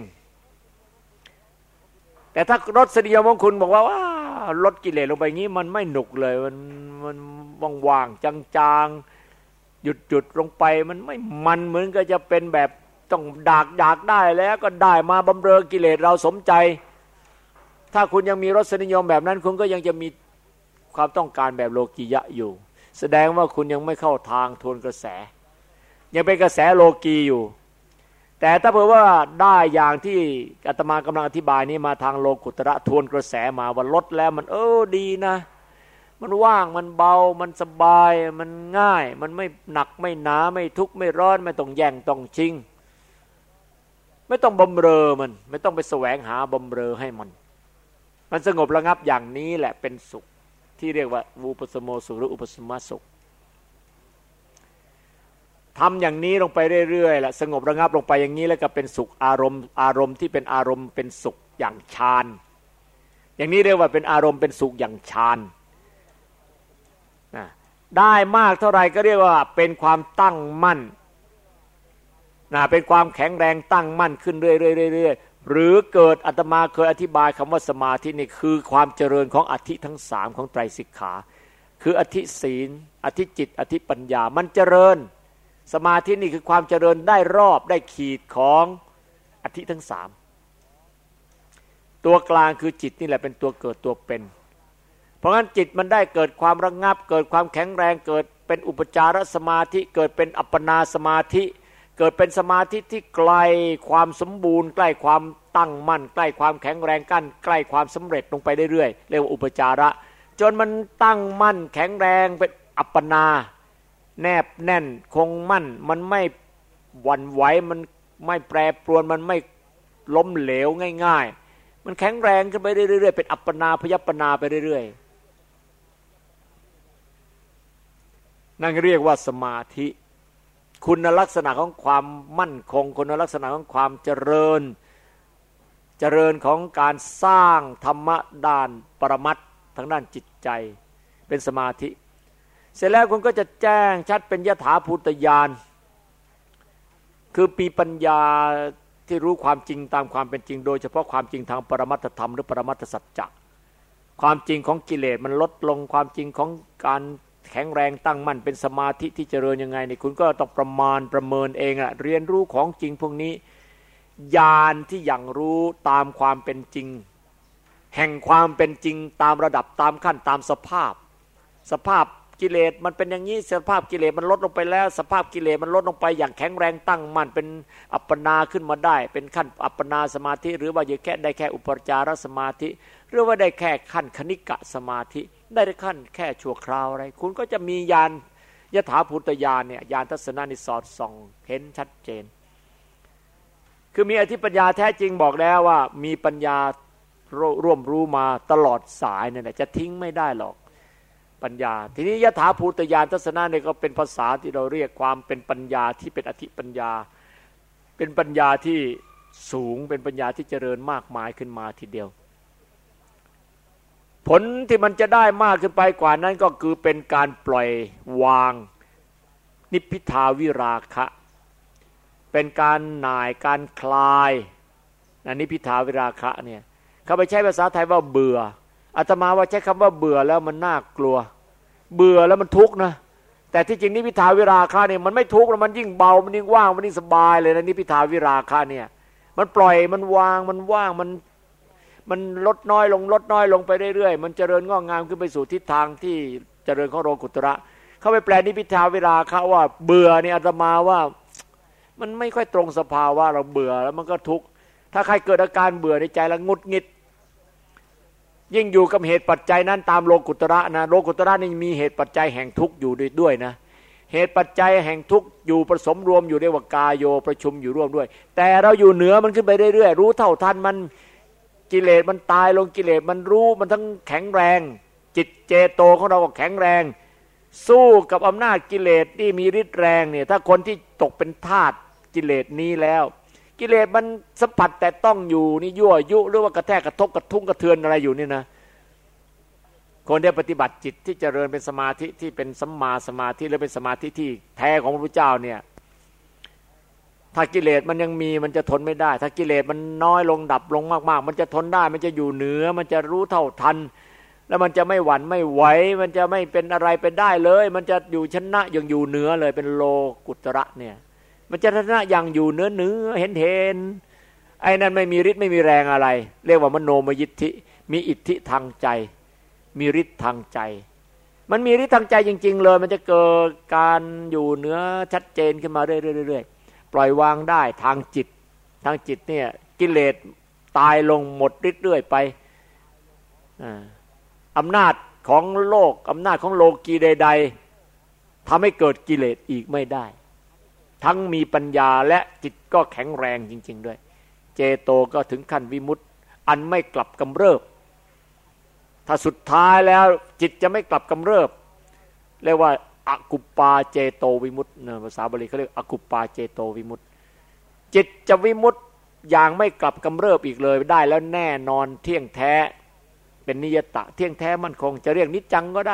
แต่ถ้ารสนิยมของคุณบอกว่าลดกิเลสลงไปงี้มันไม่หนุกเลยมันว่างๆจางๆหยุดลงไปมันไม่มันเหมือนก็จะเป็นแบบต้องอยากได้แล้วก็ได้มาบำเรอกิเลสเราสมใจถ้าคุณยังมีรสนิยมแบบนั้นคุณก็ยังจะมีความต้องการแบบโลกียะอยู่แสดงว่าคุณยังไม่เข้าทางทวนกระแสยังเป็นกระแสโลกีอยู่แต่ถ้าเผื่อว่าได้อย่างที่อาตมากำลังอธิบายนี้มาทางโลกุตระทวนกระแสมาว่าลดแล้วมันดีนะมันว่างมันเบามันสบายมันง่ายมันไม่หนักไม่หนาไม่ทุกข์ไม่ร้อนไม่ต้องแย่งต้องชิงไม่ต้องบำเรอมันไม่ต้องไปแสวงหาบำเรอให้มันสงบระงับอย่างนี้แหละเป็นสุขที่เรียกว่าวูปสโมสุขหรืออุปสมสุขทำอย่างนี้ลงไปเรื่อยๆแหละสงบระงับลงไปอย่างนี้แล้วก็เป็นสุขอารมณ์ที่เป็นอารมณ์เป็นสุขอย่างฌานอย่างนี้เรียกว่าเป็นอารมณ์เป็นสุขอย่างฌานได้มากเท่าไหร่ก็เรียกว่าเป็นความตั้งมั่นเป็นความแข็งแรงตั้งมั่นขึ้นเรื่อยๆหรือเกิดอาตมาเคยอธิบายคำว่าสมาธินี่คือความเจริญของอธิทั้ง3ของไตรสิกขาคืออธิศีลอธิจิตอธิปัญญามันเจริญสมาธินี่คือความเจริญได้รอบได้ขีดของอธิทั้งสามตัวกลางคือจิตนี่แหละเป็นตัวเกิดตัวเป็นเพราะงั้นจิตมันได้เกิดความระงับเกิดความแข็งแรงเกิดเป็นอุปจารสมาธิเกิดเป็นอัปปนาสมาธิเกิดเป็นสมาธิที่ใกล้ความสมบูรณ์ใกล้ความตั้งมั่นใกล้ความแข็งแรงกั้นใกล้ความสำเร็จลงไปเรื่อยๆเรียกว่าอุปจาระจนมันตั้งมั่นแข็งแรงเป็นอัปปนาแนบแน่นคงมั่นมันไม่หวั่นไหวมันไม่แปรปรวนมันไม่ล้มเหลวง่ายๆมันแข็งแรงขึ้นไปเรื่อยๆเป็นอัปปนาพยัปปนาไปเรื่อยๆนั่นเรียกว่าสมาธิคุณลักษณะของความมั่นคงคุณลักษณะของความเจริญของการสร้างธรรมะด้านปรมัตถ์ทางด้านจิตใจเป็นสมาธิเสร็จแล้วคุณก็จะแจ้งชัดเป็นยถาภูตญาณคือปีปัญญาที่รู้ความจริงตามความเป็นจริงโดยเฉพาะความจริงทางปรมัตถธรรมหรือปรมัตถสัจจะความจริงของกิเลสมันลดลงความจริงของการแข็งแรงตั้งมั่นเป็นสมาธิที่เจริญยังไงนี่คุณก็ต้องประมาณประเมินเองอะเรียนรู้ของจริงพวกนี้ญาณที่อย่างรู้ตามความเป็นจริงแห่งความเป็นจริงตามระดับตามขั้นตามสภาพกิเลสมันเป็นอย่างนี้สภาพกิเลสมันลดลงไปแล้วสภาพกิเลสมันลดลงไปอย่างแข็งแรงตั้งมั่นเป็นอัปปนาขึ้นมาได้เป็นขั้นอัปปนาสมาธิหรือว่าแค่ได้แค่อุปจารสมาธิหรือว่าได้แค่ขั้นคณิกะสมาธิได้ขั้นแค่ชั่วคราวอะไรคุณก็จะมีญาณยถาภูตญาณเนี่ยญาณทัศนะนิสอดส่องเห็นชัดเจนคือมีอธิปัญญาแท้จริงบอกแล้วว่ามีปัญญาร่วมรู้มาตลอดสายเนี่ยจะทิ้งไม่ได้หรอกปัญญาทีนี้ยถาภูตญาณทัศนะเนี่ยก็เป็นภาษาที่เราเรียกความเป็นปัญญาที่เป็นอธิปัญญาเป็นปัญญาที่สูงเป็นปัญญาที่เจริญมากมายขึ้นมาทีเดียวผลที่มันจะได้มากขึ้นไปกว่านั้นก็คือเป็นการปล่อยวางนิพพิทาวิราคะเป็นการหน่ายการคลายนิพพิทาวิราคะเนี่ยเขาไปใช้ภาษาไทยว่าเบื่ออาตมาว่าใช้คำว่าเบื่อแล้วมันน่ากลัวเบื่อแล้วมันทุกข์นะแต่ที่จริงนิพพิทาวิราคะเนี่ยมันไม่ทุกข์แล้วมันยิ่งเบามันยิ่งว่างมันยิ่งสบายเลยนะนิพพิทาวิราคะเนี่ยมันปล่อยมันวางมันว่างมันลดน้อยลงไปเรื่อยๆมันเจริญงอกงามขึ้นไปสู่ทิศทางที่เจริญของโลกุตระเขาไปแปลนิพพิทาวิราคะว่าเบื่อเนี่ยอาตมาว่ามันไม่ค่อยตรงสภาวะเราเบื่อแล้วมันก็ทุกข์ถ้าใครเกิดอาการเบื่อในใจแล้วงุดหงิดยิ่งอยู่กับเหตุปัจจัยนั้นตามโลกุตระนะโลกุตระนี่มีเหตุปัจจัยแห่งทุกข์อยู่ด้วยนะเหตุปัจจัยแห่งทุกข์อยู่ผสมรวมอยู่เรียกว่ากายโยประชุมอยู่ร่วมด้วยแต่เราอยู่เหนือมันขึ้นไปเรื่อยๆรู้เท่าทันมันกิเลสมันตายลงกิเลสมันรู้มันทั้งแข็งแรงจิตเจโตของเราก็แข็งแรงสู้กับอำนาจกิเลสที่มีฤทธิ์แรงเนี่ยถ้าคนที่ตกเป็นทาสกิเลสนี้แล้วกิเลสมันสัมผัสแต่ต้องอยู่นี่ยั่วยุหรือว่ากระแทกกระทบกระทุ้งกระเทือนอะไรอยู่นี่นะคนที่ปฏิบัติจิตที่เจริญเป็นสมาธิที่เป็นสัมมาสมาธิหรือเป็นสมาธิที่แท้ของพระพุทธเจ้าเนี่ยถ้ากิเลสมันยังมีมันจะทนไม่ได้ถ้ากิเลสมันน้อยลงดับลงมากๆมันจะทนได้มันจะอยู่เหนือมันจะรู้เท่าทันแล้วมันจะไม่หวั่นไม่ไหวมันจะไม่เป็นอะไรไปได้เลยมันจะอยู่ชนะอย่างอยู่เหนือเลยเป็นโลกุตระเนี่ยมันจะชนะอย่างอยู่เนื้อเห็นไอ้นั่นไม่มีฤทธิ์ไม่มีแรงอะไรเรียกว่ามโนมยิทธิมีอิทธิทางใจมีฤทธิ์ทางใจมันมีฤทธิ์ทางใจจริงๆเลยมันจะเกิดการอยู่เหนือชัดเจนขึ้นมาเรื่อยๆปล่อยวางได้ทางจิตเนี่ยกิเลสตายลงหมดฤทธิ์เรื่อยไปอำนาจของโลกอำนาจของโลกีใดๆทำให้เกิดกิเลสอีกไม่ได้ทั้งมีปัญญาและจิตก็แข็งแรงจริงๆด้วยเจโตก็ถึงขั้นวิมุตติอันไม่กลับกำเริบถ้าสุดท้ายแล้วจิตจะไม่กลับกำเริบเรียกว่าอกุปปาเจโตวิมุตติภาษาบาลีเขาเรียกอกุปปาเจโตวิมุตติจิตจะวิมุตติอย่างไม่กลับกำเริบอีกเลยได้แล้วแน่นอนเที่ยงแท้เป็นนิยตะเที่ยงแท้มั่นคงจะเรียกนิจจังก็ได้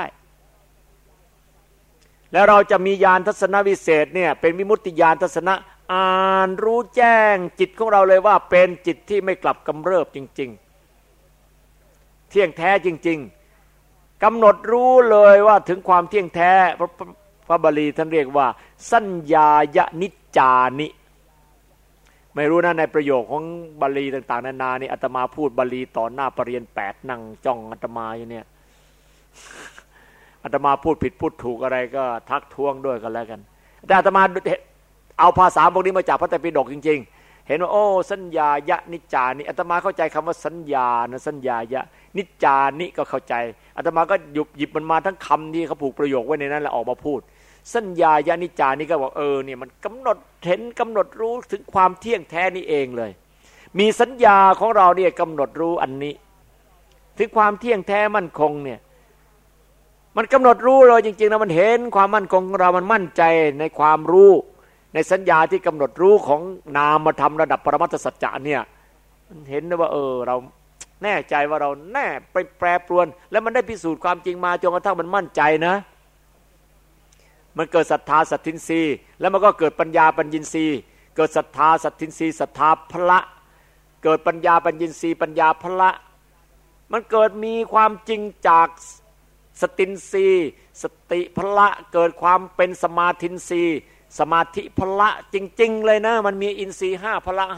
แล้วเราจะมีญาณทัศนวิเศษเนี่ยเป็นวิมุตติญาณทัศนะอ่านรู้แจ้งจิตของเราเลยว่าเป็นจิตที่ไม่กลับกำเริบจริงๆเที่ยงแท้จริงกำหนดรู้เลยว่าถึงความเที่ยงแท้พระบาลีท่านเรียกว่าสัญญายนิจจานิไม่รู้นะในประโยคของบาลีต่างๆนานานี่อาตมาพูดบาลีต่อหน้าปรริญญา8นั่งจ้องอาตมาอยู่เนี่ยอาตมาพูดผิดพูดถูกอะไรก็ทักท้วงด้วยกันแล้วกันแต่อาตมาเอาภาษาพวกนี้มาจากพระไตรปิฎกจริงๆเห็นว่าโอ้สัญญายะนิจจานิอาตมาเข้าใจคำว่าสัญญานะสัญญายะนิจจานิก็เข้าใจอาตมาก็หยิบมันมาทั้งคำที่เขาผูกประโยคไว้ในนั้นแล้วออกมาพูดสัญญายะนิจจานิก็บอกเนี่ยมันกำหนดเห็นกำหนดรู้ถึงความเที่ยงแท้นี่เองเลยมีสัญญาของเราเนี่ยกำหนดรู้อันนี้ถึงความเที่ยงแท้มั่นคงเนี่ยมันกำหนดรู้เลยจริงๆนะมันเห็นความมั่นคงของเรามันมั่นใจในความรู้ในสัญญาที่กำหนดรู้ของนามธรรมระดับปรมัตถสัจจะเนี่ยมันเห็นนะว่าเราแน่ใจว่าเราแน่ไปแปรปรวนแล้วมันได้พิสูจน์ความจริงมาจนกระทั่งมันมั่นใจนะมันเกิดศรัทธาสัทธินรีแล้วมันก็เกิดปัญญาปัญญินทรีย์เกิดศรัทธาสัทธินรีศรัทธาพละเกิดปัญญาปัญญินทรีย์ปัญญาพละมันเกิดมีความจริงจากสตินทรีย์สติพละเกิดความเป็นสมาธินทรีย์สมาธิพละจริงๆเลยนะมันมีอินทรีย์5พละ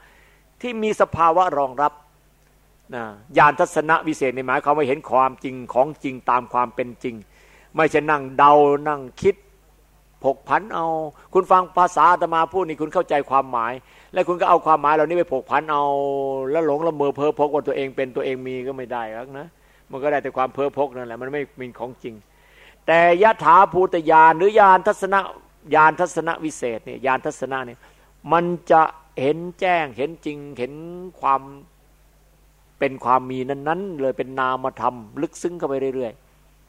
5ที่มีสภาวะรองรับนะญาณทัศนวิเศษในหมายความว่าเห็นความจริงของจริงตามความเป็นจริงไม่ใช่นั่งเดานั่งคิดผกผันเอาคุณฟังภาษาอาตมาพูดนี่คุณเข้าใจความหมายแล้วคุณก็เอาความหมายเหล่านี้ไปผกผันเอาแล้วหลงละเมอเพ้อพกว่าตัวเองเป็นตัวเองมีก็ไม่ได้หรอกนะมันก็ได้แต่ความเพ้อพกนั่นแหละมันไม่มีของจริงแต่ยถาภูตญาณหรือญาณทัศนวิเศษเนี่ยญาณทัศนะเนี่ยมันจะเห็นแจ้งเห็นจริงเห็นความเป็นความมีนั้นๆเลยเป็นนามธรรมลึกซึ้งเข้าไปเรื่อย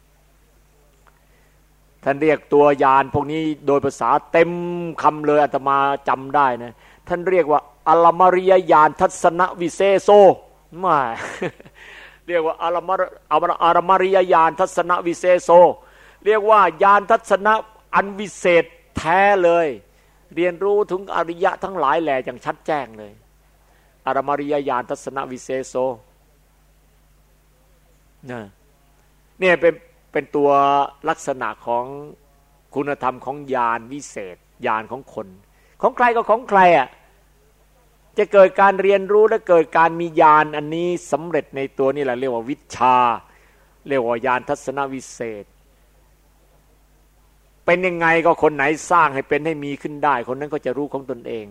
ๆท่านเรียกตัวญาณพวกนี้โดยภาษาเต็มคำเลยอาตมาจำได้นะท่านเรียกว่าอลมริยญาณทัศนวิเศโสมาเรียกว่าอลมริยญาณทัศนวิเศโสเรียกว่าญาณทัศนะอันวิเศษแท้เลยเรียนรู้ถึงอริยะทั้งหลายแหล่อย่างชัดแจ้งเลยอรมริยญาณทัศนวิเศโสเนี่ยเป็นตัวลักษณะของคุณธรรมของญาณวิเศษญาณของคนของใครก็ของใครอ่ะจะเกิดการเรียนรู้และเกิดการมีญาณอันนี้สำเร็จในตัวนี่แหละเรียกว่าวิชชาเรียกว่าญาณทัศนวิเศษเป็นยังไงก็คนไหนสร้างให้เป็นให้มีขึ้นได้คนนั้นก็จะรู้ของตนเอง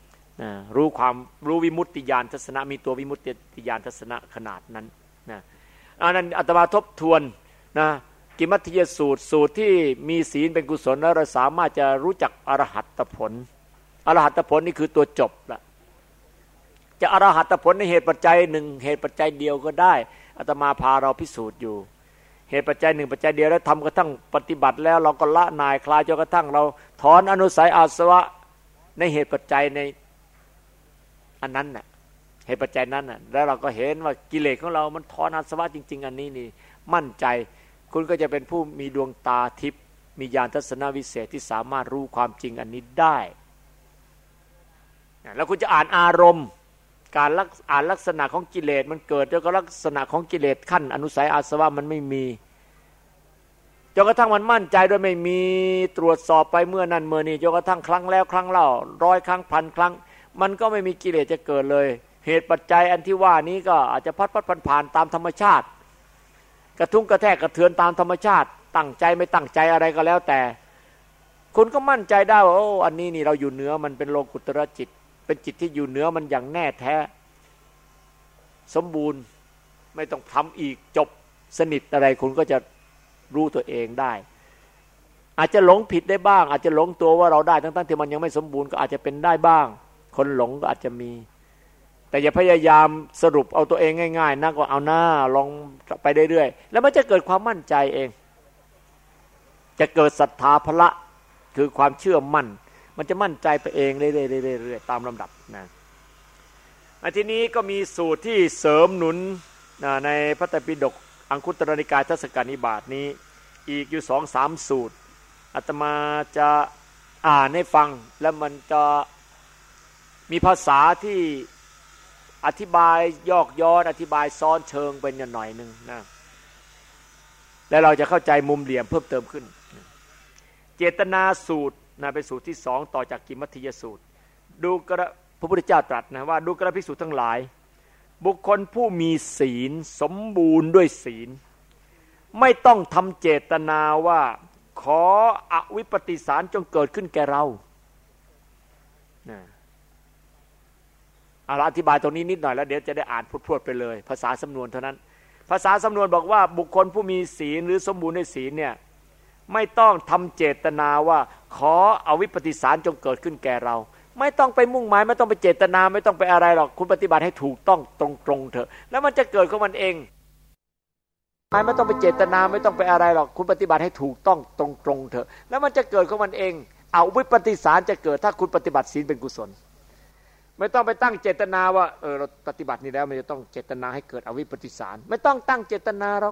รู้วิมุตติญาณทัศนะมีตัววิมุตติญาณทัศนะขนาดนั้นนะอันนั้นอาตมาทบทวนนะกิมัฏฐิยสูตรที่มีศีลเป็นกุศลแล้วเราสามารถจะรู้จักอรหัตผลอรหัตผลนี่คือตัวจบละจะอรหัตผลในเหตุปัจจัยหนึ่งเหตุปัจจัยเดียวก็ได้อาตมาพาเราพิสูจน์อยู่เหตุปัจจัยหนึ่งปัจจัยเดียวแล้วทำกระทั่งปฏิบัติแล้วเราก็ละนายคลายจนกระทั่งเราถอนอนุสัยอาสวะในเหตุปัจจัยในอันนั้นน่ะเหตุปัจจัยนั้นน่ะแล้วเราก็เห็นว่ากิเลสของเรามันถอนอาสวะจริงๆอันนี้นี่มั่นใจคุณก็จะเป็นผู้มีดวงตาทิพย์มีญาณทัศนวิเศษที่สามารถรู้ความจริงอันนี้ได้แล้วคุณจะอ่านอารมณ์การอ่านลักษณะของกิเลสมันเกิดแล้วก็ลักษณะของกิเลสขั้นอนุสัยอาสวะมันไม่มีจนกระทั่งมันมั่นใจโดยไม่มีตรวจสอบไปเมื่อนั้นเมื่อนี้จนกระทั่งครั้งแล้วครั้งเล่า100 ครั้งพันครั้งมันก็ไม่มีกิเลสจะเกิดเลยเหตุปัจจัยอันที่ว่านี้ก็อาจจะพัดผ่านตามธรรมชาติกระทุ้งกระแทกกระเทือนตามธรรมชาติตั้งใจไม่ตั้งใจอะไรก็แล้วแต่คุณก็มั่นใจได้ว่าโอ้อันนี้นี่เราอยู่เหนือมันเป็นโลกุตระจิตเป็นจิตที่อยู่เหนือมันอย่างแน่แท้สมบูรณ์ไม่ต้องทำอีกจบสนิทอะไรคุณก็จะรู้ตัวเองได้อาจจะหลงผิดได้บ้างอาจจะหลงตัวว่าเราได้ทั้งที่มันยังไม่สมบูรณ์ก็อาจจะเป็นได้บ้างคนหลงก็อาจจะมีแต่อย่าพยายามสรุปเอาตัวเองง่ายๆนะก็เอาหน้าลองไปเรื่อยๆแล้วมันจะเกิดความมั่นใจเองจะเกิดศรัทธาพละคือความเชื่อมั่นมันจะมั่นใจไปเองเรื่อยๆตามลำดับนะทีนี้ก็มีสูตรที่เสริมหนุนในพระไตรปิฎกอังคุตรนิกายทัศกนิบาตนี้อีกอยู่ 2-3 สูตรอาตมาจะอ่านให้ฟังแล้วมันจะมีภาษาที่อธิบายยอกย้อนอธิบายซ้อนเชิงเป็นหน่อยนึงนะและเราจะเข้าใจมุมเหลี่ยมเพิ่มเติมขึ้นเจตนาสูตรนะเป็นสูตรที่2ต่อจากกิมมัทธิยสูตรดูกระพระพุทธเจ้าตรัสนะว่าดูกระภิกษุทั้งหลายบุคคลผู้มีศีลสมบูรณ์ด้วยศีลไม่ต้องทำเจตนาว่าขออวิปปิสารจงเกิดขึ้นแก่เราอธิบายตรงนี้นิดหน่อยแล้วเดี๋ยวจะได้อ่านพรวดๆไปเลยภาษาสำนวนเท่านั้นภาษาสำนวนบอกว่าบุคคลผู้มีศีลหรือสมบูรณ์ด้วยศีลเนี่ยไม่ต้องทำเจตนาว่าขออวิปปิสารจงเกิดขึ้นแก่เราไม่ต้องไปมุ่งหมายไม่ต้องไปเจตนาไม่ต้องไปอะไรหรอกคุณปฏิบัติให้ถูกต้องตรงๆเถอะแล้วมันจะเกิดของมันเองไม่ต้องไปเจตนาไม่ต้องไปอะไรหรอกคุณปฏิบัติให้ถูกต้องตรงๆเถอะแล้วมันจะเกิดของมันเองอวิปปิสารจะเกิดถ้าคุณปฏิบัติศีลเป็นกุศลไม่ต้องไปตั้งเจตนาว่าเราปฏิบัตินี้แล้วมันจะต้องเจตนาให้เกิดอวิปปิสารไม่ต้องตั้งเจตนาหรอก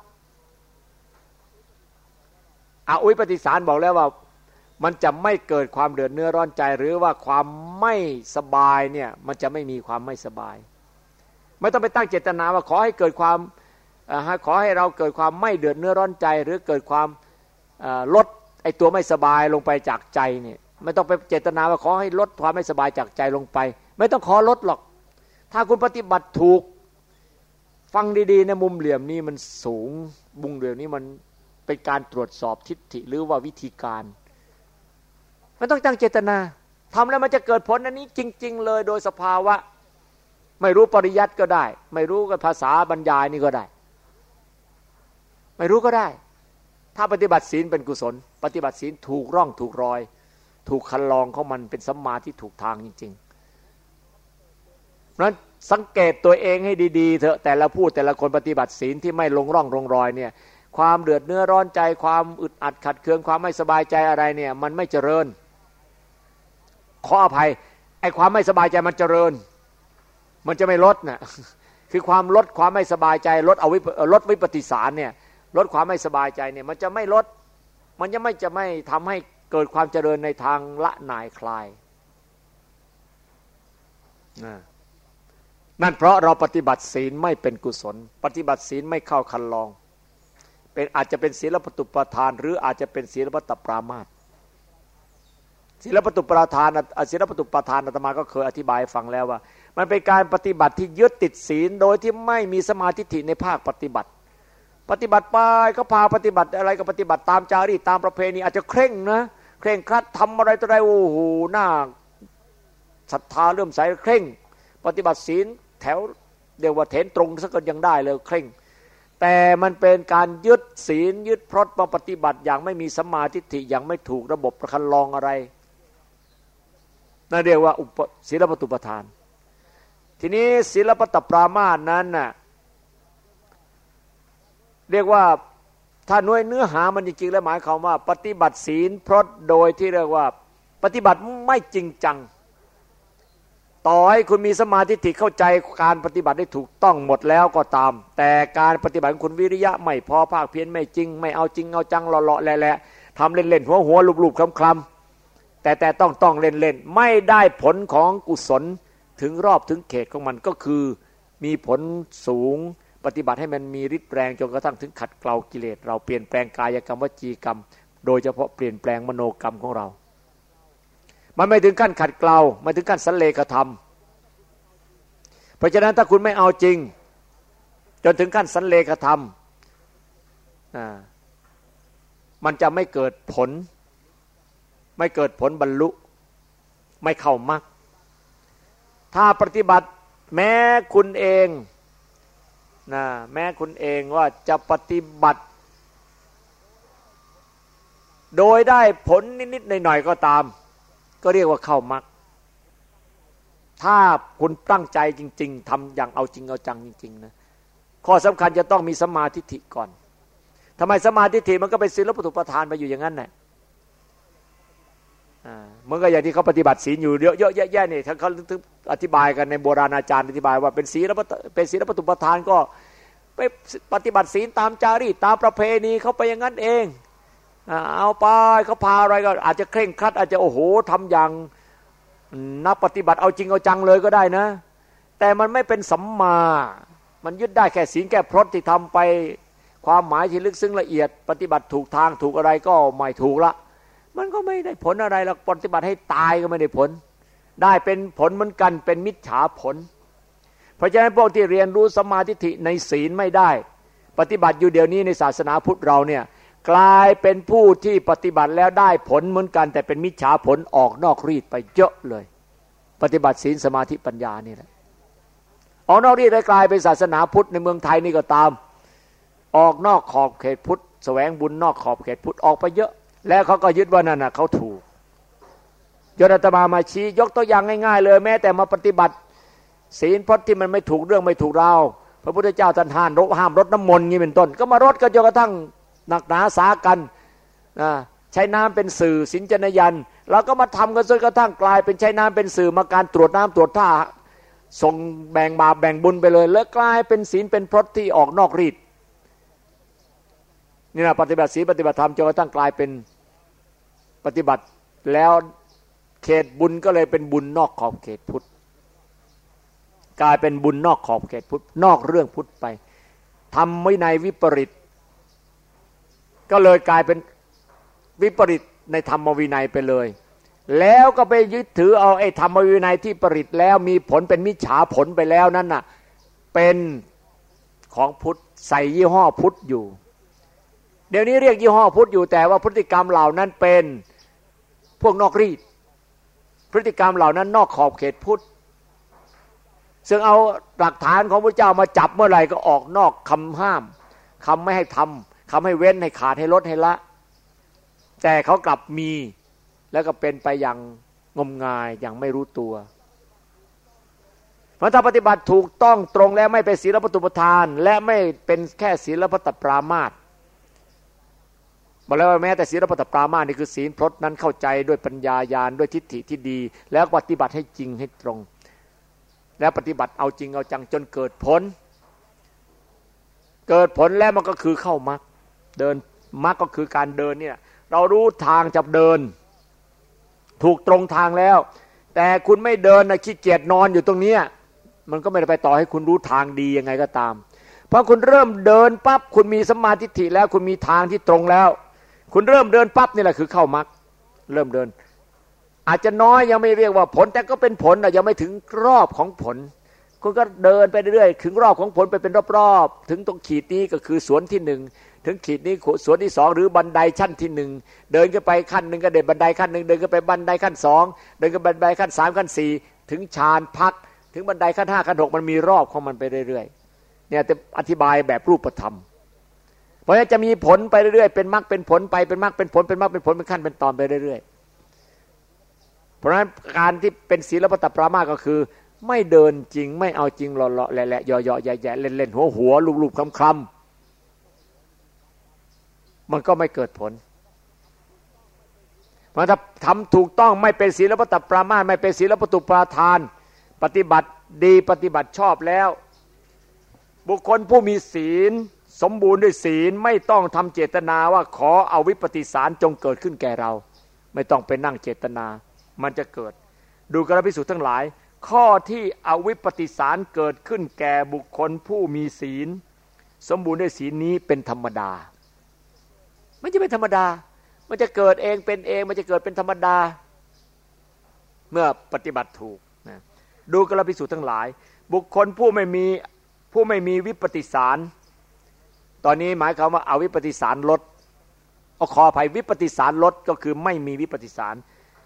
อวิปปิสารบอกแล้วว่ามันจะไม่เกิดความเดือดเนื้อร้อนใจหรือว่าความไม่สบายเนี่ยมันจะไม่มีความไม่สบายไม่ต้องไปตั้งเจตนาว่าขอให้เกิดความขอให้เราเกิดความไม่เดือดเนื้อร้อนใจหรือเกิดความลดไอ้ตัวไม่สบายลงไปจากใจเนี่ยไม่ต้องไปเจตนาว่าขอให้ลดความไม่สบายจากใจลงไปไม่ต้องขอลดหรอกถ้าคุณปฏิบัติถูกฟังดีๆในมุมเหลี่ยมนี้มันสูงมุมเหลี่ยมนี้มันเป็นการตรวจสอบทิฏฐิหรือว่าวิธีการไม่ต้องตั้งเจตนาทำแล้วมันจะเกิดผลอันนี้จริงๆเลยโดยสภาวะไม่รู้ปริยัติก็ได้ไม่รู้กับภาษาบรรยายนี่ก็ได้ไม่รู้ก็ได้ถ้าปฏิบัติศีลเป็นกุศลปฏิบัติศีลถูกร่องถูกรอยถูกคันลองของมันเป็นสัมมาที่ถูกทางจริงๆเพราะฉะนั้นสังเกตตัวเองให้ดีๆเถอะแต่ละผู้แต่ละคนปฏิบัติศีลที่ไม่ลงร่องลงรอยเนี่ยความเดือดเนื้อร้อนใจความอึดอัดขัดเคืองความไม่สบายใจอะไรเนี่ยมันไม่เจริญขออภัยไอ้ความไม่สบายใจมันเจริญมันจะไม่ลดน่ะคือความลดความไม่สบายใจลดวิปฏิสารเนี่ยลดความไม่สบายใจเนี่ยมันจะไม่ลดมันจะไม่ทำให้เกิดความเจริญในทางละหน่ายคลายนั่นเพราะเราปฏิบัติศีลไม่เป็นกุศลปฏิบัติศีลไม่เข้าคันลองเป็นอาจจะเป็นศีลปตุปทานหรืออาจจะเป็นศีลปตปรามาสศีลปตุปทานศีลปตุปทานอาตมาก็เคยอธิบายฟังแล้วว่ามันเป็นการปฏิบัติที่ยึดติดศีลโดยที่ไม่มีสมาธิฐิในภาคปฏิบัติไปเขาพาปฏิบัติอะไรก็ปฏิบัติตามจารีตตามประเพณีอาจจะเคร่งนะเคร่งครัดทำอะไรต่ออะไรโอ้โหหน้าศรัทธาเริ่มใสเคร่งปฏิบัติศีลแถวเรียกว่าเถนตรงสักก็ยังได้เลยเคร่งแต่มันเป็นการยึดศีลยึดพรตมาปฏิบัติอย่างไม่มีสัมมาทิฏฐิอย่างไม่ถูกระบบประคันลองอะไรนั่นเรียกว่าศีลปตุปทานทีนี้ศีลปตปรามาสนั้นน่ะเรียกว่าถ้าหน่วยเนื้อหามันจริงๆแล้วหมายความว่าปฏิบัติศีลพรตโดยที่เรียกว่าปฏิบัติไม่จริงจังต่อให้คุณมีสมาธิที่เข้าใจการปฏิบัติได้ถูกต้องหมดแล้วก็ตามแต่การปฏิบัติของคุณวิริยะไม่พอภาคเพียรไม่จริงไม่เอาจริงเอาจังเลาะๆแหละทำเล่นๆหัวลูบๆคลำๆแต่ต้องเล่นๆไม่ได้ผลของกุศลถึงรอบถึงเขตของมันก็คือมีผลสูงปฏิบัติให้มันมีฤทธิ์แรงจนกระทั่งถึงขัดเกลากิเลสเราเปลี่ยนแปลงกายกรรมวจีกรรมโดยเฉพาะเปลี่ยนแปลงมโนกรรมของเรามันไม่ถึงขั้นขัดเกลาไม่ถึงขั้นสันเลขธรรมเพราะฉะนั้นถ้าคุณไม่เอาจริงจนถึงขั้นสันเลขธรรมมันจะไม่เกิดผลบรรลุไม่เข้ามรรคถ้าปฏิบัติแม้คุณเองแม้คุณเองว่าจะปฏิบัติโดยได้ผลนิดๆหน่อยๆก็ตามก็เรียกว่าเข้ามรรคถ้าคุณตั้งใจจริงๆทำอย่างเอาจริงเอาจังจริงๆนะข้อสำคัญจะต้องมีสัมมาทิฏฐิก่อนทำไมสัมมาทิฏฐิมันก็เป็นศีลปตุปทานไปอยู่อย่างนั้นแหละมันก็อย่างที่เขาปฏิบัติศีลอยู่เยอะๆแยะๆนี่ทั้งเขาถึงอธิบายกันในโบราณอาจารย์อธิบายว่าเป็นศีลปตุปทานก็ไปปฏิบัติศีลตามจารีตตามประเพณีเขาไปอย่างนั้นเองเอาไปเขาพาอะไรก็อาจจะเคร่งครัดอาจจะโอ้โหทำอย่างนักปฏิบัติเอาจริงเอาจังเลยก็ได้นะแต่มันไม่เป็นสัมมามันยึดได้แค่ศีลแค่พรตที่ทำไปความหมายที่ลึกซึ้งละเอียดปฏิบัติถูกทางถูกอะไรก็ไม่ถูกละมันก็ไม่ได้ผลอะไรหรอกปฏิบัติให้ตายก็ไม่ได้ผลได้เป็นผลเหมือนกันเป็นมิจฉาผลเพราะฉะนั้นพวกที่เรียนรู้สัมมาทิฏฐิในศีลไม่ได้ปฏิบัติอยู่เดี๋ยวนี้ในศาสนาพุทธเราเนี่ยกลายเป็นผู้ที่ปฏิบัติแล้วได้ผลเหมือนกันแต่เป็นมิจฉาผลออกนอกรีดไปเยอะเลยปฏิบัติศีลสมาธิปัญญานี่แหละออกนอกรีดได้กลายเป็นศาสนาพุทธในเมืองไทยนี่ก็ตามออกนอกขอบเขตพุทธแสวงบุญนอกขอบเขตพุทธออกไปเยอะแล้วเขาก็ยึดว่านั่นน่ะเขาถูกยศอาตมาชี้ยกตัวอย่างง่ายๆเลยแม้แต่มาปฏิบัติศีลพจน์ที่มันไม่ถูกเรื่องไม่ถูกราวพระพุทธเจ้าท่านห้ามรดน้ำมนต์งี้เป็นต้นก็มารดกันจนกระทั่งหนักหนาสากันใช้น้ำเป็นสื่อสินจนยันเราก็มาทำกันจนกระทั่งกลายเป็นใช้น้ำเป็นสื่อมาการตรวจน้ำตรวจท่าส่งแบ่งบาปแบ่งบุญไปเลยแล้วกลายเป็นศีลเป็นพจน์ที่ออกนอกรีดนี่นะปฏิบัติศีลปฏิบัติธรรมจนกระทั่งกลายเป็นปฏิบัติแล้วเขตบุญก็เลยเป็นบุญนอกขอบเขตพุทธกลายเป็นบุญนอกขอบเขตพุทธนอกเรื่องพุทธไปทำวินัยวิปริตก็เลยกลายเป็นวิปริตในธรรมวินัยไปเลยแล้วก็ไปยึดถือเอาไอ้ธรรมวินัยที่ปริตแล้วมีผลเป็นมิจฉาผลไปแล้วนั่นน่ะเป็นของพุทธใส่ยี่ห้อพุทธอยู่เดี๋ยวนี้เรียกยี่ห้อพุทธอยู่แต่ว่าพฤติกรรมเหล่านั้นเป็นพวกนอกรีดพฤติกรรมเหล่านั้นนอกขอบเขตพุทธซึ่งเอาหลักฐานของพระเจ้ามาจับเมื่อไหร่ก็ออกนอกคำห้ามคำไม่ให้ทำคำให้เว้นให้ขาดให้ลดให้ละแต่เขากลับมีแล้วก็เป็นไปอย่างงมงายอย่างไม่รู้ตัวเพราะถ้าปฏิบัติถูกต้องตรงแล้วไม่เป็นศีลปตุปทานและไม่เป็นแค่ศีลปตปรามาสบอกแล้วว่าแม้แต่ศีลปตปรามาสนี่คือศีลพจน์นั้นเข้าใจด้วยปัญญาญาณด้วยทิฏฐิที่ดีแล้วปฏิบัติให้จริงให้ตรงแล้วปฏิบัติเอาจริงเอาจังจนเกิดผลแล้วมันก็คือเข้ามรรคเดินมรรคก็คือการเดินเนี่ยเรารู้ทางจะเดินถูกตรงทางแล้วแต่คุณไม่เดินนะขี้เกียจนอนอยู่ตรงนี้มันก็ไม่ได้ไปต่อให้คุณรู้ทางดียังไงก็ตามเพราะคุณเริ่มเดินปั๊บคุณมีสัมมาทิฏฐิแล้วคุณมีทางที่ตรงแล้วคุณเริ่มเดินปั๊บนี่แหละคือเข้ามรรคเริ่มเดินอาจจะน้อยยังไม่เรียกว่าผลแต่ก็เป็นผลนะยังไม่ถึงรอบของผลคุณก็เดินไปเรื่อยๆถึงรอบของผลไปเป็นรอบๆถึงตรงขีดนี้ก็คือสวนที่หนึ่งถึงขีดนี้สวนที่สองหรือบันไดชั้นที่หนึ่งเดินขึ้นไปขั้นหนึ่งก็เด็ดบันไดขั้นหนึ่งเดินขึ้นไปบันไดขั้นสองเดินขึ้นบันไดขั้นสามขั้นสี่ถึงฌานพักถึงบันไดขั้นห้าขั้นหกมันมีรอบของมันไปเรื่อยๆเนี่ยจะอธิบายแบบรูปธรรมเพราะฉะนั้นจะมีผลไปเรื่อยๆเป็นมรรคเป็นผลไปเป็นมรรคเป็นผลเป็นมรรคเป็นผลเป็นขั้นเป็นตอนไปเรื่อยๆเพราะฉะนั้นการที่เป็นศีลปตปรามาสก็คือไม่เดินจริงไม่เอาจริงหล่อๆแหละๆย่อๆแย่ๆเล่นๆหัวๆลูบๆคลำมันก็ไม่เกิดผลเพราะถ้าทำถูกต้องไม่เป็นศีลปตปรามาสไม่เป็นศีลปตุปาทานปฏิบัติดีปฏิบัติชอบแล้วบุคคลผู้มีศีลสมบูรณ์ด้วยศีลไม่ต้องทำเจตนาว่าขอเอาวิปฏิสารจงเกิดขึ้นแก่เราไม่ต้องไปนั่งเจตนามันจะเกิดดูกระภิกษุทั้งหลายข้อที่อวิปฏิสารเกิดขึ้นแก่บุคคลผู้มีศีลสมบูรณ์ด้วยศีลนี้เป็นธรรมดามันจะเป็นธรรมดามันจะเกิดเองเป็นเองมันจะเกิดเป็นธรรมดาเมื่อปฏิบัติถูกนะดูกระภิกษุทั้งหลายบุคคลผู้ไม่มีวิปฏิสารตอนนี้หมายความว่าเอาวิปฏิสารลดขออภัยวิปฏิสารลดก็คือไม่มีวิปฏิสาร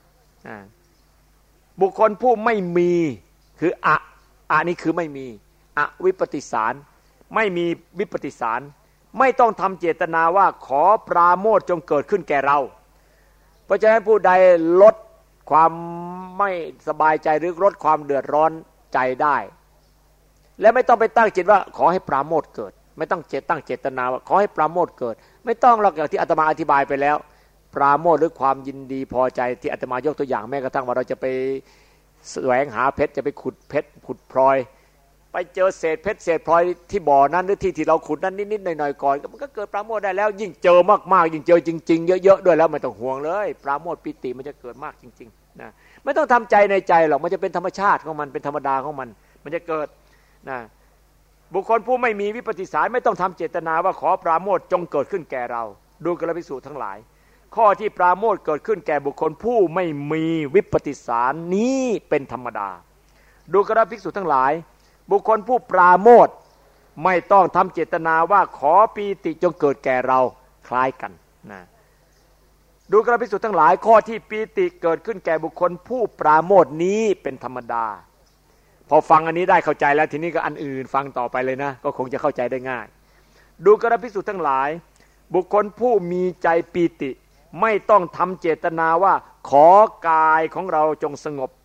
บุคคลผู้ไม่มีคืออะนี่คือไม่มีอวิปฏิสารไม่มีวิปฏิสารไม่ต้องทำเจตนาว่าขอปราโมทย์จงเกิดขึ้นแก่เราเพราะฉะนั้นผู้ใดลดความไม่สบายใจหรือลดความเดือดร้อนใจได้และไม่ต้องไปตั้งจิตว่าขอให้ปราโมทย์เกิดไม่ต้องตั้งเจตนาว่าขอให้ปราโมทย์เกิดไม่ต้องหรอกอย่างที่อาตมาอธิบายไปแล้วปราโมทย์หรือความยินดีพอใจที่อาตมายกตัวอย่างแม้กระทั่งว่าเราจะไปแสวงหาเพชรจะไปขุดเพชรขุดพลอยไปเจอเศษเพชรเศษพลอยที่บ่อนั้นหรือที่เราขุดนั้นนิดๆหน่อยๆก่อนมันก็เกิดปราโมทย์ได้แล้วยิ่งเจอมากๆยิ่งเจอจริงๆเยอะๆด้วยแล้วไม่ต้องห่วงเลยปราโมทย์ปิติมันจะเกิดมากจริงๆนะไม่ต้องทำใจในใจหรอกมันจะเป็นธรรมชาติของมันเป็นธรรมดาของมันจะเกิดนะบุคคลผู้ไม่มีวิปฏิสารไม่ต้องทำเจตนาว่าขอปราโมทย์จงเกิดขึ้นแก่เราดูกระภิกษุทั้งหลายข้อที่ปราโมทย์เกิดขึ้นแก่บุคคลผู้ไม่มีวิปฏิสารนี้เป็นธรรมดาดูกระภิกษุทั้งหลายบุคคลผู้ปราโมทย์ไม่ต้องทำเจตนาว่าขอปีติจงเกิดแก่เราคล้ายกันนะดูกระภิกษุทั้งหลายข้อที่ปีติเกิดขึ้นแก่บุคคลผู้ปราโมทย์นี้เป็นธรรมดาพอฟังอันนี้ได้เข้าใจแล้วทีนี้ก็อันอื่นฟังต่อไปเลยนะก็คงจะเข้าใจได้ง่ายดูกระภิกษุทั้งหลายบุคคลผู้มีใจปีติไม่ต้องทำเจตนาว่าขอกายของเราจงสงบ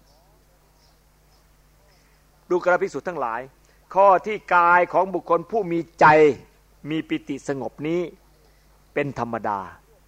ดูกระภิกษุทั้งหลายข้อที่กายของบุคคลผู้มีใจมีปิติสงบนี้เป็นธรรมดา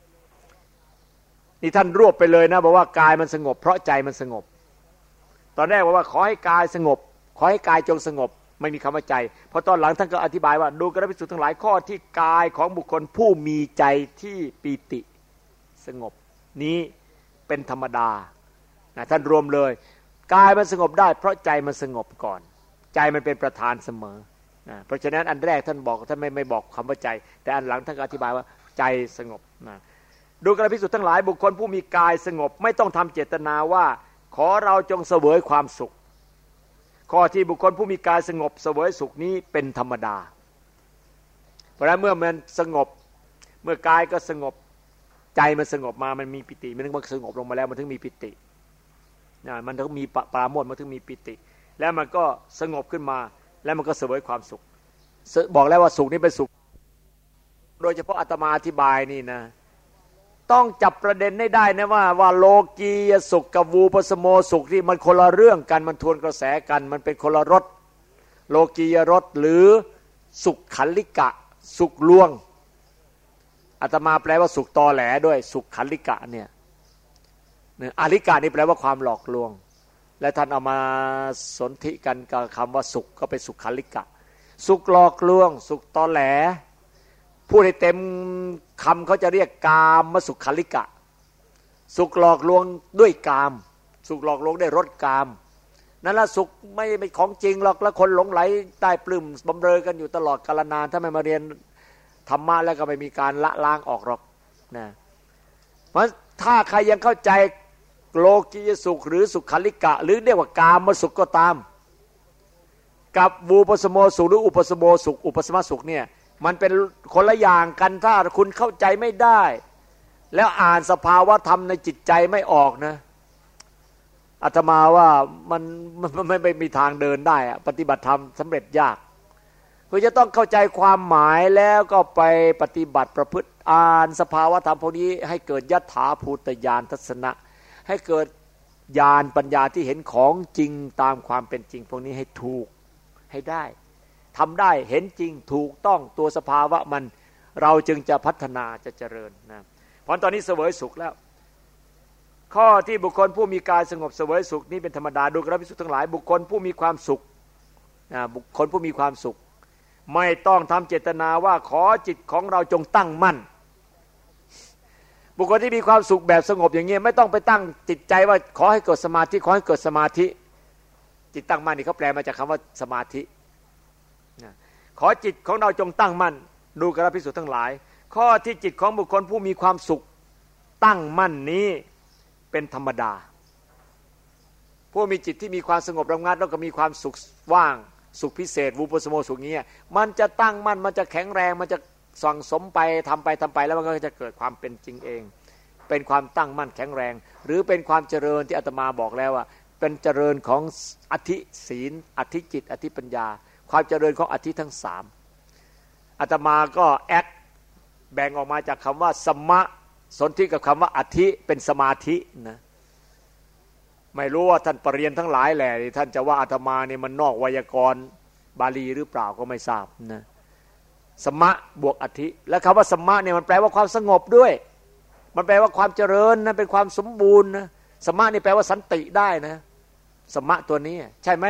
นี่ท่านรวบไปเลยนะบอกว่ากายมันสงบเพราะใจมันสงบตอนแรกบอกว่าขอให้กายสงบขอให้กายจงสงบไม่มีคำว่าใจเพราะตอนหลังท่านก็อธิบายว่าดูกระภิกษุทั้งหลายข้อที่กายของบุคคลผู้มีใจที่ปีติสงบนี้เป็นธรรมดาท่านรวมเลยกายมันสงบได้เพราะใจมันสงบก่อนใจมันเป็นประธานเสมอเพราะฉะนั้นอันแรกท่านบอกท่านไม่บอกคำว่าใจแต่อันหลังท่านก็อธิบายว่าใจสงบดูกระภิกษุทั้งหลายบุคคลผู้มีกายสงบไม่ต้องทำเจตนาว่าขอเราจงเสวยความสุขข้อที่บุคคลผู้มีกายสงบเสวยสุขนี้เป็นธรรมดาเพราะฉะนั้นเมื่อมันสงบเมื่อกายก็สงบใจมันสงบมามันมีปิติมันถึงมันสงบลงมาแล้วมันถึงมีปิติมันถึงมีปราโมทย์มันถึงมีปิติแล้วมันก็สงบขึ้นมาแล้วมันก็เสวยความสุขบอกแล้วว่าสุขนี้เป็นสุขโดยเฉพาะอาตมาอธิบายนี่นะต้องจับประเด็นให้ได้นะว่าโลกียสุขกับวูปสโมสุขที่มันคนละเรื่องกันมันทวนกระแสกันมันเป็นคนละรสโลกียรสหรือสุขขันลิกะสุขลวงอาตมาแปลว่าสุขตอแหลด้วยสุขขันลิกะเนี่ยอาลิกะนี่แปลว่าความหลอกลวงและท่านเอามาสนธิกันกับคำว่าสุขก็เป็นสุขขันลิกะสุขหลอกลวงสุขตอแหลพูดให้เต็มคำเขาจะเรียกกามสุขขันลิกะสุขหลอกลวงด้วยกามสุขหลอกลวงด้วยรสกามนั่นละสุขไม่เป็นของจริงหรอกแล้วคนหลงไหลใต้ปลื้มบำเรอกันอยู่ตลอดกาลนานถ้าไม่มาเรียนธรรมะแล้วก็ไม่มีการละล้างออกหรอกนะเพราะถ้าใครยังเข้าใจโลกียสุขหรือสุขขันลิกะหรือเรียกว่ากามสุขก็ตามกับวูปสโมสุขหรืออุปสโมสุขอุปสมสุขเนี่ยมันเป็นคนละอย่างกันถ้าคุณเข้าใจไม่ได้แล้วอ่านสภาวะธรรมในจิตใจไม่ออกนะอาตมาว่ามันไม่มีทางเดินได้ปฏิบัติธรรมสำเร็จยากคือจะต้องเข้าใจความหมายแล้วก็ไปปฏิบัติประพฤติอ่านสภาวะธรรมพวกนี้ให้เกิดยัตถาภูตญาณทัศนะให้เกิดญาณปัญญาที่เห็นของจริงตามความเป็นจริงพวกนี้ให้ถูกให้ได้ทำได้เห็นจริงถูกต้องตัวสภาวะมันเราจึงจะพัฒนาจะเจริญนะเพราะตอนนี้เสวยสุขแล้วข้อที่บุคคลผู้มีกายสงบเสวยสุขนี้เป็นธรรมดาดูกระภิกษุทั้งหลายบุคคลผู้มีความสุขบุคคลผู้มีความสุขไม่ต้องทำเจตนาว่าขอจิตของเราจงตั้งมั่นบุคคลที่มีความสุขแบบสงบอย่างเงี้ยไม่ต้องไปตั้งจิตใจว่าขอให้เกิดสมาธิขอให้เกิดสมาธิจิตตั้งมั่นนี่เขาแปลมาจากคำว่าสมาธิขอจิตของเราจงตั้งมั่นดูกระภิกษุทั้งหลายข้อที่จิตของบุคคลผู้มีความสุขตั้งมั่นนี้เป็นธรรมดาผู้มีจิตที่มีความสงบระงับแล้วก็มีความสุขว่างสุขพิเศษวูปสโมสุขนี้มันจะตั้งมั่นมันจะแข็งแรงมันจะสั่งสมไปทำไปแล้วมันก็จะเกิดความเป็นจริงเองเป็นความตั้งมั่นแข็งแรงหรือเป็นความเจริญที่อาตมาบอกแล้วว่าเป็นเจริญของอธิศีลอธิจิตอธิปัญญาความเจริญของอธิทั้งสามอาตมาก็แบ่งออกมาจากคำว่าสมะสนธิกับคำว่าอธิเป็นสมาธินะไม่รู้ว่าท่านปรริญญาทั้งหลายแหละท่านจะว่าอาตมาเนี่ยมันนอกไวยากรณ์บาลีหรือเปล่าก็ไม่ทราบนะสมะบวกอธิและคำว่าสมะเนี่ยมันแปลว่าความสงบด้วยมันแปลว่าความเจริญนะเป็นความสมบูรณ์นะสมะนี่แปลว่าสันติได้นะสมะตัวนี้ใช่ไหม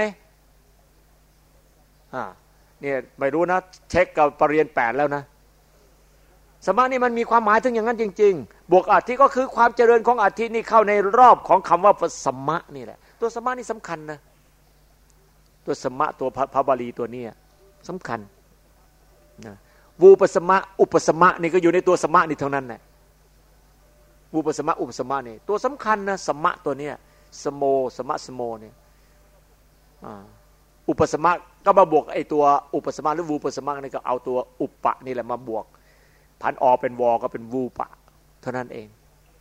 เนี่ยไม่รู้นะเช็คกับปรริญญา8แล้วนะสมะนี่มันมีความหมายถึงอย่างนั้นจริงๆบวกอธิก็คือความเจริญของอธินี่เข้าในรอบของคำว่าสมะนี่แหละตัวสมะนี่สำคัญนะตัวสมะตัวพระบาลีตัวนี้สำคัญนะวูปสมะอุปสมะนี่ก็อยู่ในตัวสมะนี่เท่านั้นแหละวูปสมะอุปสมะนี่ตัวสำคัญนะสมะตัวเนี้ยสโมสมะสโมเนี่ยอุปสมะก็มาบวกไอ้ตัวอุปสมะหรือวูปสมะนี่ก็เอาตัวอุปปะนี่แหละมาบวกพันอเป็นวอก็เป็นวูปะเท่านั้นเอง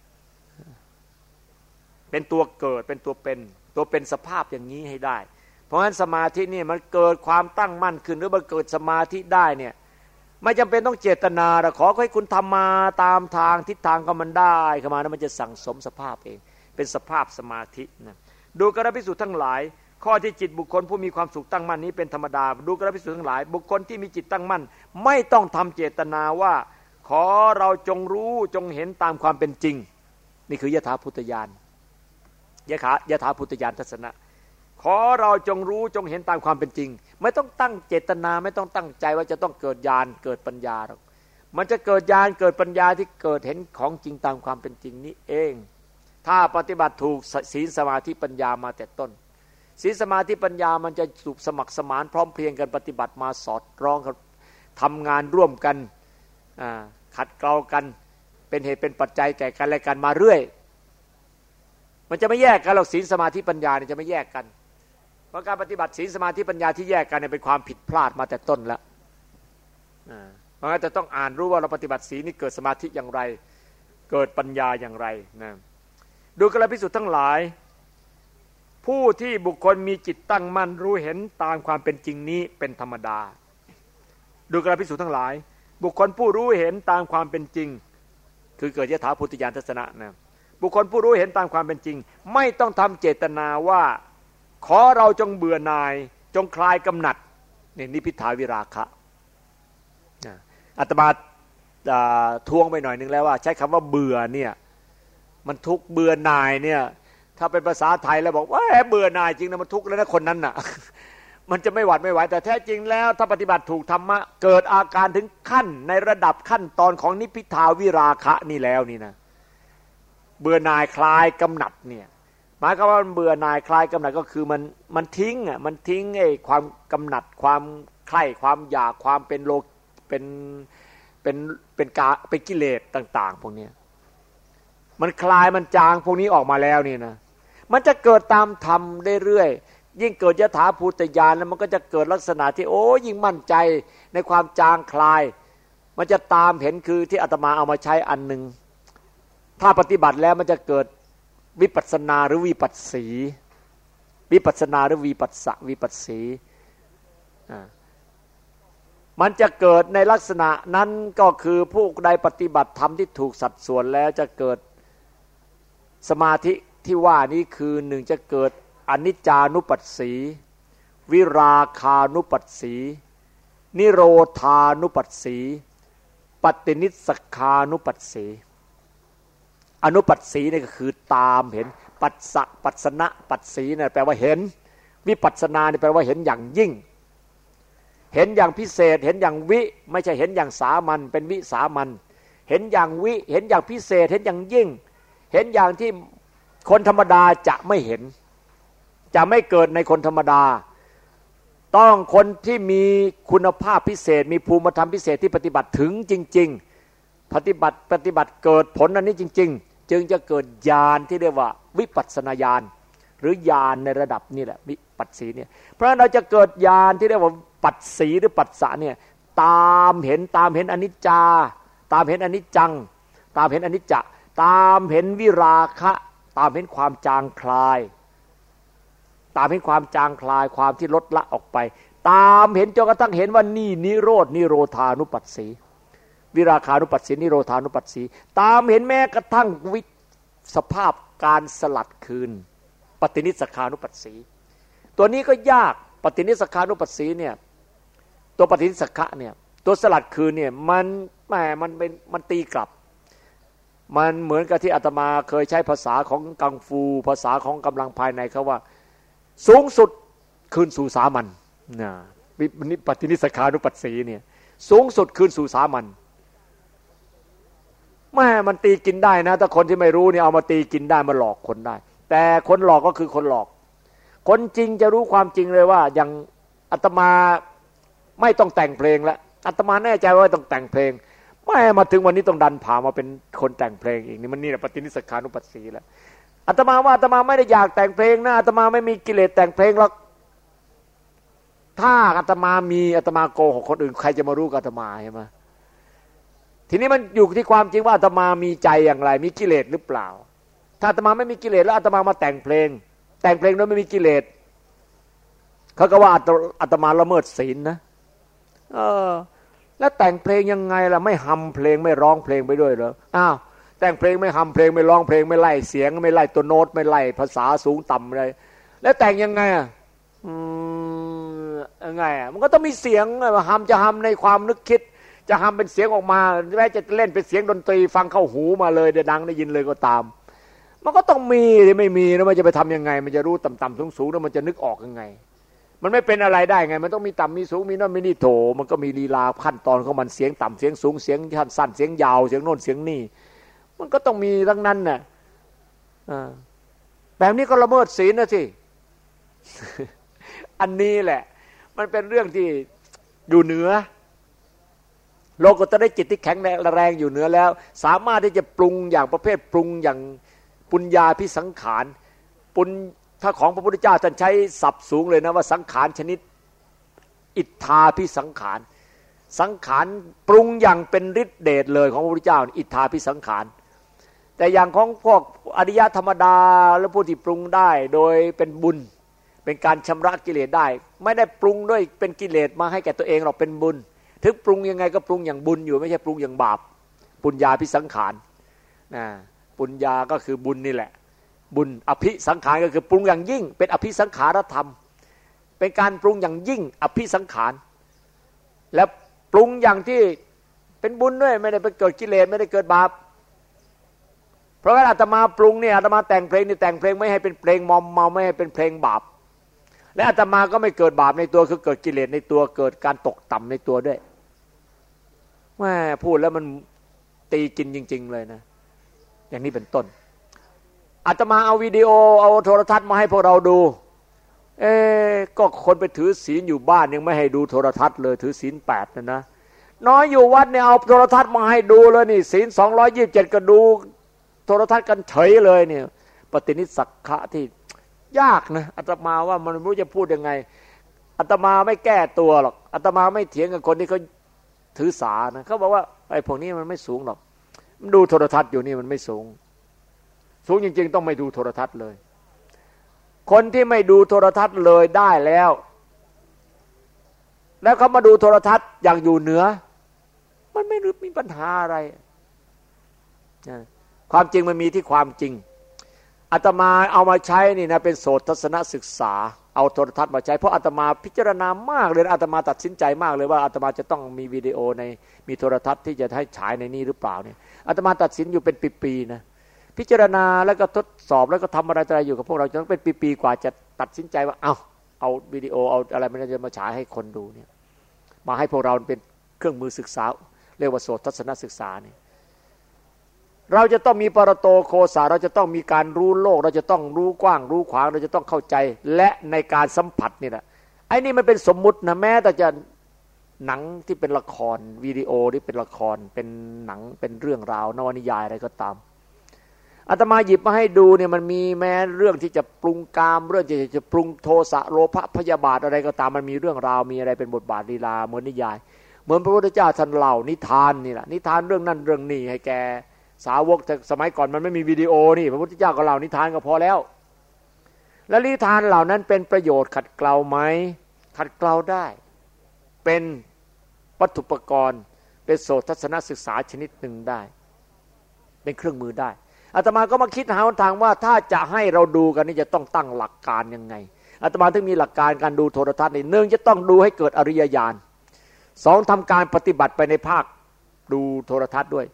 เป็นตัวเกิดเป็นตัวเป็นสภาพอย่างนี้ให้ได้เพราะฉะนั้นสมาธินี่มันเกิดความตั้งมั่นขึ้นหรือมันเกิดสมาธิได้เนี่ยไม่จำเป็นต้องเจตนาแต่ขอให้คุณทำมาตามทางทิศทางก็มันได้เข้ามาแล้วมันจะสั่งสมสภาพเองเป็นสภาพสมาธินะดูกระภิกษุทั้งหลายข้อที่จิตบุคคลผู้มีความสุขตั้งมั่นนี้เป็นธรรมดาดูกระภิกษุทั้งหลายบุคคลที่มีจิตตั้งมั่นไม่ต้องทำเจตนาว่าขอเราจงรู้จงเห็นตามความเป็นจริงนี่คือยถาภูตญาณยถาภูตญาณทัศนะขอเราจงรู้จงเห็นตามความเป็นจริงไม่ต้องตั้งเจตนาไม่ต้องตั้งใจว่าจะต้องเกิดญาณเกิดปัญญาหรอกมันจะเกิดญาณเกิดปัญญาที่เกิดเห็นของจริงตามความเป็นจริงนี้เองถ้าปฏิบัติถูกศีลสมาธิปัญญามาแต่ต้นศีลสมาธิปัญญามันจะสุขสมัครสมานพร้อมเพรียงกันปฏิบัติมาสอดร้องกันทำงานร่วมกันขัดเกลากันเป็นเหตุเป็นปัจจัยแก่กันและกันมาเรื่อยมันจะไม่แยกกันหรอกศีลสมาธิปัญญาเนี่ยจะไม่แยกกันเพราะการปฏิบัติศีลสมาธิปัญญาที่แยกกันเนี่ยเป็นความผิดพลาดมาแต่ต้นแล้วเพราะงั้นจะต้องอ่านรู้ว่าเราปฏิบัติศีลนี่เกิดสมาธิอย่างไรเกิดปัญญาอย่างไรนะดูกัลยาณภิกษุทั้งหลายผู้ที่บุคคลมีจิตตั้งมั่นรู้เห็นตามความเป็นจริงนี้เป็นธรรมดาดูกัลยาณภิกษุทั้งหลายบุคคลผู้รู้เห็นตามความเป็นจริงคือเกิดยถาภูตญาณทัศนะนะบุคคลผู้รู้เห็นตามความเป็นจริงไม่ต้องทำเจตนาว่าขอเราจงเบื่อหน่ายจงคลายกำหนัดนี่นิพพิทาวิราคะอาตมาทวงไปหน่อยนึงแล้วว่าใช้คำว่าเบื่อเนี่ยมันทุกข์เบื่อหน่ายเนี่ยถ้าเป็นภาษาไทยแล้วบอกว่าเบื่อหน่ายจริงนะมันทุกข์แล้วนะคนนั้นน่ะมันจะไม่หวัดไม่ไหวแต่แท้จริงแล้วถ้าปฏิบัติถูกธรรมะเกิดอาการถึงขั้นในระดับขั้นตอนของนิพพิทาวิราคะนี่แล้วนี่นะเบื่อหน่ายคลายกำหนัดเนี่ยหมายความว่าเบื่อหน่ายคลายกำหนัดก็คือมันทิ้งมันทิ้งไอ้ความกำหนัดความใคร่ความอยากความเป็นโลกเป็นกิเลสต่างๆพวกนี้มันคลายมันจางพวกนี้ออกมาแล้วนี่นะมันจะเกิดตามธรรมเรื่อยๆยิ่งเกิดยถาภูตญาณแล้วมันก็จะเกิดลักษณะที่โอ้ยิ่งมั่นใจในความจางคลายมันจะตามเห็นคือที่อาตมาเอามาใช้อันนึงถ้าปฏิบัติแล้วมันจะเกิดวิปัสสนาหรือวิปัสสีวิปัสสนาหรือวิปัสสะวิปัสสีมันจะเกิดในลักษณะนั้นก็คือผู้ใดปฏิบัติธรรมที่ถูกสัดส่วนแล้วจะเกิดสมาธิที่ว่านี้คือหนึ่งจะเกิดอนิจจานุปัสสีวิราคานุปัสสีนิโรธานุปัสสีปฏินิสสคานุปัสสีอนุปัสสีนี่ก็คือตามเห็นปัสสะปัสสนะปัสสีเนี่ยแปลว่าเห็นวิปัสสนาเนี่ยแปลว่าเห็นอย่างยิ่งเห็นอย่างพิเศษเห็นอย่างวิไม่ใช่เห็นอย่างสามัญเป็นวิสามัญเห็นอย่างวิเห็นอย่างพิเศษเห็นอย่างยิ่งเห็นอย่างที่คนธรรมดาจะไม่เห็นจะไม่เกิดในคนธรรมดาต้องคนที่มีคุณภาพพิเศษมีภูมิธรรมพิเศษที่ปฏิบัติถึงจริงๆปฏิบัติเกิดผลอันนี้จริงๆจึงจะเกิดญาณที่เรียกว่าวิปัสสนาญาณหรือญาณในระดับนี้แหละวิปัสสีเนี่ยเพราะเราจะเกิดญาณที่เรียกว่าปัสสีหรือปัสสะเนี่ยตามเห็นอนิจจาตามเห็นอนิจจังตามเห็นอนิจจะตามเห็นวิราคะตามเห็นความจางคลายตามเห็นความจางคลายความที่ลดละออกไปตามเห็นจนกระทั่งเห็นว่านี่นิโรธนิโรธานุปัสสีวิราคานุปัสสีนิโรธานุปัสสีตามเห็นแม้กระทั่งสภาพการสลัดคืนปฏินิสสคานุปัสสีตัวนี้ก็ยากปฏินิสสคานุปัสสีเนี่ยตัวปฏินิสสคะเนี่ยตัวสลัดคืนเนี่ยมันตีกลับมันเหมือนกับที่อาตมาเคยใช้ภาษาของกังฟูภาษาของกำลังภายในเขาว่าสูงสุดคืนสู่สามัญนะปฏินิสสคานุปัสสีเนี่ยสูงสุดคืนสู่สามัญมันตีกินได้นะถ้าคนที่ไม่รู้เนี่ยเอามาตีกินได้มาหลอกคนได้แต่คนหลอกก็คือคนหลอกคนจริงจะรู้ความจริงเลยว่าอย่างอาตมาไม่ต้องแต่งเพลงแล้วอาตมาแน่ใจว่าต้องแต่งเพลงไม่มาถึงวันนี้ต้องดันผ่ามาเป็นคนแต่งเพลงอีกนี่มันนี่แหละปฏินิสขานุปัสสีแล้วอาตมาว่าอาตมาไม่ได้อยากแต่งเพลงนะอาตมาไม่มีกิเลสแต่งเพลงหรอกถ้าอาตมามีอาตมาโกหกคนอื่นใครจะมารู้กับอาตมาใช่ไหมทีนี้มันอยู่ที่ความจริงว่าอาตมามีใจอย่างไรมีกิเลสหรือเปล่าถ้าอาตมาไม่มีกิเลสแล้วอาตมามาแต่งเพลงโดยไม่มีกิเลสเขาก็ว่าอาตมาละเมิดศีลนะแล้วแต่งเพลงยังไงล่ะไม่ฮัมเพลงไม่ร้องเพลงไปด้วยเหรออ้าวแต่งเพลงไม่ฮัมเพลงไม่ร้องเพลงไม่ไล่เสียงไม่ไล่ตัวโน้ตไม่ไล่ภาษาสูงต่ำอะไรแล้วแต่งยังไงยังไงมันก็ต้องมีเสียงฮัมจะฮัมในความนึกคิดจะฮัมเป็นเสียงออกมาแม้จะเล่นเป็นเสียงดนตรีฟังเข้าหูมาเลยดังได้ยินเลยก็ตามมันก็ต้องมีหรือไม่มีแล้วมันจะไปทำยังไงมันจะรู้ต่ำๆสูงๆแล้วมันจะนึกออกยังไงมันไม่เป็นอะไรได้ไงมันต้องมีต่ำมีสูงมีโน่นมีนี่โถมันก็มีลีลาขั้นตอนของมันเสียงต่ำเสียงสูงเสียงสั้นเสียงยาวเสียงโน่นเสียงนี่มันก็ต้องมีทั้งนั้นน่ะแบบนี้ก็ละเมิดศีลนะสิ อันนี้แหละมันเป็นเรื่องที่อยู่เหนือโลกุตตรจิตที่แข็งแรงอยู่เหนือแล้วสามารถที่จะปรุงอย่างประเภทปรุงอย่างปุญญาภิสังขารปุญถ้าของพระพุทธเจ้าท่านใช้ศัพท์สูงเลยนะว่าสังขารชนิดอิทธาภิสังขารสังขารปรุงอย่างเป็นฤทธิเดชเลยของพระพุทธเจ้าอิทธาภิสังขารแต่อย่างของพวกอริยธรรมดาและผู้ที่ปรุงได้โดยเป็นบุญเป็นการชำระกิเลสได้ไม่ได้ปรุงด้วยเป็นกิเลสมาให้แก่ตัวเองหรอกเป็นบุญถึงปรุงยังไงก็ปรุงอย่างบุญอยู่ไม่ใช่ปรุงอย่างบาปปุญญาภิสังขารปุญญาก็คือบุญนี่แหละบุญอภิสังขารก็คือปรุงอย่างยิ่งเป็นอภิสังขารธรรมเป็นการปรุงอย่างยิ่งอภิสังขารและปรุงอย่างที่เป็นบุญด้วยไม่ได้ไปเกิดกิเลสไม่ได้เกิดบาปเพราะงั้นอาตมาปรุงเนี่ยอาตมาแต่งเพลงนี่แต่งเพลงไม่ให้เป็นเพลงมอมเมาไม่ให้เป็นเพลงบาปและอาตมาก็ไม่เกิดบาปในตัวคือเกิดกิเลสในตัวเกิดการตกต่ำในตัวด้วยแม่พูดแล้วมันตีกินจริงๆเลยนะอย่างนี้เป็นต้นอาตมาเอาวิดีโอเอาโทรทัศน์มาให้พวกเราดูก็คนไปถือศีลอยู่บ้านยังไม่ให้ดูโทรทัศน์เลยถือศีล8นะน้อยอยู่วัดเนี่ยเอาโทรทัศน์มาให้ดูเลยนี่ศีล227ก็ดูโทรทัศน์กันเฉยเลยเนี่ยปฏินิสสักขะที่ยากนะอาตมาว่ามันไม่รู้จะพูดยังไงอาตมาไม่แก้ตัวหรอกอาตมาไม่เถียงกับคนที่เขาถือสานะเขาบอกว่าไอ้พวกนี้มันไม่สูงหรอกมันดูโทรทัศน์อยู่นี่มันไม่สูงจริงๆต้องไม่ดูโทรทัศน์เลยคนที่ไม่ดูโทรทัศน์เลยได้แล้วเขามาดูโทรทัศน์อย่างอยู่เหนือมันไม่รู้มีปัญหาอะไรความจริงมันมีที่ความจริงอาตมาเอามาใช้นี่นะเป็นโสตทัศนศึกษาเอาโทรทัศน์มาใช้เพราะอาตมาพิจารณามากเลยอาตมาตัดสินใจมากเลยว่าอาตมาจะต้องมีวิดีโอในมีโทรทัศน์ที่จะให้ฉายในนี้หรือเปล่าเนี่ยอาตมาตัดสินอยู่เป็นปีๆนะพิจารณาแล้วก็ทดสอบแล้วก็ทำอะไรอยู่กับพวกเราจนเป็นปีๆกว่าจะตัดสินใจว่าเอาวิดีโอเอาอะไรมันจะมาฉายให้คนดูเนี่ยมาให้พวกเราเป็นเครื่องมือศึกษาเรียกว่าโสตทัศนศึกษาเนี่ยเราจะต้องมีปรโตโคสาเราจะต้องมีการรู้โลกเราจะต้องรู้กว้างรู้ขวางเราจะต้องเข้าใจและในการสัมผัสนี่แหละไอ้นี่มันเป็นสมมุตินะแม้แต่จะหนังที่เป็นละครวิดีโอที่เป็นละครเป็นหนังเป็นเรื่องราวนวนิยายอะไรก็ตามอาตมาหยิบมาให้ดูเนี่ยมันมีแม้เรื่องที่จะปรุงกามเรื่องจะปรุงโทสะโลภะพยาบาทอะไรก็ตามมันมีเรื่องราวมีอะไรเป็นบทบาทลีลาเหมือนนิยายเหมือนพระพุทธเจ้าท่านเล่านิทานนี่แหละนิทานเรื่องนั้นเรื่องนี้ให้แกสาวกแต่สมัยก่อนมันไม่มีวิดีโอนี่พระพุทธเจ้าก็เล่านิทานก็พอแล้วแล้วนิทานเหล่านั้นเป็นประโยชน์ขัดเกลาไหมขัดเกลาได้เป็นวัตถุปกรณ์เป็นโสตทัศนศึกษาชนิดหนึ่งได้เป็นเครื่องมือได้อาตมาก็มาคิดหาทางว่าถ้าจะให้เราดูกันนี่จะต้องตั้งหลักการยังไงอาตมาถึงมีหลักการการดูโทรทัศน์นี่1จะต้องดูให้เกิดอริยญาณ2ทำการปฏิบัติไปในภาคดูโทรทัศน์ด้วย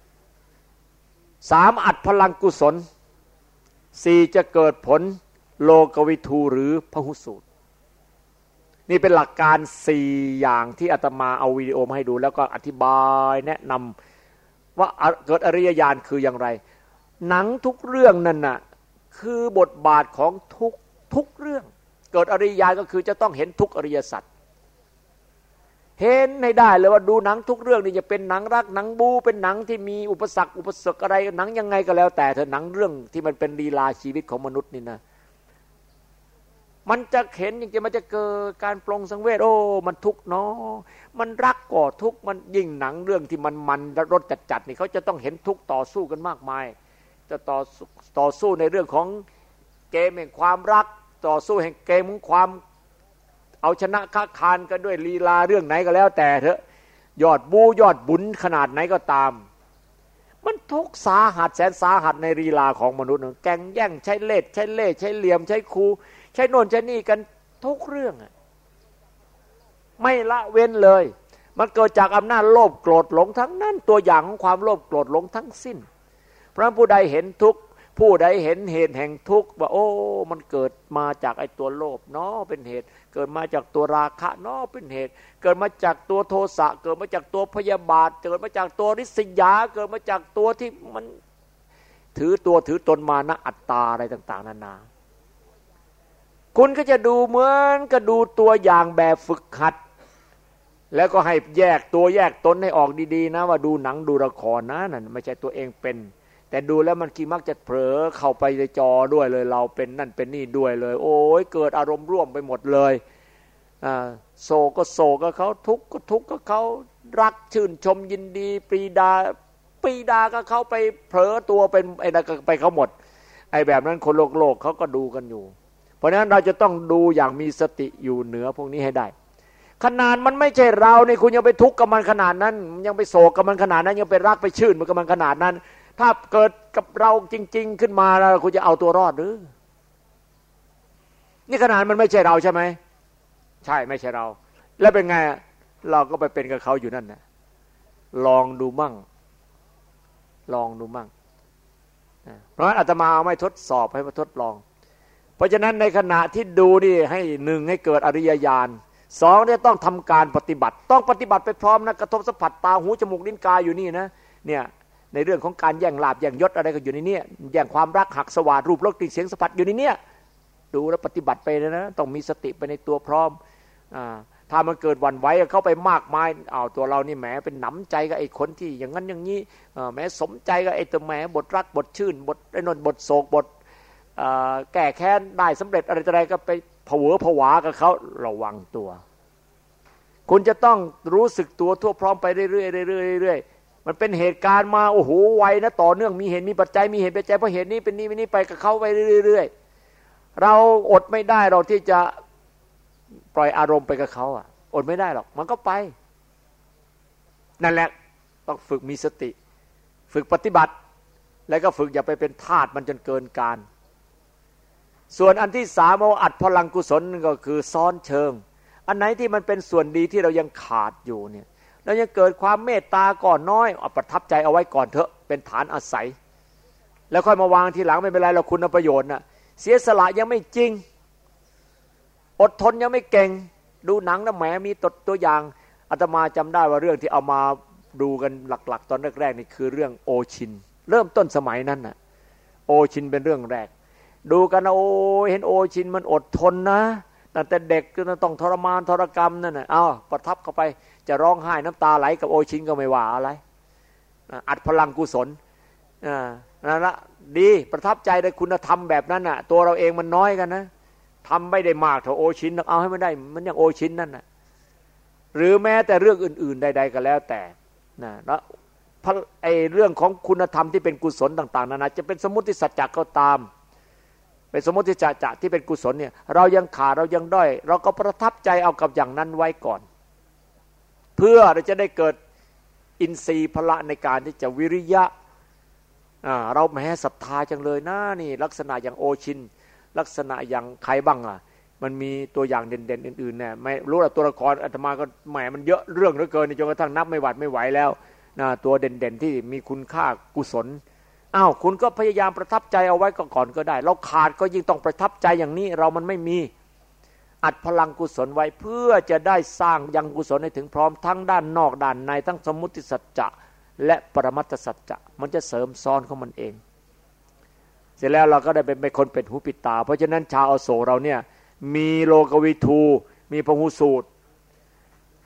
3อัดพลังกุศล4จะเกิดผลโลกวิทูหรือพหุสูตรนี่เป็นหลักการ4อย่างที่อาตมาเอาวิดีโอมาให้ดูแล้วก็อธิบายแนะนำว่าเกิดอริยญาณคืออย่างไรหนังทุกเรื่องนั่นน่ะคือบทบาทของทุกเรื่องเกิดอริยญาณก็คือจะต้องเห็นทุกอริยสัจเห็นให้ได้เลยว่าดูหนังทุกเรื่องนี่จะเป็นหนังรักหนังบู๊เป็นหนังที่มีอุปสรรคอะไรหนังยังไงก็แล้วแต่เถอะหนังเรื่องที่มันเป็นลีลาชีวิตของมนุษย์นี่นะมันจะเห็นจริงๆมันจะเกิดการปลงสังเวชโอ้มันทุกข์เนาะมันรักก่อทุกข์มันยิ่งหนังเรื่องที่มันรสจัดๆนี่เขาจะต้องเห็นทุกข์ต่อสู้กันมากมายจะต่อสู้ในเรื่องของเกมแห่งความรักต่อสู้แห่งเกมของความเอาชนะค้าคานกันด้วยลีลาเรื่องไหนก็แล้วแต่เถอะยอดบูยอดบุญขนาดไหนก็ตามมันทุกข์สาหัสแสนสาหัสในลีลาของมนุษย์แก่งแย่งใช้เล่ห์ใช้เหลี่ยมใช้คูใช้โน่นใช้นี่กันทุกเรื่องไม่ละเว้นเลยมันเกิดจากอำนาจโลภโกรธหลงทั้งนั้นตัวอย่างของความโลภโกรธหลงทั้งสิ้นเพราะผู้ใดเห็นทุกข์ผู้ใดเห็นเหตุแห่งทุกข์ว่าโอ้มันเกิดมาจากไอ้ตัวโลภเนาะเป็นเหตุเกิดมาจากตัวราคะเนาะเป็นเหตุเกิดมาจากตัวโทสะเกิดมาจากตัวพยาบาทเกิดมาจากตัวริษยาเกิดมาจากตัวที่มันถือตัวถือตนมานะอัตตาอะไรต่างๆนานาคุณก็จะดูเหมือนก็ดูตัวอย่างแบบฝึกหัดแล้วก็ให้แยกตัวแยกตนให้ออกดีๆนะว่าดูหนังดูละครนะนั่นไม่ใช่ตัวเองเป็นแต่ดูแล้วมันกี่มักจะเผลอเข้าไปในจอด้วยเลยเราเป็นนั่นเป็นนี่ด้วยเลยโอ้ยเกิดอารมณ์ร่วมไปหมดเลยโศกก็โศกกับเขาทุกข์ก็ทุกข์กับเขารักชื่นชมยินดีปรีดากับเขาไปเผลอตัวเป็นไอ้นั่นก็ไปเขาหมดไอ้แบบนั้นคนโลกเขาก็ดูกันอยู่เพราะฉะนั้นเราจะต้องดูอย่างมีสติอยู่เหนือพวกนี้ให้ได้ขนาดมันไม่ใช่เราเนี่ยคุณยังไปทุกข์กับมันขนาดนั้นยังไปโศกกับมันขนาดนั้นยังไปรักไปชื่นกับมันขนาดนั้นถ้าเกิดกับเราจริงๆขึ้นมาแล้วคุณจะเอาตัวรอดหรือนี่ขนาดมันไม่ใช่เราใช่ไหมใช่ไม่ใช่เราแล้วเป็นไงเราก็ไปเป็นกับเขาอยู่นั่นนะลองดูมั่งเพราะฉะนั้นอาตมาเอาไม่ทดสอบให้มาทดลองเพราะฉะนั้นในขณะที่ดูนี่ให้หนึ่งให้เกิดอริยญาณสองเนี่ยต้องทำการปฏิบัติต้องปฏิบัติไปพร้อมนะกระทบสัมผัสตาหูจมูกลิ้นกายอยู่นี่นะเนี่ยในเรื่องของการแย่งลาภแย่งยศอะไรก็อยู่ในนี้แย่งความรักหักสวาทรูปรสกลิ่นเสียงสัมผัสอยู่ในนี้ดูแล้วปฏิบัติไปนะต้องมีสติไปในตัวพร้อมถ้ามันเกิดหวั่นไหวเข้าไปมากมายตัวเรานี่แหมเป็นหนำใจกับไอ้คนที่อย่างนั้นอย่างนี้แหมสมใจกับไอ้ตัวแหมบทรักบทชื่นบทไอ้นนบทโศกบทแก้แค้นได้สำเร็จอะไรก็ไปผวากับเขาระวังตัวคุณจะต้องรู้สึกตัวทั่วพร้อมไปเรื่อยๆมันเป็นเหตุการณ์มาโอ้โหไวนะต่อเนื่องมีเหตุมีปัจจัยมีเหตุปัจจัยเพราะเหตุนี้เป็นนี้ไปกับเขาไปเรื่อยๆเราอดไม่ได้เราที่จะปล่อยอารมณ์ไปกับเขาอดไม่ได้หรอกมันก็ไปนั่นแหละต้องฝึกมีสติฝึกปฏิบัติแล้วก็ฝึกอย่าไปเป็นทาสมันจนเกินการส่วนอันที่สามเอาอัดพลังกุศลก็คือซ้อนเชิงอันไหนที่มันเป็นส่วนดีที่เรายังขาดอยู่เนี่ยเรายังเกิดความเมตตาก่อนน้อยประทับใจเอาไว้ก่อนเถอะเป็นฐานอาศัยแล้วค่อยมาวางทีหลังไม่เป็นไรเราคุณประโยชน์น่ะเสียสละยังไม่จริงอดทนยังไม่เก่งดูหนังนะแหมมีตัวอย่างอาตมาจำได้ว่าเรื่องที่เอามาดูกันหลักๆตอนแรกๆนี่คือเรื่องโอชินเริ่มต้นสมัยนั้นน่ะโอชินเป็นเรื่องแรกดูกันนะโอ้เห็นโอชินมันอดทนนะตั้งแต่เด็กก็ต้องทรมานทรกรรมนั่นน่ะประทับเข้าไปจะร้องไห้น้ำตาไหลกับโอชินก็ไม่ว่าอะไรอัดพลังกุศลนั่นละดีประทับใจในคุณธรรมแบบนั้นน่ะตัวเราเองมันน้อยกันนะทำไม่ได้มากเท่าโอชินเอาให้มันได้มันอย่างโอชินนั่นน่ะหรือแม้แต่เรื่องอื่นๆใดๆก็แล้วแต่นะแล้วไอ้เรื่องของคุณธรรมที่เป็นกุศลต่างๆนานาจะเป็นสมมุติสัจจะก็ตามเป็นสมมติสัจจะที่เป็นกุศลเนี่ยเรายังขาดเรายังด้อยเราก็ประทับใจเอากับอย่างนั้นไว้ก่อนเพื่อเราจะได้เกิดอินทรีย์พละในการที่จะวิริยะเราแม้ศรัทธาจังเลยนะนี่ลักษณะอย่างโอชินลักษณะอย่างใครบ้างมันมีตัวอย่างเด่นๆอื่นๆเนี่ยไม่รู้ละตัวละครอาตมาก็แหมมันเยอะเรื่องเหลือเกินจนกระทั่งนับไม่หวาดไม่ไหวแล้วตัวเด่นๆที่มีคุณค่ากุศลคุณก็พยายามประทับใจเอาไว้ก่อนก็ได้เราขาดก็ยิ่งต้องประทับใจอย่างนี้เรามันไม่มีอัดพลังกุศลไว้เพื่อจะได้สร้างยังกุศลให้ถึงพร้อมทั้งด้านนอกด้านในทั้งสมมุติสัจจะและปรมัตถสัจจะมันจะเสริมซ้อนของมันเองเสร็จแล้วเราก็ได้เป็นคนเป็นหูปิดตาเพราะฉะนั้นชาวอโศกเราเนี่ยมีโลกวิทูมีพหูสูตร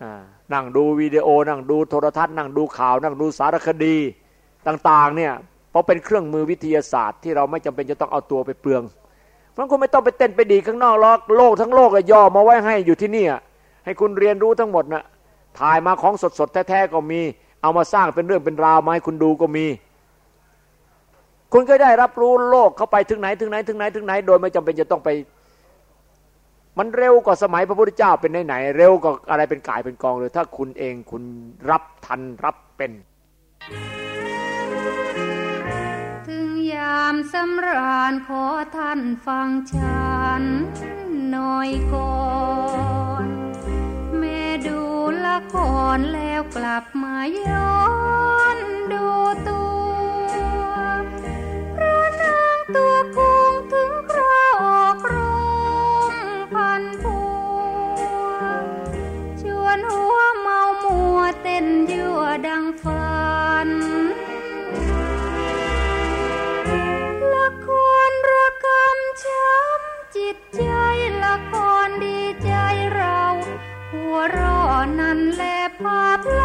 นั่งดูวิดีโอนั่งดูโทรทัศน์นั่งดูข่าวนั่งดูสารคดีต่างๆเนี่ยเพราะเป็นเครื่องมือวิทยาศาสตร์ที่เราไม่จำเป็นจะต้องเอาตัวไปเปลืองเพราะคุณไม่ต้องไปเต้นไปดีข้างนอกหรอกโลกทั้งโลกย่อมาไว้ให้อยู่ที่นี่ให้คุณเรียนรู้ทั้งหมดนะถ่ายมาของสดๆแท้ๆก็มีเอามาสร้างเป็นเรื่องเป็นราวมาให้คุณดูก็มีคุณก็ได้รับรู้โลกเข้าไปถึงไหนถึงไหนถึงไหนถึงไหนโดยไม่จำเป็นจะต้องไปมันเร็วกว่าสมัยพระพุทธเจ้าเป็นไหนๆเร็วกว่าอะไรเป็นก่ายเป็นกองเลยถ้าคุณเองคุณรับทันรับเป็นถึงยามสำราญขอท่านฟังฉันหน่อยก่อนแม่ดูละครแล้วกลับมาย้อนดูตัวเพราะนางตัวคงถึงคราวออกโรงพันผัวชวนหัวเมามัวเต้นยั่วดังฝันละครระกำช้ำจิตใจละครดีใจเราหัวเราะนั่นแหละพาพล